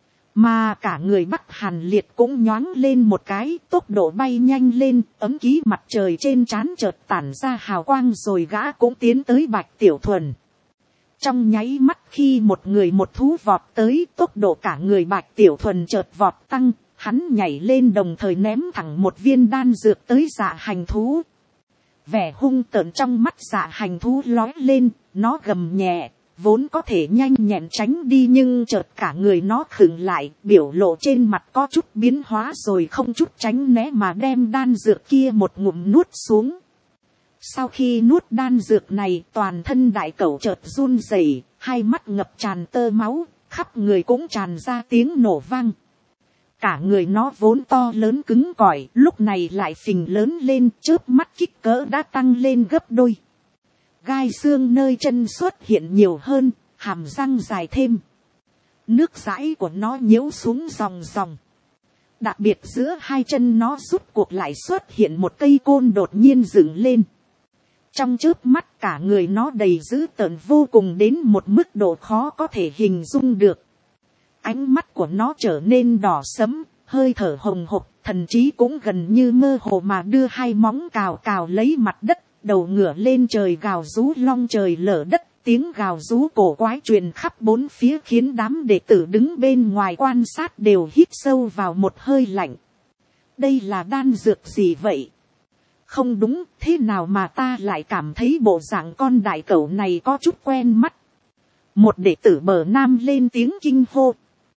Mà cả người Bắc Hàn Liệt cũng nhoáng lên một cái, tốc độ bay nhanh lên, ấm ký mặt trời trên trán chợt tản ra hào quang rồi gã cũng tiến tới Bạch Tiểu Thuần. Trong nháy mắt khi một người một thú vọt tới, tốc độ cả người Bạch Tiểu Thuần chợt vọt tăng, hắn nhảy lên đồng thời ném thẳng một viên đan dược tới dạ hành thú. Vẻ hung tợn trong mắt dạ hành thú lói lên, nó gầm nhẹ. Vốn có thể nhanh nhẹn tránh đi nhưng chợt cả người nó khựng lại, biểu lộ trên mặt có chút biến hóa rồi không chút tránh né mà đem đan dược kia một ngụm nuốt xuống. Sau khi nuốt đan dược này, toàn thân đại cẩu chợt run rẩy, 2 mắt ngập tràn tơ máu, khắp người cũng tràn ra tiếng nổ vang. Cả người nó vốn to lớn cứng cỏi, lúc này lại phình lớn lên, chớp mắt kích cỡ đã tăng lên gấp đôi. Gai xương nơi chân xuất hiện nhiều hơn, hàm răng dài thêm. Nước dãi của nó nhiễu xuống ròng ròng. Đặc biệt giữa 2 chân nó rút cuộc lại xuất hiện một cây côn đột nhiên dựng lên. Trong chớp mắt cả người nó đầy dữ tợn vô cùng đến một mức độ khó có thể hình dung được. Ánh mắt của nó trở nên đỏ sẫm, hơi thở hồng hộc, thần trí cũng gần như mơ hồ mà đưa 2 móng cào cào lấy mặt đất. Đầu ngửa lên trời gào rú long trời lở đất, tiếng gào rú cổ quái truyền khắp 4 phía khiến đám đệ tử đứng bên ngoài quan sát đều hít sâu vào một hơi lạnh. Đây là đan dược gì vậy? Không đúng, thế nào mà ta lại cảm thấy bộ dạng con đại cẩu này có chút quen mắt. Một đệ tử bờ nam lên tiếng kinh hô.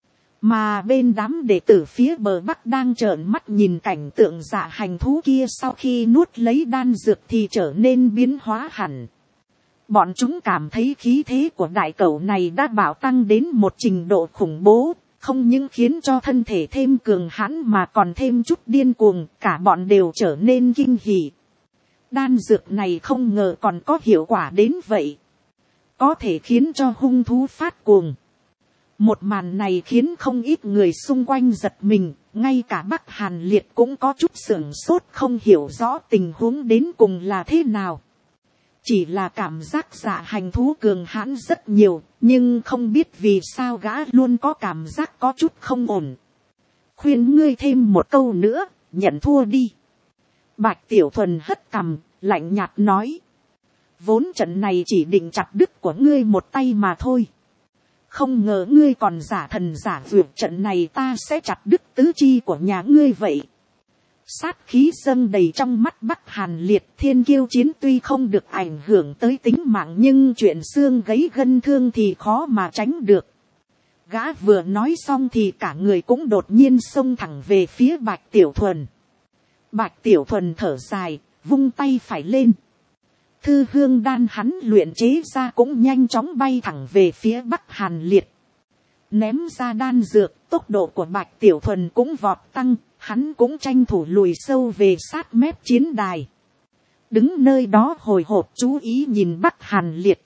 Mà bên đám đệ tử phía bờ bắc đang trợn mắt nhìn cảnh tượng dạ hành thú kia sau khi nuốt lấy đan dược thì trở nên biến hóa hẳn. Bọn chúng cảm thấy khí thế của đại cẩu này đã bạo tăng đến một trình độ khủng bố, không những khiến cho thân thể thêm cường hãn mà còn thêm chút điên cuồng, cả bọn đều trở nên kinh hỉ. Đan dược này không ngờ còn có hiệu quả đến vậy. Có thể khiến cho hung thú phát cuồng. Một màn này khiến không ít người xung quanh giật mình, ngay cả Bắc Hàn Liệt cũng có chút sửng sốt không hiểu rõ tình huống đến cùng là thế nào. Chỉ là cảm giác dạ hành thú cường hãn rất nhiều, nhưng không biết vì sao gã luôn có cảm giác có chút không ổn. Khuyên ngươi thêm một câu nữa, nhận thua đi. Bạch Tiểu Thuần hất cằm, lạnh nhạt nói. Vốn trận này chỉ định chặt đứt của ngươi một tay mà thôi. Không ngờ ngươi còn giả thần giả vượt, trận này ta sẽ chặt đứt tứ chi của nhà ngươi vậy. Sát khí dâng đầy trong mắt Bắc Hàn Liệt. Thiên kiêu chiến tuy không được ảnh hưởng tới tính mạng nhưng chuyện xương gãy gân thương thì khó mà tránh được. Gã vừa nói xong thì cả người cũng đột nhiên xông thẳng về phía Bạch Tiểu Thuần. Bạch Tiểu Thuần thở dài, vung tay phải lên. Thư hương đan hắn luyện chế ra cũng nhanh chóng bay thẳng về phía Bắc Hàn Liệt. Ném ra đan dược, tốc độ của Bạch Tiểu Thuần cũng vọt tăng, hắn cũng tranh thủ lùi sâu về sát mép chiến đài. Đứng nơi đó hồi hộp chú ý nhìn Bắc Hàn Liệt.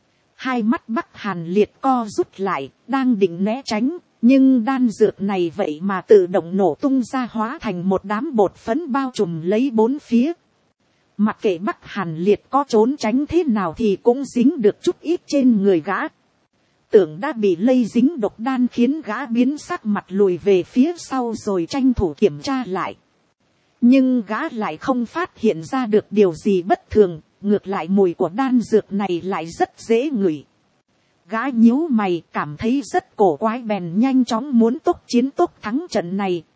2 mắt Bắc Hàn Liệt co rút lại, đang định né tránh, nhưng đan dược này vậy mà tự động nổ tung ra hóa thành một đám bột phấn bao trùm lấy 4 phía. Mặc kệ Bắc Hàn Liệt có trốn tránh thế nào thì cũng dính được chút ít trên người gã. Tưởng đã bị lây dính độc đan khiến gã biến sắc mặt lùi về phía sau rồi tranh thủ kiểm tra lại. Nhưng gã lại không phát hiện ra được điều gì bất thường, ngược lại mùi của đan dược này lại rất dễ ngửi. Gã nhíu mày cảm thấy rất cổ quái bèn nhanh chóng muốn tốc chiến tốc thắng trận này,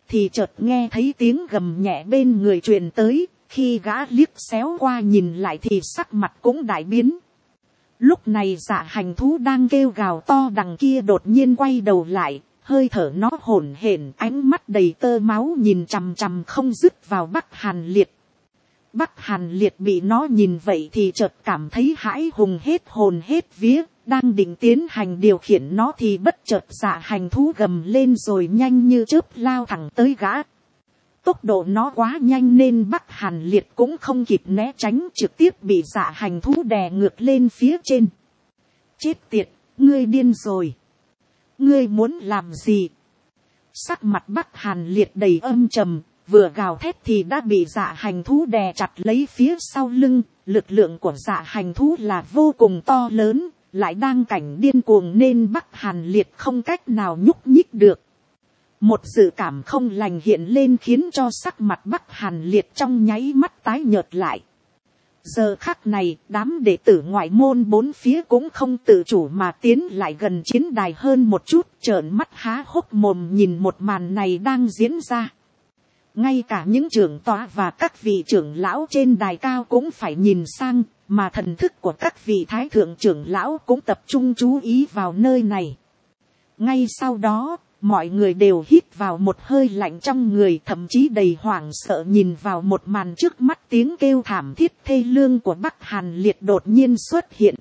thì chợt nghe thấy tiếng gầm nhẹ bên người truyền tới, khi gã liếc xéo qua nhìn lại thì sắc mặt cũng đại biến. Lúc này Dạ Hành thú đang kêu gào to đằng kia đột nhiên quay đầu lại, hơi thở nó hổn hển, ánh mắt đầy tơ máu nhìn chằm chằm không dứt vào Bắc Hàn Liệt. Bắc Hàn Liệt bị nó nhìn vậy thì chợt cảm thấy hãi hùng hết hồn hết vía, đang định tiến hành điều khiển nó thì bất chợt Dạ Hành thú gầm lên rồi nhanh như chớp lao thẳng tới gã. Tốc độ nó quá nhanh nên Bắc Hàn Liệt cũng không kịp né tránh, trực tiếp bị Dạ Hành thú đè ngược lên phía trên. Chết tiệt, ngươi điên rồi. Ngươi muốn làm gì? Sắc mặt Bắc Hàn Liệt đầy âm trầm, vừa gào thét thì đã bị Dạ Hành thú đè chặt lấy phía sau lưng. Lực lượng của Dạ Hành thú là vô cùng to lớn, lại đang cảnh điên cuồng nên Bắc Hàn Liệt không cách nào nhúc nhích được. Một dự cảm không lành hiện lên khiến cho sắc mặt Bắc Hàn Liệt trong nháy mắt tái nhợt lại. Giờ khắc này, đám đệ tử ngoại môn bốn phía cũng không tự chủ mà tiến lại gần chiến đài hơn một chút, trợn mắt há hốc mồm nhìn một màn này đang diễn ra. Ngay cả những trưởng tọa và các vị trưởng lão trên đài cao cũng phải nhìn sang, mà thần thức của các vị thái thượng trưởng lão cũng tập trung chú ý vào nơi này. Ngay sau đó, mọi người đều hít vào một hơi lạnh trong người, thậm chí đầy hoảng sợ nhìn vào một màn trước mắt. Tiếng kêu thảm thiết thê lương của Bắc Hàn Liệt đột nhiên xuất hiện.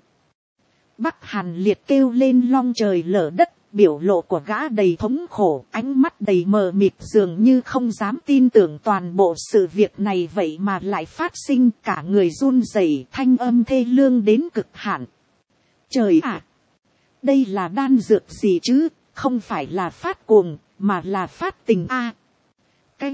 Bắc Hàn Liệt kêu lên long trời lở đất, biểu lộ của gã đầy thống khổ, ánh mắt đầy mờ mịt dường như không dám tin tưởng toàn bộ sự việc này vậy mà lại phát sinh, cả người run rẩy, thanh âm thê lương đến cực hạn. Trời ạ! Đây là đan dược gì chứ? Không phải là phát cuồng, mà là phát tình a. Cái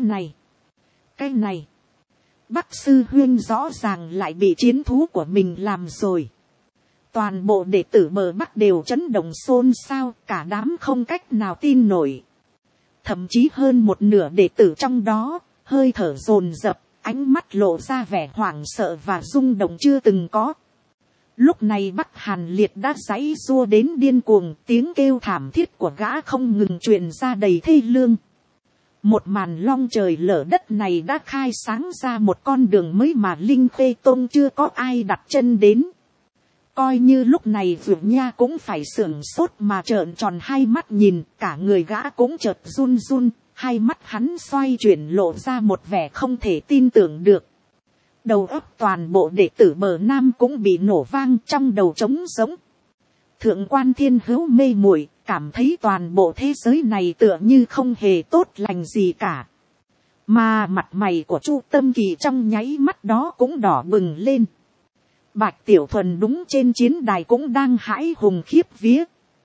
này. Bắc sư huynh rõ ràng lại bị chiến thú của mình làm rồi. Toàn bộ đệ tử bờ Bắc đều chấn động xôn xao, cả đám không cách nào tin nổi. Thậm chí hơn một nửa đệ tử trong đó, hơi thở dồn dập, ánh mắt lộ ra vẻ hoảng sợ và rung động chưa từng có. Lúc này Bắc Hàn Liệt đã giãy giụa đến điên cuồng, tiếng kêu thảm thiết của gã không ngừng truyền ra đầy thê lương. Một màn long trời lở đất này đã khai sáng ra một con đường mới mà Linh Khê Tông chưa có ai đặt chân đến. Coi như lúc này Vượng Nha cũng phải sửng sốt mà trợn tròn hai mắt nhìn, cả người gã cũng chợt run run, hai mắt hắn xoay chuyển lộ ra một vẻ không thể tin tưởng được. Đầu óc toàn bộ đệ tử bờ Nam cũng bị nổ vang, trong đầu trống rỗng. Thượng quan Thiên Hữu mê muội, cảm thấy toàn bộ thế giới này tựa như không hề tốt lành gì cả. Mà mặt mày của Chu Tâm Kỳ trong nháy mắt đó cũng đỏ bừng lên. Bạch Tiểu Thuần đúng trên chiến đài cũng đang hãi hùng khiếp vía.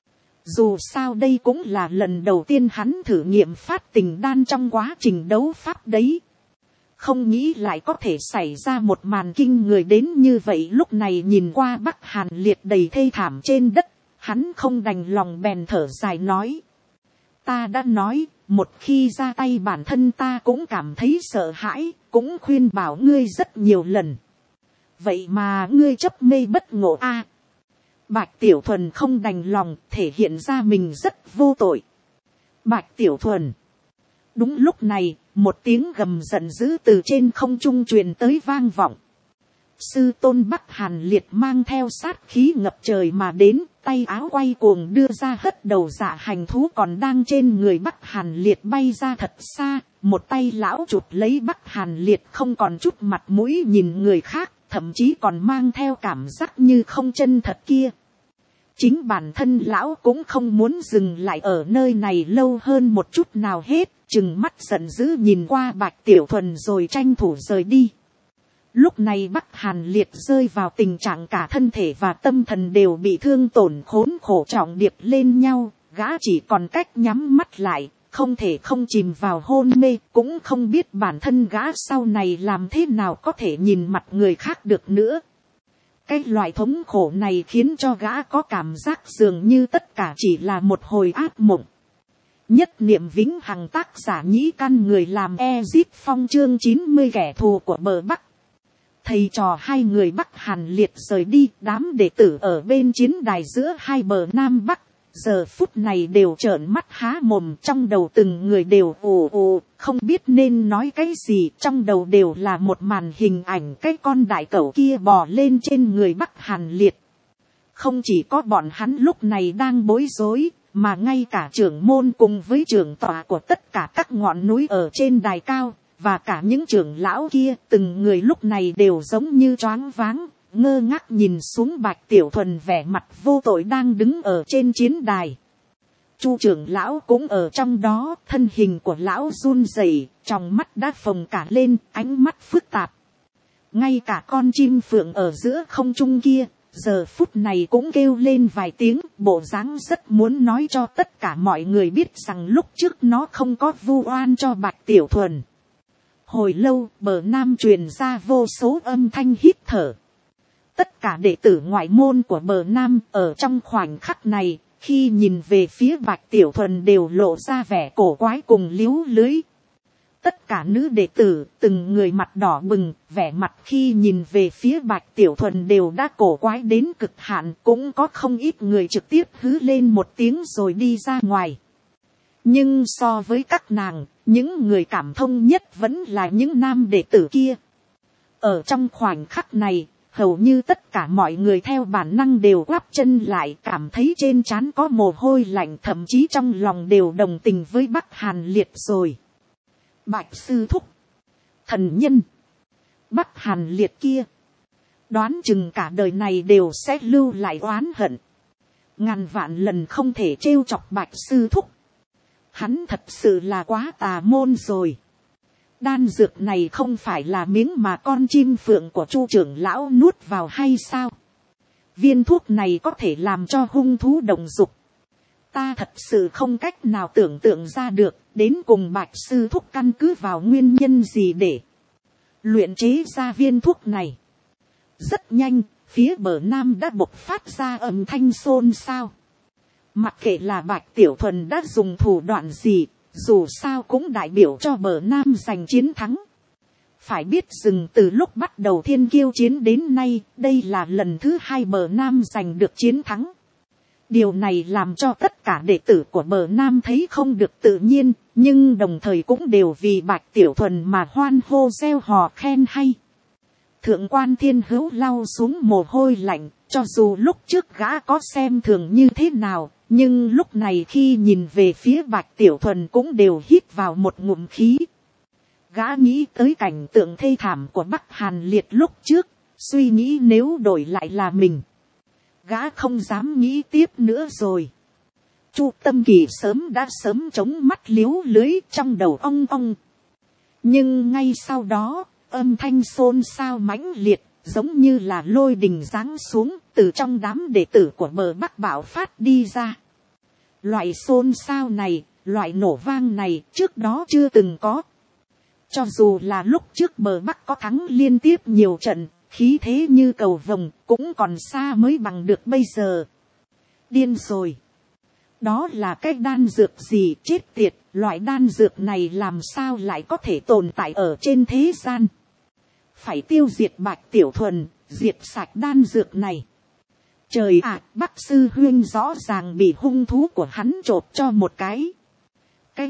Dù sao đây cũng là lần đầu tiên hắn thử nghiệm phát tình đan trong quá trình đấu pháp đấy. Không nghĩ lại có thể xảy ra một màn kinh người đến như vậy. Lúc này nhìn qua Bắc Hàn Liệt đầy thê thảm trên đất, hắn không đành lòng bèn thở dài nói. Ta đã nói, một khi ra tay bản thân ta cũng cảm thấy sợ hãi, cũng khuyên bảo ngươi rất nhiều lần. Vậy mà ngươi chấp mê bất ngộ a. Bạch Tiểu Thuần không đành lòng, thể hiện ra mình rất vô tội. Bạch Tiểu Thuần. Đúng lúc này, một tiếng gầm giận dữ từ trên không trung truyền tới vang vọng. Sư tôn Bắc Hàn Liệt mang theo sát khí ngập trời mà đến, tay áo quay cuồng đưa ra hất đầu Dạ Hành thú còn đang trên người Bắc Hàn Liệt bay ra thật xa, một tay lão chụp lấy Bắc Hàn Liệt không còn chút mặt mũi nhìn người khác, thậm chí còn mang theo cảm giác như không chân thật kia. Chính bản thân lão cũng không muốn dừng lại ở nơi này lâu hơn một chút nào hết, trừng mắt giận dữ nhìn qua Bạch Tiểu Thuần rồi tranh thủ rời đi. Lúc này Bắc Hàn Liệt rơi vào tình trạng cả thân thể và tâm thần đều bị thương tổn khốn khổ trọng điệp lên nhau, gã chỉ còn cách nhắm mắt lại, không thể không chìm vào hôn mê, cũng không biết bản thân gã sau này làm thế nào có thể nhìn mặt người khác được nữa. Cái loại thống khổ này khiến cho gã có cảm giác dường như tất cả chỉ là một hồi ác mộng. Nhất niệm vĩnh hằng, tác giả Nhĩ Căn, người làm Ezip Phong, chương 90 kẻ thù của bờ Bắc. Thầy trò hai người Bắc Hàn Liệt rời đi, đám đệ tử ở bên chiến đài giữa hai bờ Nam Bắc, giờ phút này đều trợn mắt há mồm, trong đầu từng người đều ù ù, không biết nên nói cái gì, trong đầu đều là một màn hình ảnh cái con đại cẩu kia bò lên trên người Bắc Hàn Liệt. Không chỉ có bọn hắn lúc này đang bối rối, mà ngay cả trưởng môn cùng với trưởng tọa của tất cả các ngọn núi ở trên đài cao, và cả những trưởng lão kia, từng người lúc này đều giống như choáng váng, ngơ ngác nhìn xuống Bạch Tiểu Thuần vẻ mặt vô tội đang đứng ở trên chiến đài. Chu trưởng lão cũng ở trong đó, thân hình của lão run rẩy, trong mắt đã phồng cả lên, ánh mắt phức tạp. Ngay cả con chim phượng ở giữa không trung kia, giờ phút này cũng kêu lên vài tiếng, bộ dáng rất muốn nói cho tất cả mọi người biết rằng lúc trước nó không có vu oan cho Bạch Tiểu Thuần. Hồi lâu, bờ nam truyền ra vô số âm thanh hít thở. Tất cả đệ tử ngoại môn của bờ nam ở trong khoảnh khắc này, khi nhìn về phía Bạch Tiểu Thuần đều lộ ra vẻ cổ quái cùng líu lưới. Tất cả nữ đệ tử, từng người mặt đỏ bừng, vẻ mặt khi nhìn về phía Bạch Tiểu Thuần đều đã cổ quái đến cực hạn, cũng có không ít người trực tiếp hứ lên một tiếng rồi đi ra ngoài. Nhưng so với các nàng, những người cảm thông nhất vẫn là những nam đệ tử kia. Ở trong khoảnh khắc này, hầu như tất cả mọi người theo bản năng đều quắp chân lại, cảm thấy trên trán có mồ hôi lạnh, thậm chí trong lòng đều đồng tình với Bắc Hàn Liệt rồi. Bạch sư thúc, thần nhân, Bắc Hàn Liệt kia, đoán chừng cả đời này đều sẽ lưu lại oán hận, ngàn vạn lần không thể trêu chọc Bạch sư thúc. Hắn thật sự là quá tà môn rồi. Đan dược này không phải là miếng mà con chim phượng của Chu trưởng lão nuốt vào hay sao? Viên thuốc này có thể làm cho hung thú động dục. Ta thật sự không cách nào tưởng tượng ra được, đến cùng Bạch sư thúc căn cứ vào nguyên nhân gì để luyện chế ra viên thuốc này. Rất nhanh, phía bờ nam đã bộc phát ra âm thanh xôn xao. Mặc kệ là Bạch Tiểu Thuần đã dùng thủ đoạn gì, dù sao cũng đại biểu cho bờ nam giành chiến thắng. Phải biết dừng từ lúc bắt đầu thiên kiêu chiến đến nay, đây là lần thứ 2 bờ nam giành được chiến thắng. Điều này làm cho tất cả đệ tử của bờ nam thấy không được tự nhiên, nhưng đồng thời cũng đều vì Bạch Tiểu Thuần mà hoan hô reo hò khen hay. Thượng quan Thiên Hữu lau xuống mồ hôi lạnh, cho dù lúc trước gã có xem thường như thế nào, nhưng lúc này khi nhìn về phía Bạch Tiểu Thuần cũng đều hít vào một ngụm khí. Gã nghĩ tới cảnh tượng thê thảm của Bắc Hàn Liệt lúc trước, suy nghĩ nếu đổi lại là mình, gã không dám nghĩ tiếp nữa rồi. Chu Tâm Kỳ đã sớm chống mắt liếu lưới trong đầu ong ong. Nhưng ngay sau đó, âm thanh xôn xao mãnh liệt, giống như là lôi đình giáng xuống, từ trong đám đệ tử của bờ Bắc bạo phát đi ra. Loại xôn xao này, loại nổ vang này trước đó chưa từng có. Cho dù là lúc trước bờ Bắc có thắng liên tiếp nhiều trận, khí thế như cầu vồng, cũng còn xa mới bằng được bây giờ. Điên rồi. Đó là cái đan dược gì chết tiệt, loại đan dược này làm sao lại có thể tồn tại ở trên thế gian. Phải tiêu diệt Bạch Tiểu Thuần, diệt sạch đan dược này. Trời ạ, Bắc sư huynh rõ ràng bị hung thú của hắn chộp cho một cái. Cái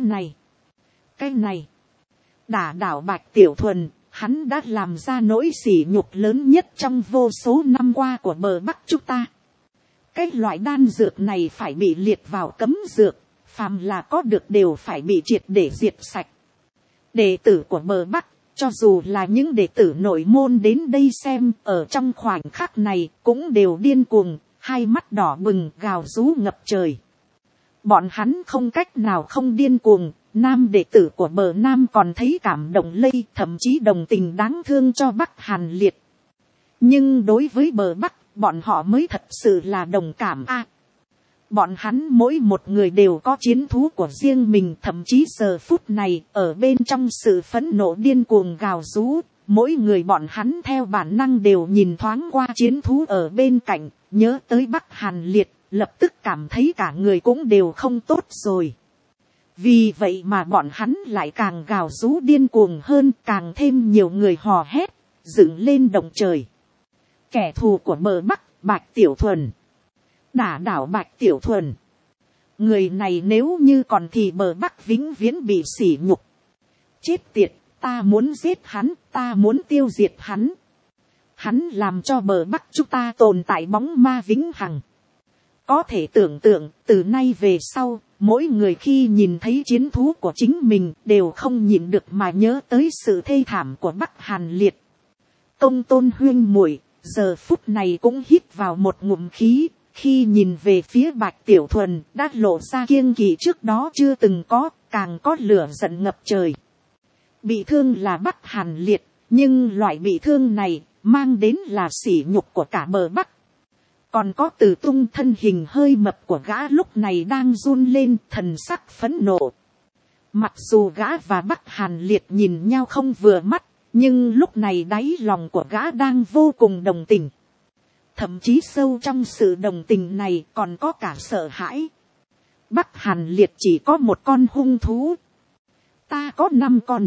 này. Đả đảo Bạch Tiểu Thuần, hắn đã làm ra nỗi sỉ nhục lớn nhất trong vô số năm qua của bờ Bắc chúng ta. Cái loại đan dược này phải bị liệt vào cấm dược, phàm là có được đều phải bị triệt để diệt sạch. Đệ tử của bờ Bắc, cho dù là những đệ tử nội môn đến đây xem, ở trong khoảnh khắc này cũng đều điên cuồng, hai mắt đỏ bừng gào rú ngập trời. Bọn hắn không cách nào không điên cuồng, nam đệ tử của bờ nam còn thấy cảm động lây, thậm chí đồng tình đáng thương cho Bắc Hàn Liệt. Nhưng đối với bờ Bắc, bọn họ mới thật sự là đồng cảm a. Bọn hắn mỗi một người đều có chiến thú của riêng mình, thậm chí giờ phút này ở bên trong sự phẫn nộ điên cuồng gào rú, mỗi người bọn hắn theo bản năng đều nhìn thoáng qua chiến thú ở bên cạnh, nhớ tới Bắc Hàn Liệt, lập tức cảm thấy cả người cũng đều không tốt rồi. Vì vậy mà bọn hắn lại càng gào rú điên cuồng hơn, càng thêm nhiều người hò hét, dựng lên động trời. Kẻ thù của bờ Bắc, Bạch Tiểu Thuần. Đả đảo Bạch Tiểu Thuần. Người này nếu như còn thì bờ Bắc vĩnh viễn bị sỉ nhục. Chết tiệt, ta muốn giết hắn, ta muốn tiêu diệt hắn. Hắn làm cho bờ Bắc chúng ta tồn tại bóng ma vĩnh hằng. Có thể tưởng tượng, từ nay về sau, mỗi người khi nhìn thấy chiến thú của chính mình đều không nhịn được mà nhớ tới sự thê thảm của Bắc Hàn Liệt. Công Tôn huyên muội giờ phút này cũng hít vào một ngụm khí, khi nhìn về phía Bạch Tiểu Thuần đã lộ ra kiêng kỵ trước đó chưa từng có, càng có lửa giận ngập trời. Bị thương là Bắc Hàn Liệt, nhưng loại bị thương này mang đến là sỉ nhục của cả bờ Bắc. Còn có Từ Tung thân hình hơi mập của gã lúc này đang run lên, thần sắc phẫn nộ. Mặc dù gã và Bắc Hàn Liệt nhìn nhau không vừa mắt, nhưng lúc này đáy lòng của gã đang vô cùng đồng tình. Thậm chí sâu trong sự đồng tình này còn có cả sợ hãi. Bắc Hàn Liệt chỉ có một con hung thú. Ta có 5 con.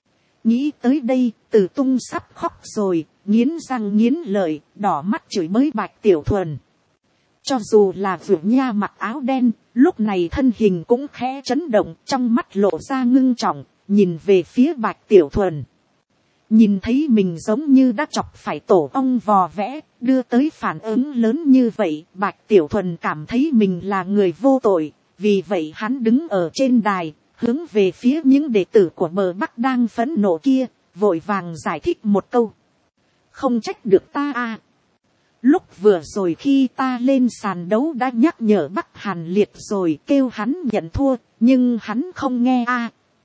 Nghĩ tới đây, Từ Tung sắp khóc rồi, nghiến răng nghiến lợi, đỏ mắt chửi bới Bạch Tiểu Thuần. Cho dù là Vượt Nha mặc áo đen, lúc này thân hình cũng khẽ chấn động, trong mắt lộ ra ngưng trọng, nhìn về phía Bạch Tiểu Thuần. Nhìn thấy mình giống như đã chọc phải tổ ong vò vẽ, đưa tới phản ứng lớn như vậy, Bạch Tiểu Thuần cảm thấy mình là người vô tội, vì vậy hắn đứng ở trên đài, hướng về phía những đệ tử của bờ Bắc đang phẫn nộ kia, vội vàng giải thích một câu. Không trách được ta à. Lúc vừa rồi khi ta lên sàn đấu đã nhắc nhở Bắc Hàn Liệt rồi, kêu hắn nhận thua, nhưng hắn không nghe à.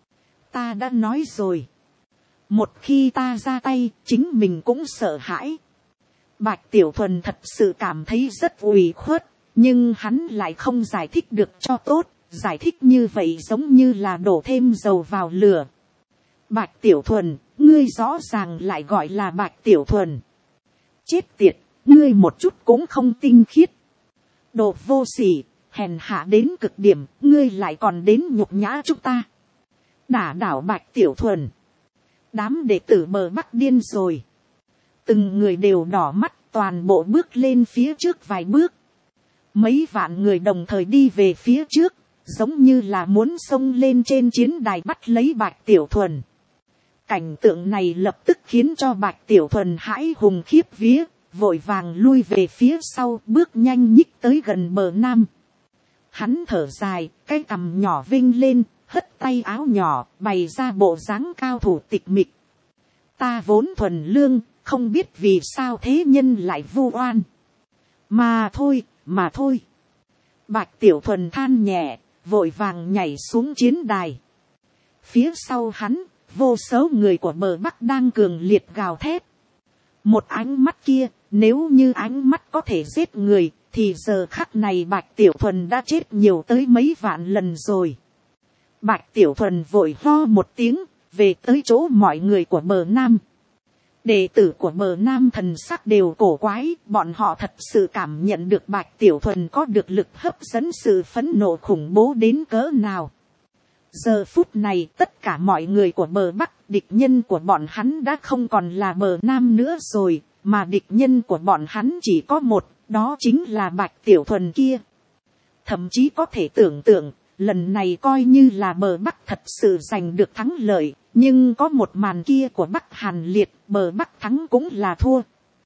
Ta đã nói rồi. Một khi ta ra tay, chính mình cũng sợ hãi. Bạch Tiểu Thuần thật sự cảm thấy rất ủy khuất, nhưng hắn lại không giải thích được cho tốt. Giải thích như vậy giống như là đổ thêm dầu vào lửa. Bạch Tiểu Thuần, ngươi rõ ràng lại gọi là Bạch Tiểu Thuần. Chết tiệt, ngươi một chút cũng không tinh khiết. Đồ vô sỉ, hèn hạ đến cực điểm, ngươi lại còn đến nhục nhã chúng ta. Đả đảo Bạch Tiểu Thuần. Đám đệ tử bờ Bắc điên rồi. Từng người đều đỏ mắt, toàn bộ bước lên phía trước vài bước. Mấy vạn người đồng thời đi về phía trước, giống như là muốn xông lên trên chiến đài bắt lấy Bạch Tiểu Thuần. Cảnh tượng này lập tức khiến cho Bạch Tiểu Thuần hãi hùng khiếp vía, vội vàng lui về phía sau, bước nhanh nhích tới gần bờ nam. Hắn thở dài, cái cằm nhỏ vinh lên, hất tay áo nhỏ, bày ra bộ dáng cao thủ tịch mịch. Ta vốn thuần lương, không biết vì sao thế nhân lại vu oan. Mà thôi. Bạch Tiểu Thuần than nhẹ, vội vàng nhảy xuống chiến đài. Phía sau hắn, vô số người của bờ Bắc đang cường liệt gào thét. Một ánh mắt kia, nếu như ánh mắt có thể giết người, thì giờ khắc này Bạch Tiểu Thuần đã chết nhiều tới mấy vạn lần rồi. Bạch Tiểu Thuần vội ho một tiếng, về tới chỗ mọi người của bờ Nam. Đệ tử của bờ Nam thần sắc đều cổ quái, bọn họ thật sự cảm nhận được Bạch Tiểu Thuần có được lực hấp dẫn sự phẫn nộ khủng bố đến cỡ nào. Giờ phút này tất cả mọi người của bờ Bắc, địch nhân của bọn hắn đã không còn là bờ Nam nữa rồi, mà địch nhân của bọn hắn chỉ có một, đó chính là Bạch Tiểu Thuần kia. Thậm chí có thể tưởng tượng, lần này coi như là bờ Bắc thật sự giành được thắng lợi, nhưng có một màn kia của Bắc Hàn Liệt, bờ Bắc thắng cũng là thua.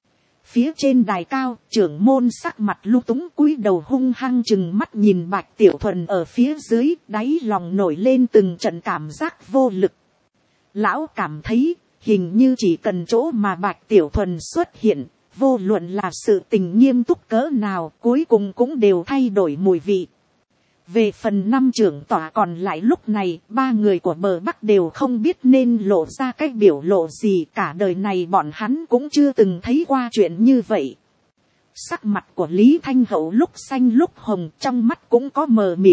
Phía trên đài cao, trưởng môn sắc mặt lung túng cúi đầu hung hăng chừng mắt nhìn Bạch Tiểu Thuần ở phía dưới, đáy lòng nổi lên từng trận cảm giác vô lực. Lão cảm thấy, hình như chỉ cần chỗ mà Bạch Tiểu Thuần xuất hiện, vô luận là sự tình nghiêm túc cỡ nào, cuối cùng cũng đều thay đổi mùi vị. Về phần 5 trưởng tọa còn lại lúc này, 3 người của bờ Bắc đều không biết nên lộ ra cái biểu lộ gì, cả đời này bọn hắn cũng chưa từng thấy qua chuyện như vậy. Sắc mặt của Lý Thanh Hậu lúc xanh lúc hồng, trong mắt cũng có mờ mịt.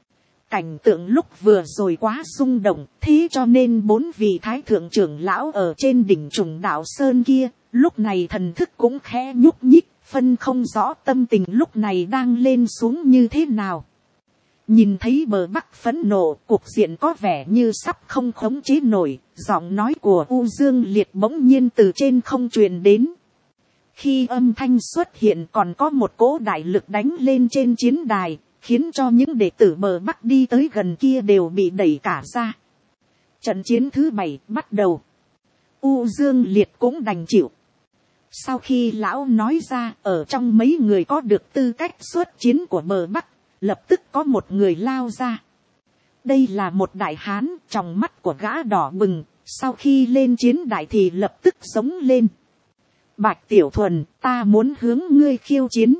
Cảnh tượng lúc vừa rồi quá rung động, thế cho nên 4 vị thái thượng trưởng lão ở trên đỉnh Trùng Đạo Sơn kia, lúc này thần thức cũng khẽ nhúc nhích, phân không rõ tâm tình lúc này đang lên xuống như thế nào. Nhìn thấy bờ Bắc phẫn nộ, cục diện có vẻ như sắp không khống chế nổi, giọng nói của U Dương Liệt bỗng nhiên từ trên không truyền đến. Khi âm thanh xuất hiện còn có một cỗ đại lực đánh lên trên chiến đài, khiến cho những đệ tử bờ bắc đi tới gần kia đều bị đẩy cả ra. Trận chiến thứ 7 bắt đầu. U Dương Liệt cũng đành chịu. Sau khi lão nói ra, ở trong mấy người có được tư cách xuất chiến của bờ bắc, lập tức có một người lao ra. Đây là một đại hán, trong mắt của gã đỏ bừng, sau khi lên chiến đại thì lập tức sống lên. Bạch Tiểu Thuần, ta muốn hướng ngươi khiêu chiến.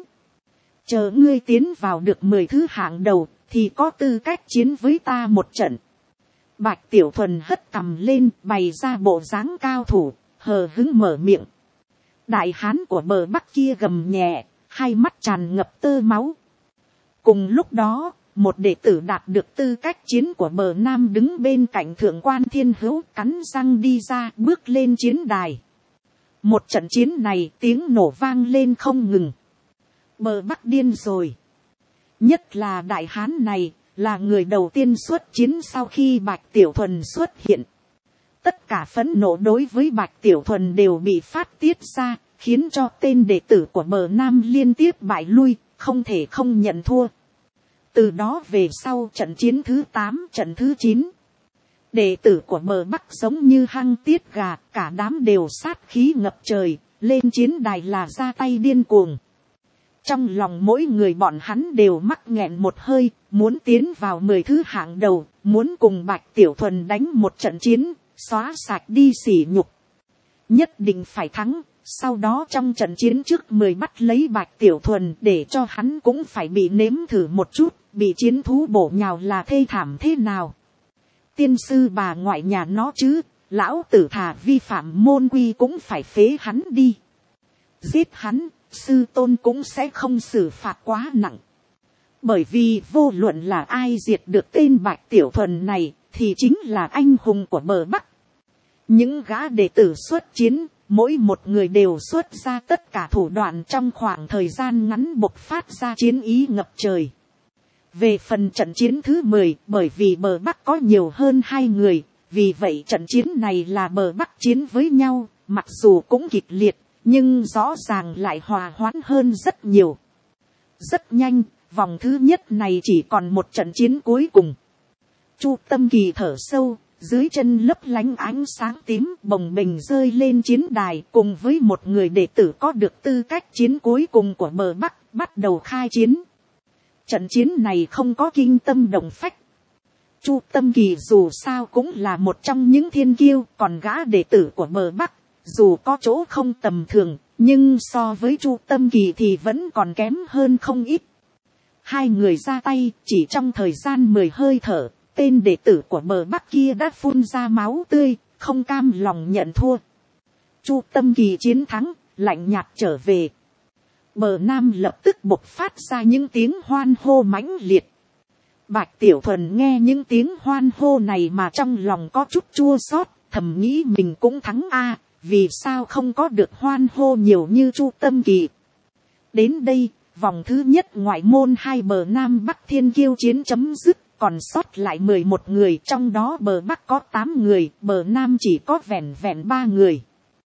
Chờ ngươi tiến vào được 10 thứ hạng đầu, thì có tư cách chiến với ta một trận. Bạch Tiểu Thuần hất cằm lên, bày ra bộ dáng cao thủ, hờ hững mở miệng. Đại hán của bờ bắc kia gầm nhẹ, hai mắt tràn ngập tơ máu. Cùng lúc đó, một đệ tử đạt được tư cách chiến của bờ nam đứng bên cạnh thượng quan Thiên Hữu cắn răng đi ra, bước lên chiến đài. Một trận chiến này tiếng nổ vang lên không ngừng. Bờ bắc điên rồi. Nhất là đại hán này, là người đầu tiên xuất chiến sau khi Bạch Tiểu Thuần xuất hiện. Tất cả phẫn nộ đối với Bạch Tiểu Thuần đều bị phát tiết ra, khiến cho tên đệ tử của bờ nam liên tiếp bại lui, không thể không nhận thua. Từ đó về sau trận chiến thứ 8, trận thứ 9. Đệ tử của bờ bắc giống như hăng tiết gà, cả đám đều sát khí ngập trời, lên chiến đài là ra tay điên cuồng. Trong lòng mỗi người bọn hắn đều mắc nghẹn một hơi, muốn tiến vào 10 thứ hạng đầu, muốn cùng Bạch Tiểu Thuần đánh một trận chiến, xóa sạch đi sỉ nhục. Nhất định phải thắng, sau đó trong trận chiến trước 10 bắt lấy Bạch Tiểu Thuần để cho hắn cũng phải bị nếm thử một chút, bị chiến thú bổ nhào là thê thảm thế nào. Tiên sư bà ngoại nhà nó chứ, lão tử thà vi phạm môn quy cũng phải phế hắn đi. Giết hắn, sư tôn cũng sẽ không xử phạt quá nặng. Bởi vì vô luận là ai diệt được tên Bạch Tiểu Thuần này, thì chính là anh hùng của bờ bắc. Những gã đệ tử xuất chiến, mỗi một người đều xuất ra tất cả thủ đoạn trong khoảng thời gian ngắn bộc phát ra chiến ý ngập trời. Về phần trận chiến thứ 10, bởi vì bờ bắc có nhiều hơn 2 người, vì vậy trận chiến này là bờ bắc chiến với nhau, mặc dù cũng kịch liệt, nhưng rõ ràng lại hòa hoãn hơn rất nhiều. Rất nhanh, vòng thứ nhất này chỉ còn một trận chiến cuối cùng. Chu Tâm Kỳ thở sâu, dưới chân lấp lánh ánh sáng tím bồng bềnh rơi lên chiến đài, cùng với một người đệ tử có được tư cách chiến cuối cùng của bờ bắc bắt đầu khai chiến. Trận chiến này không có kinh tâm động phách. Chu Tâm Kỳ dù sao cũng là một trong những thiên kiêu, còn gã đệ tử của bờ bắc dù có chỗ không tầm thường, nhưng so với Chu Tâm Kỳ thì vẫn còn kém hơn không ít. Hai người ra tay, chỉ trong thời gian 10 hơi thở, tên đệ tử của bờ bắc kia đã phun ra máu tươi, không cam lòng nhận thua. Chu Tâm Kỳ chiến thắng, lạnh nhạt trở về. Bờ nam lập tức bộc phát ra những tiếng hoan hô mãnh liệt. Bạch Tiểu Thuần nghe những tiếng hoan hô này mà trong lòng có chút chua xót, thầm nghĩ mình cũng thắng a, vì sao không có được hoan hô nhiều như Chu Tâm Kỳ. Đến đây, vòng thứ nhất ngoại môn hai bờ nam bắc thiên kiêu chiến chấm dứt, còn sót lại 11 người, trong đó bờ bắc có 8 người, bờ nam chỉ có vẻn vẹn 3 người.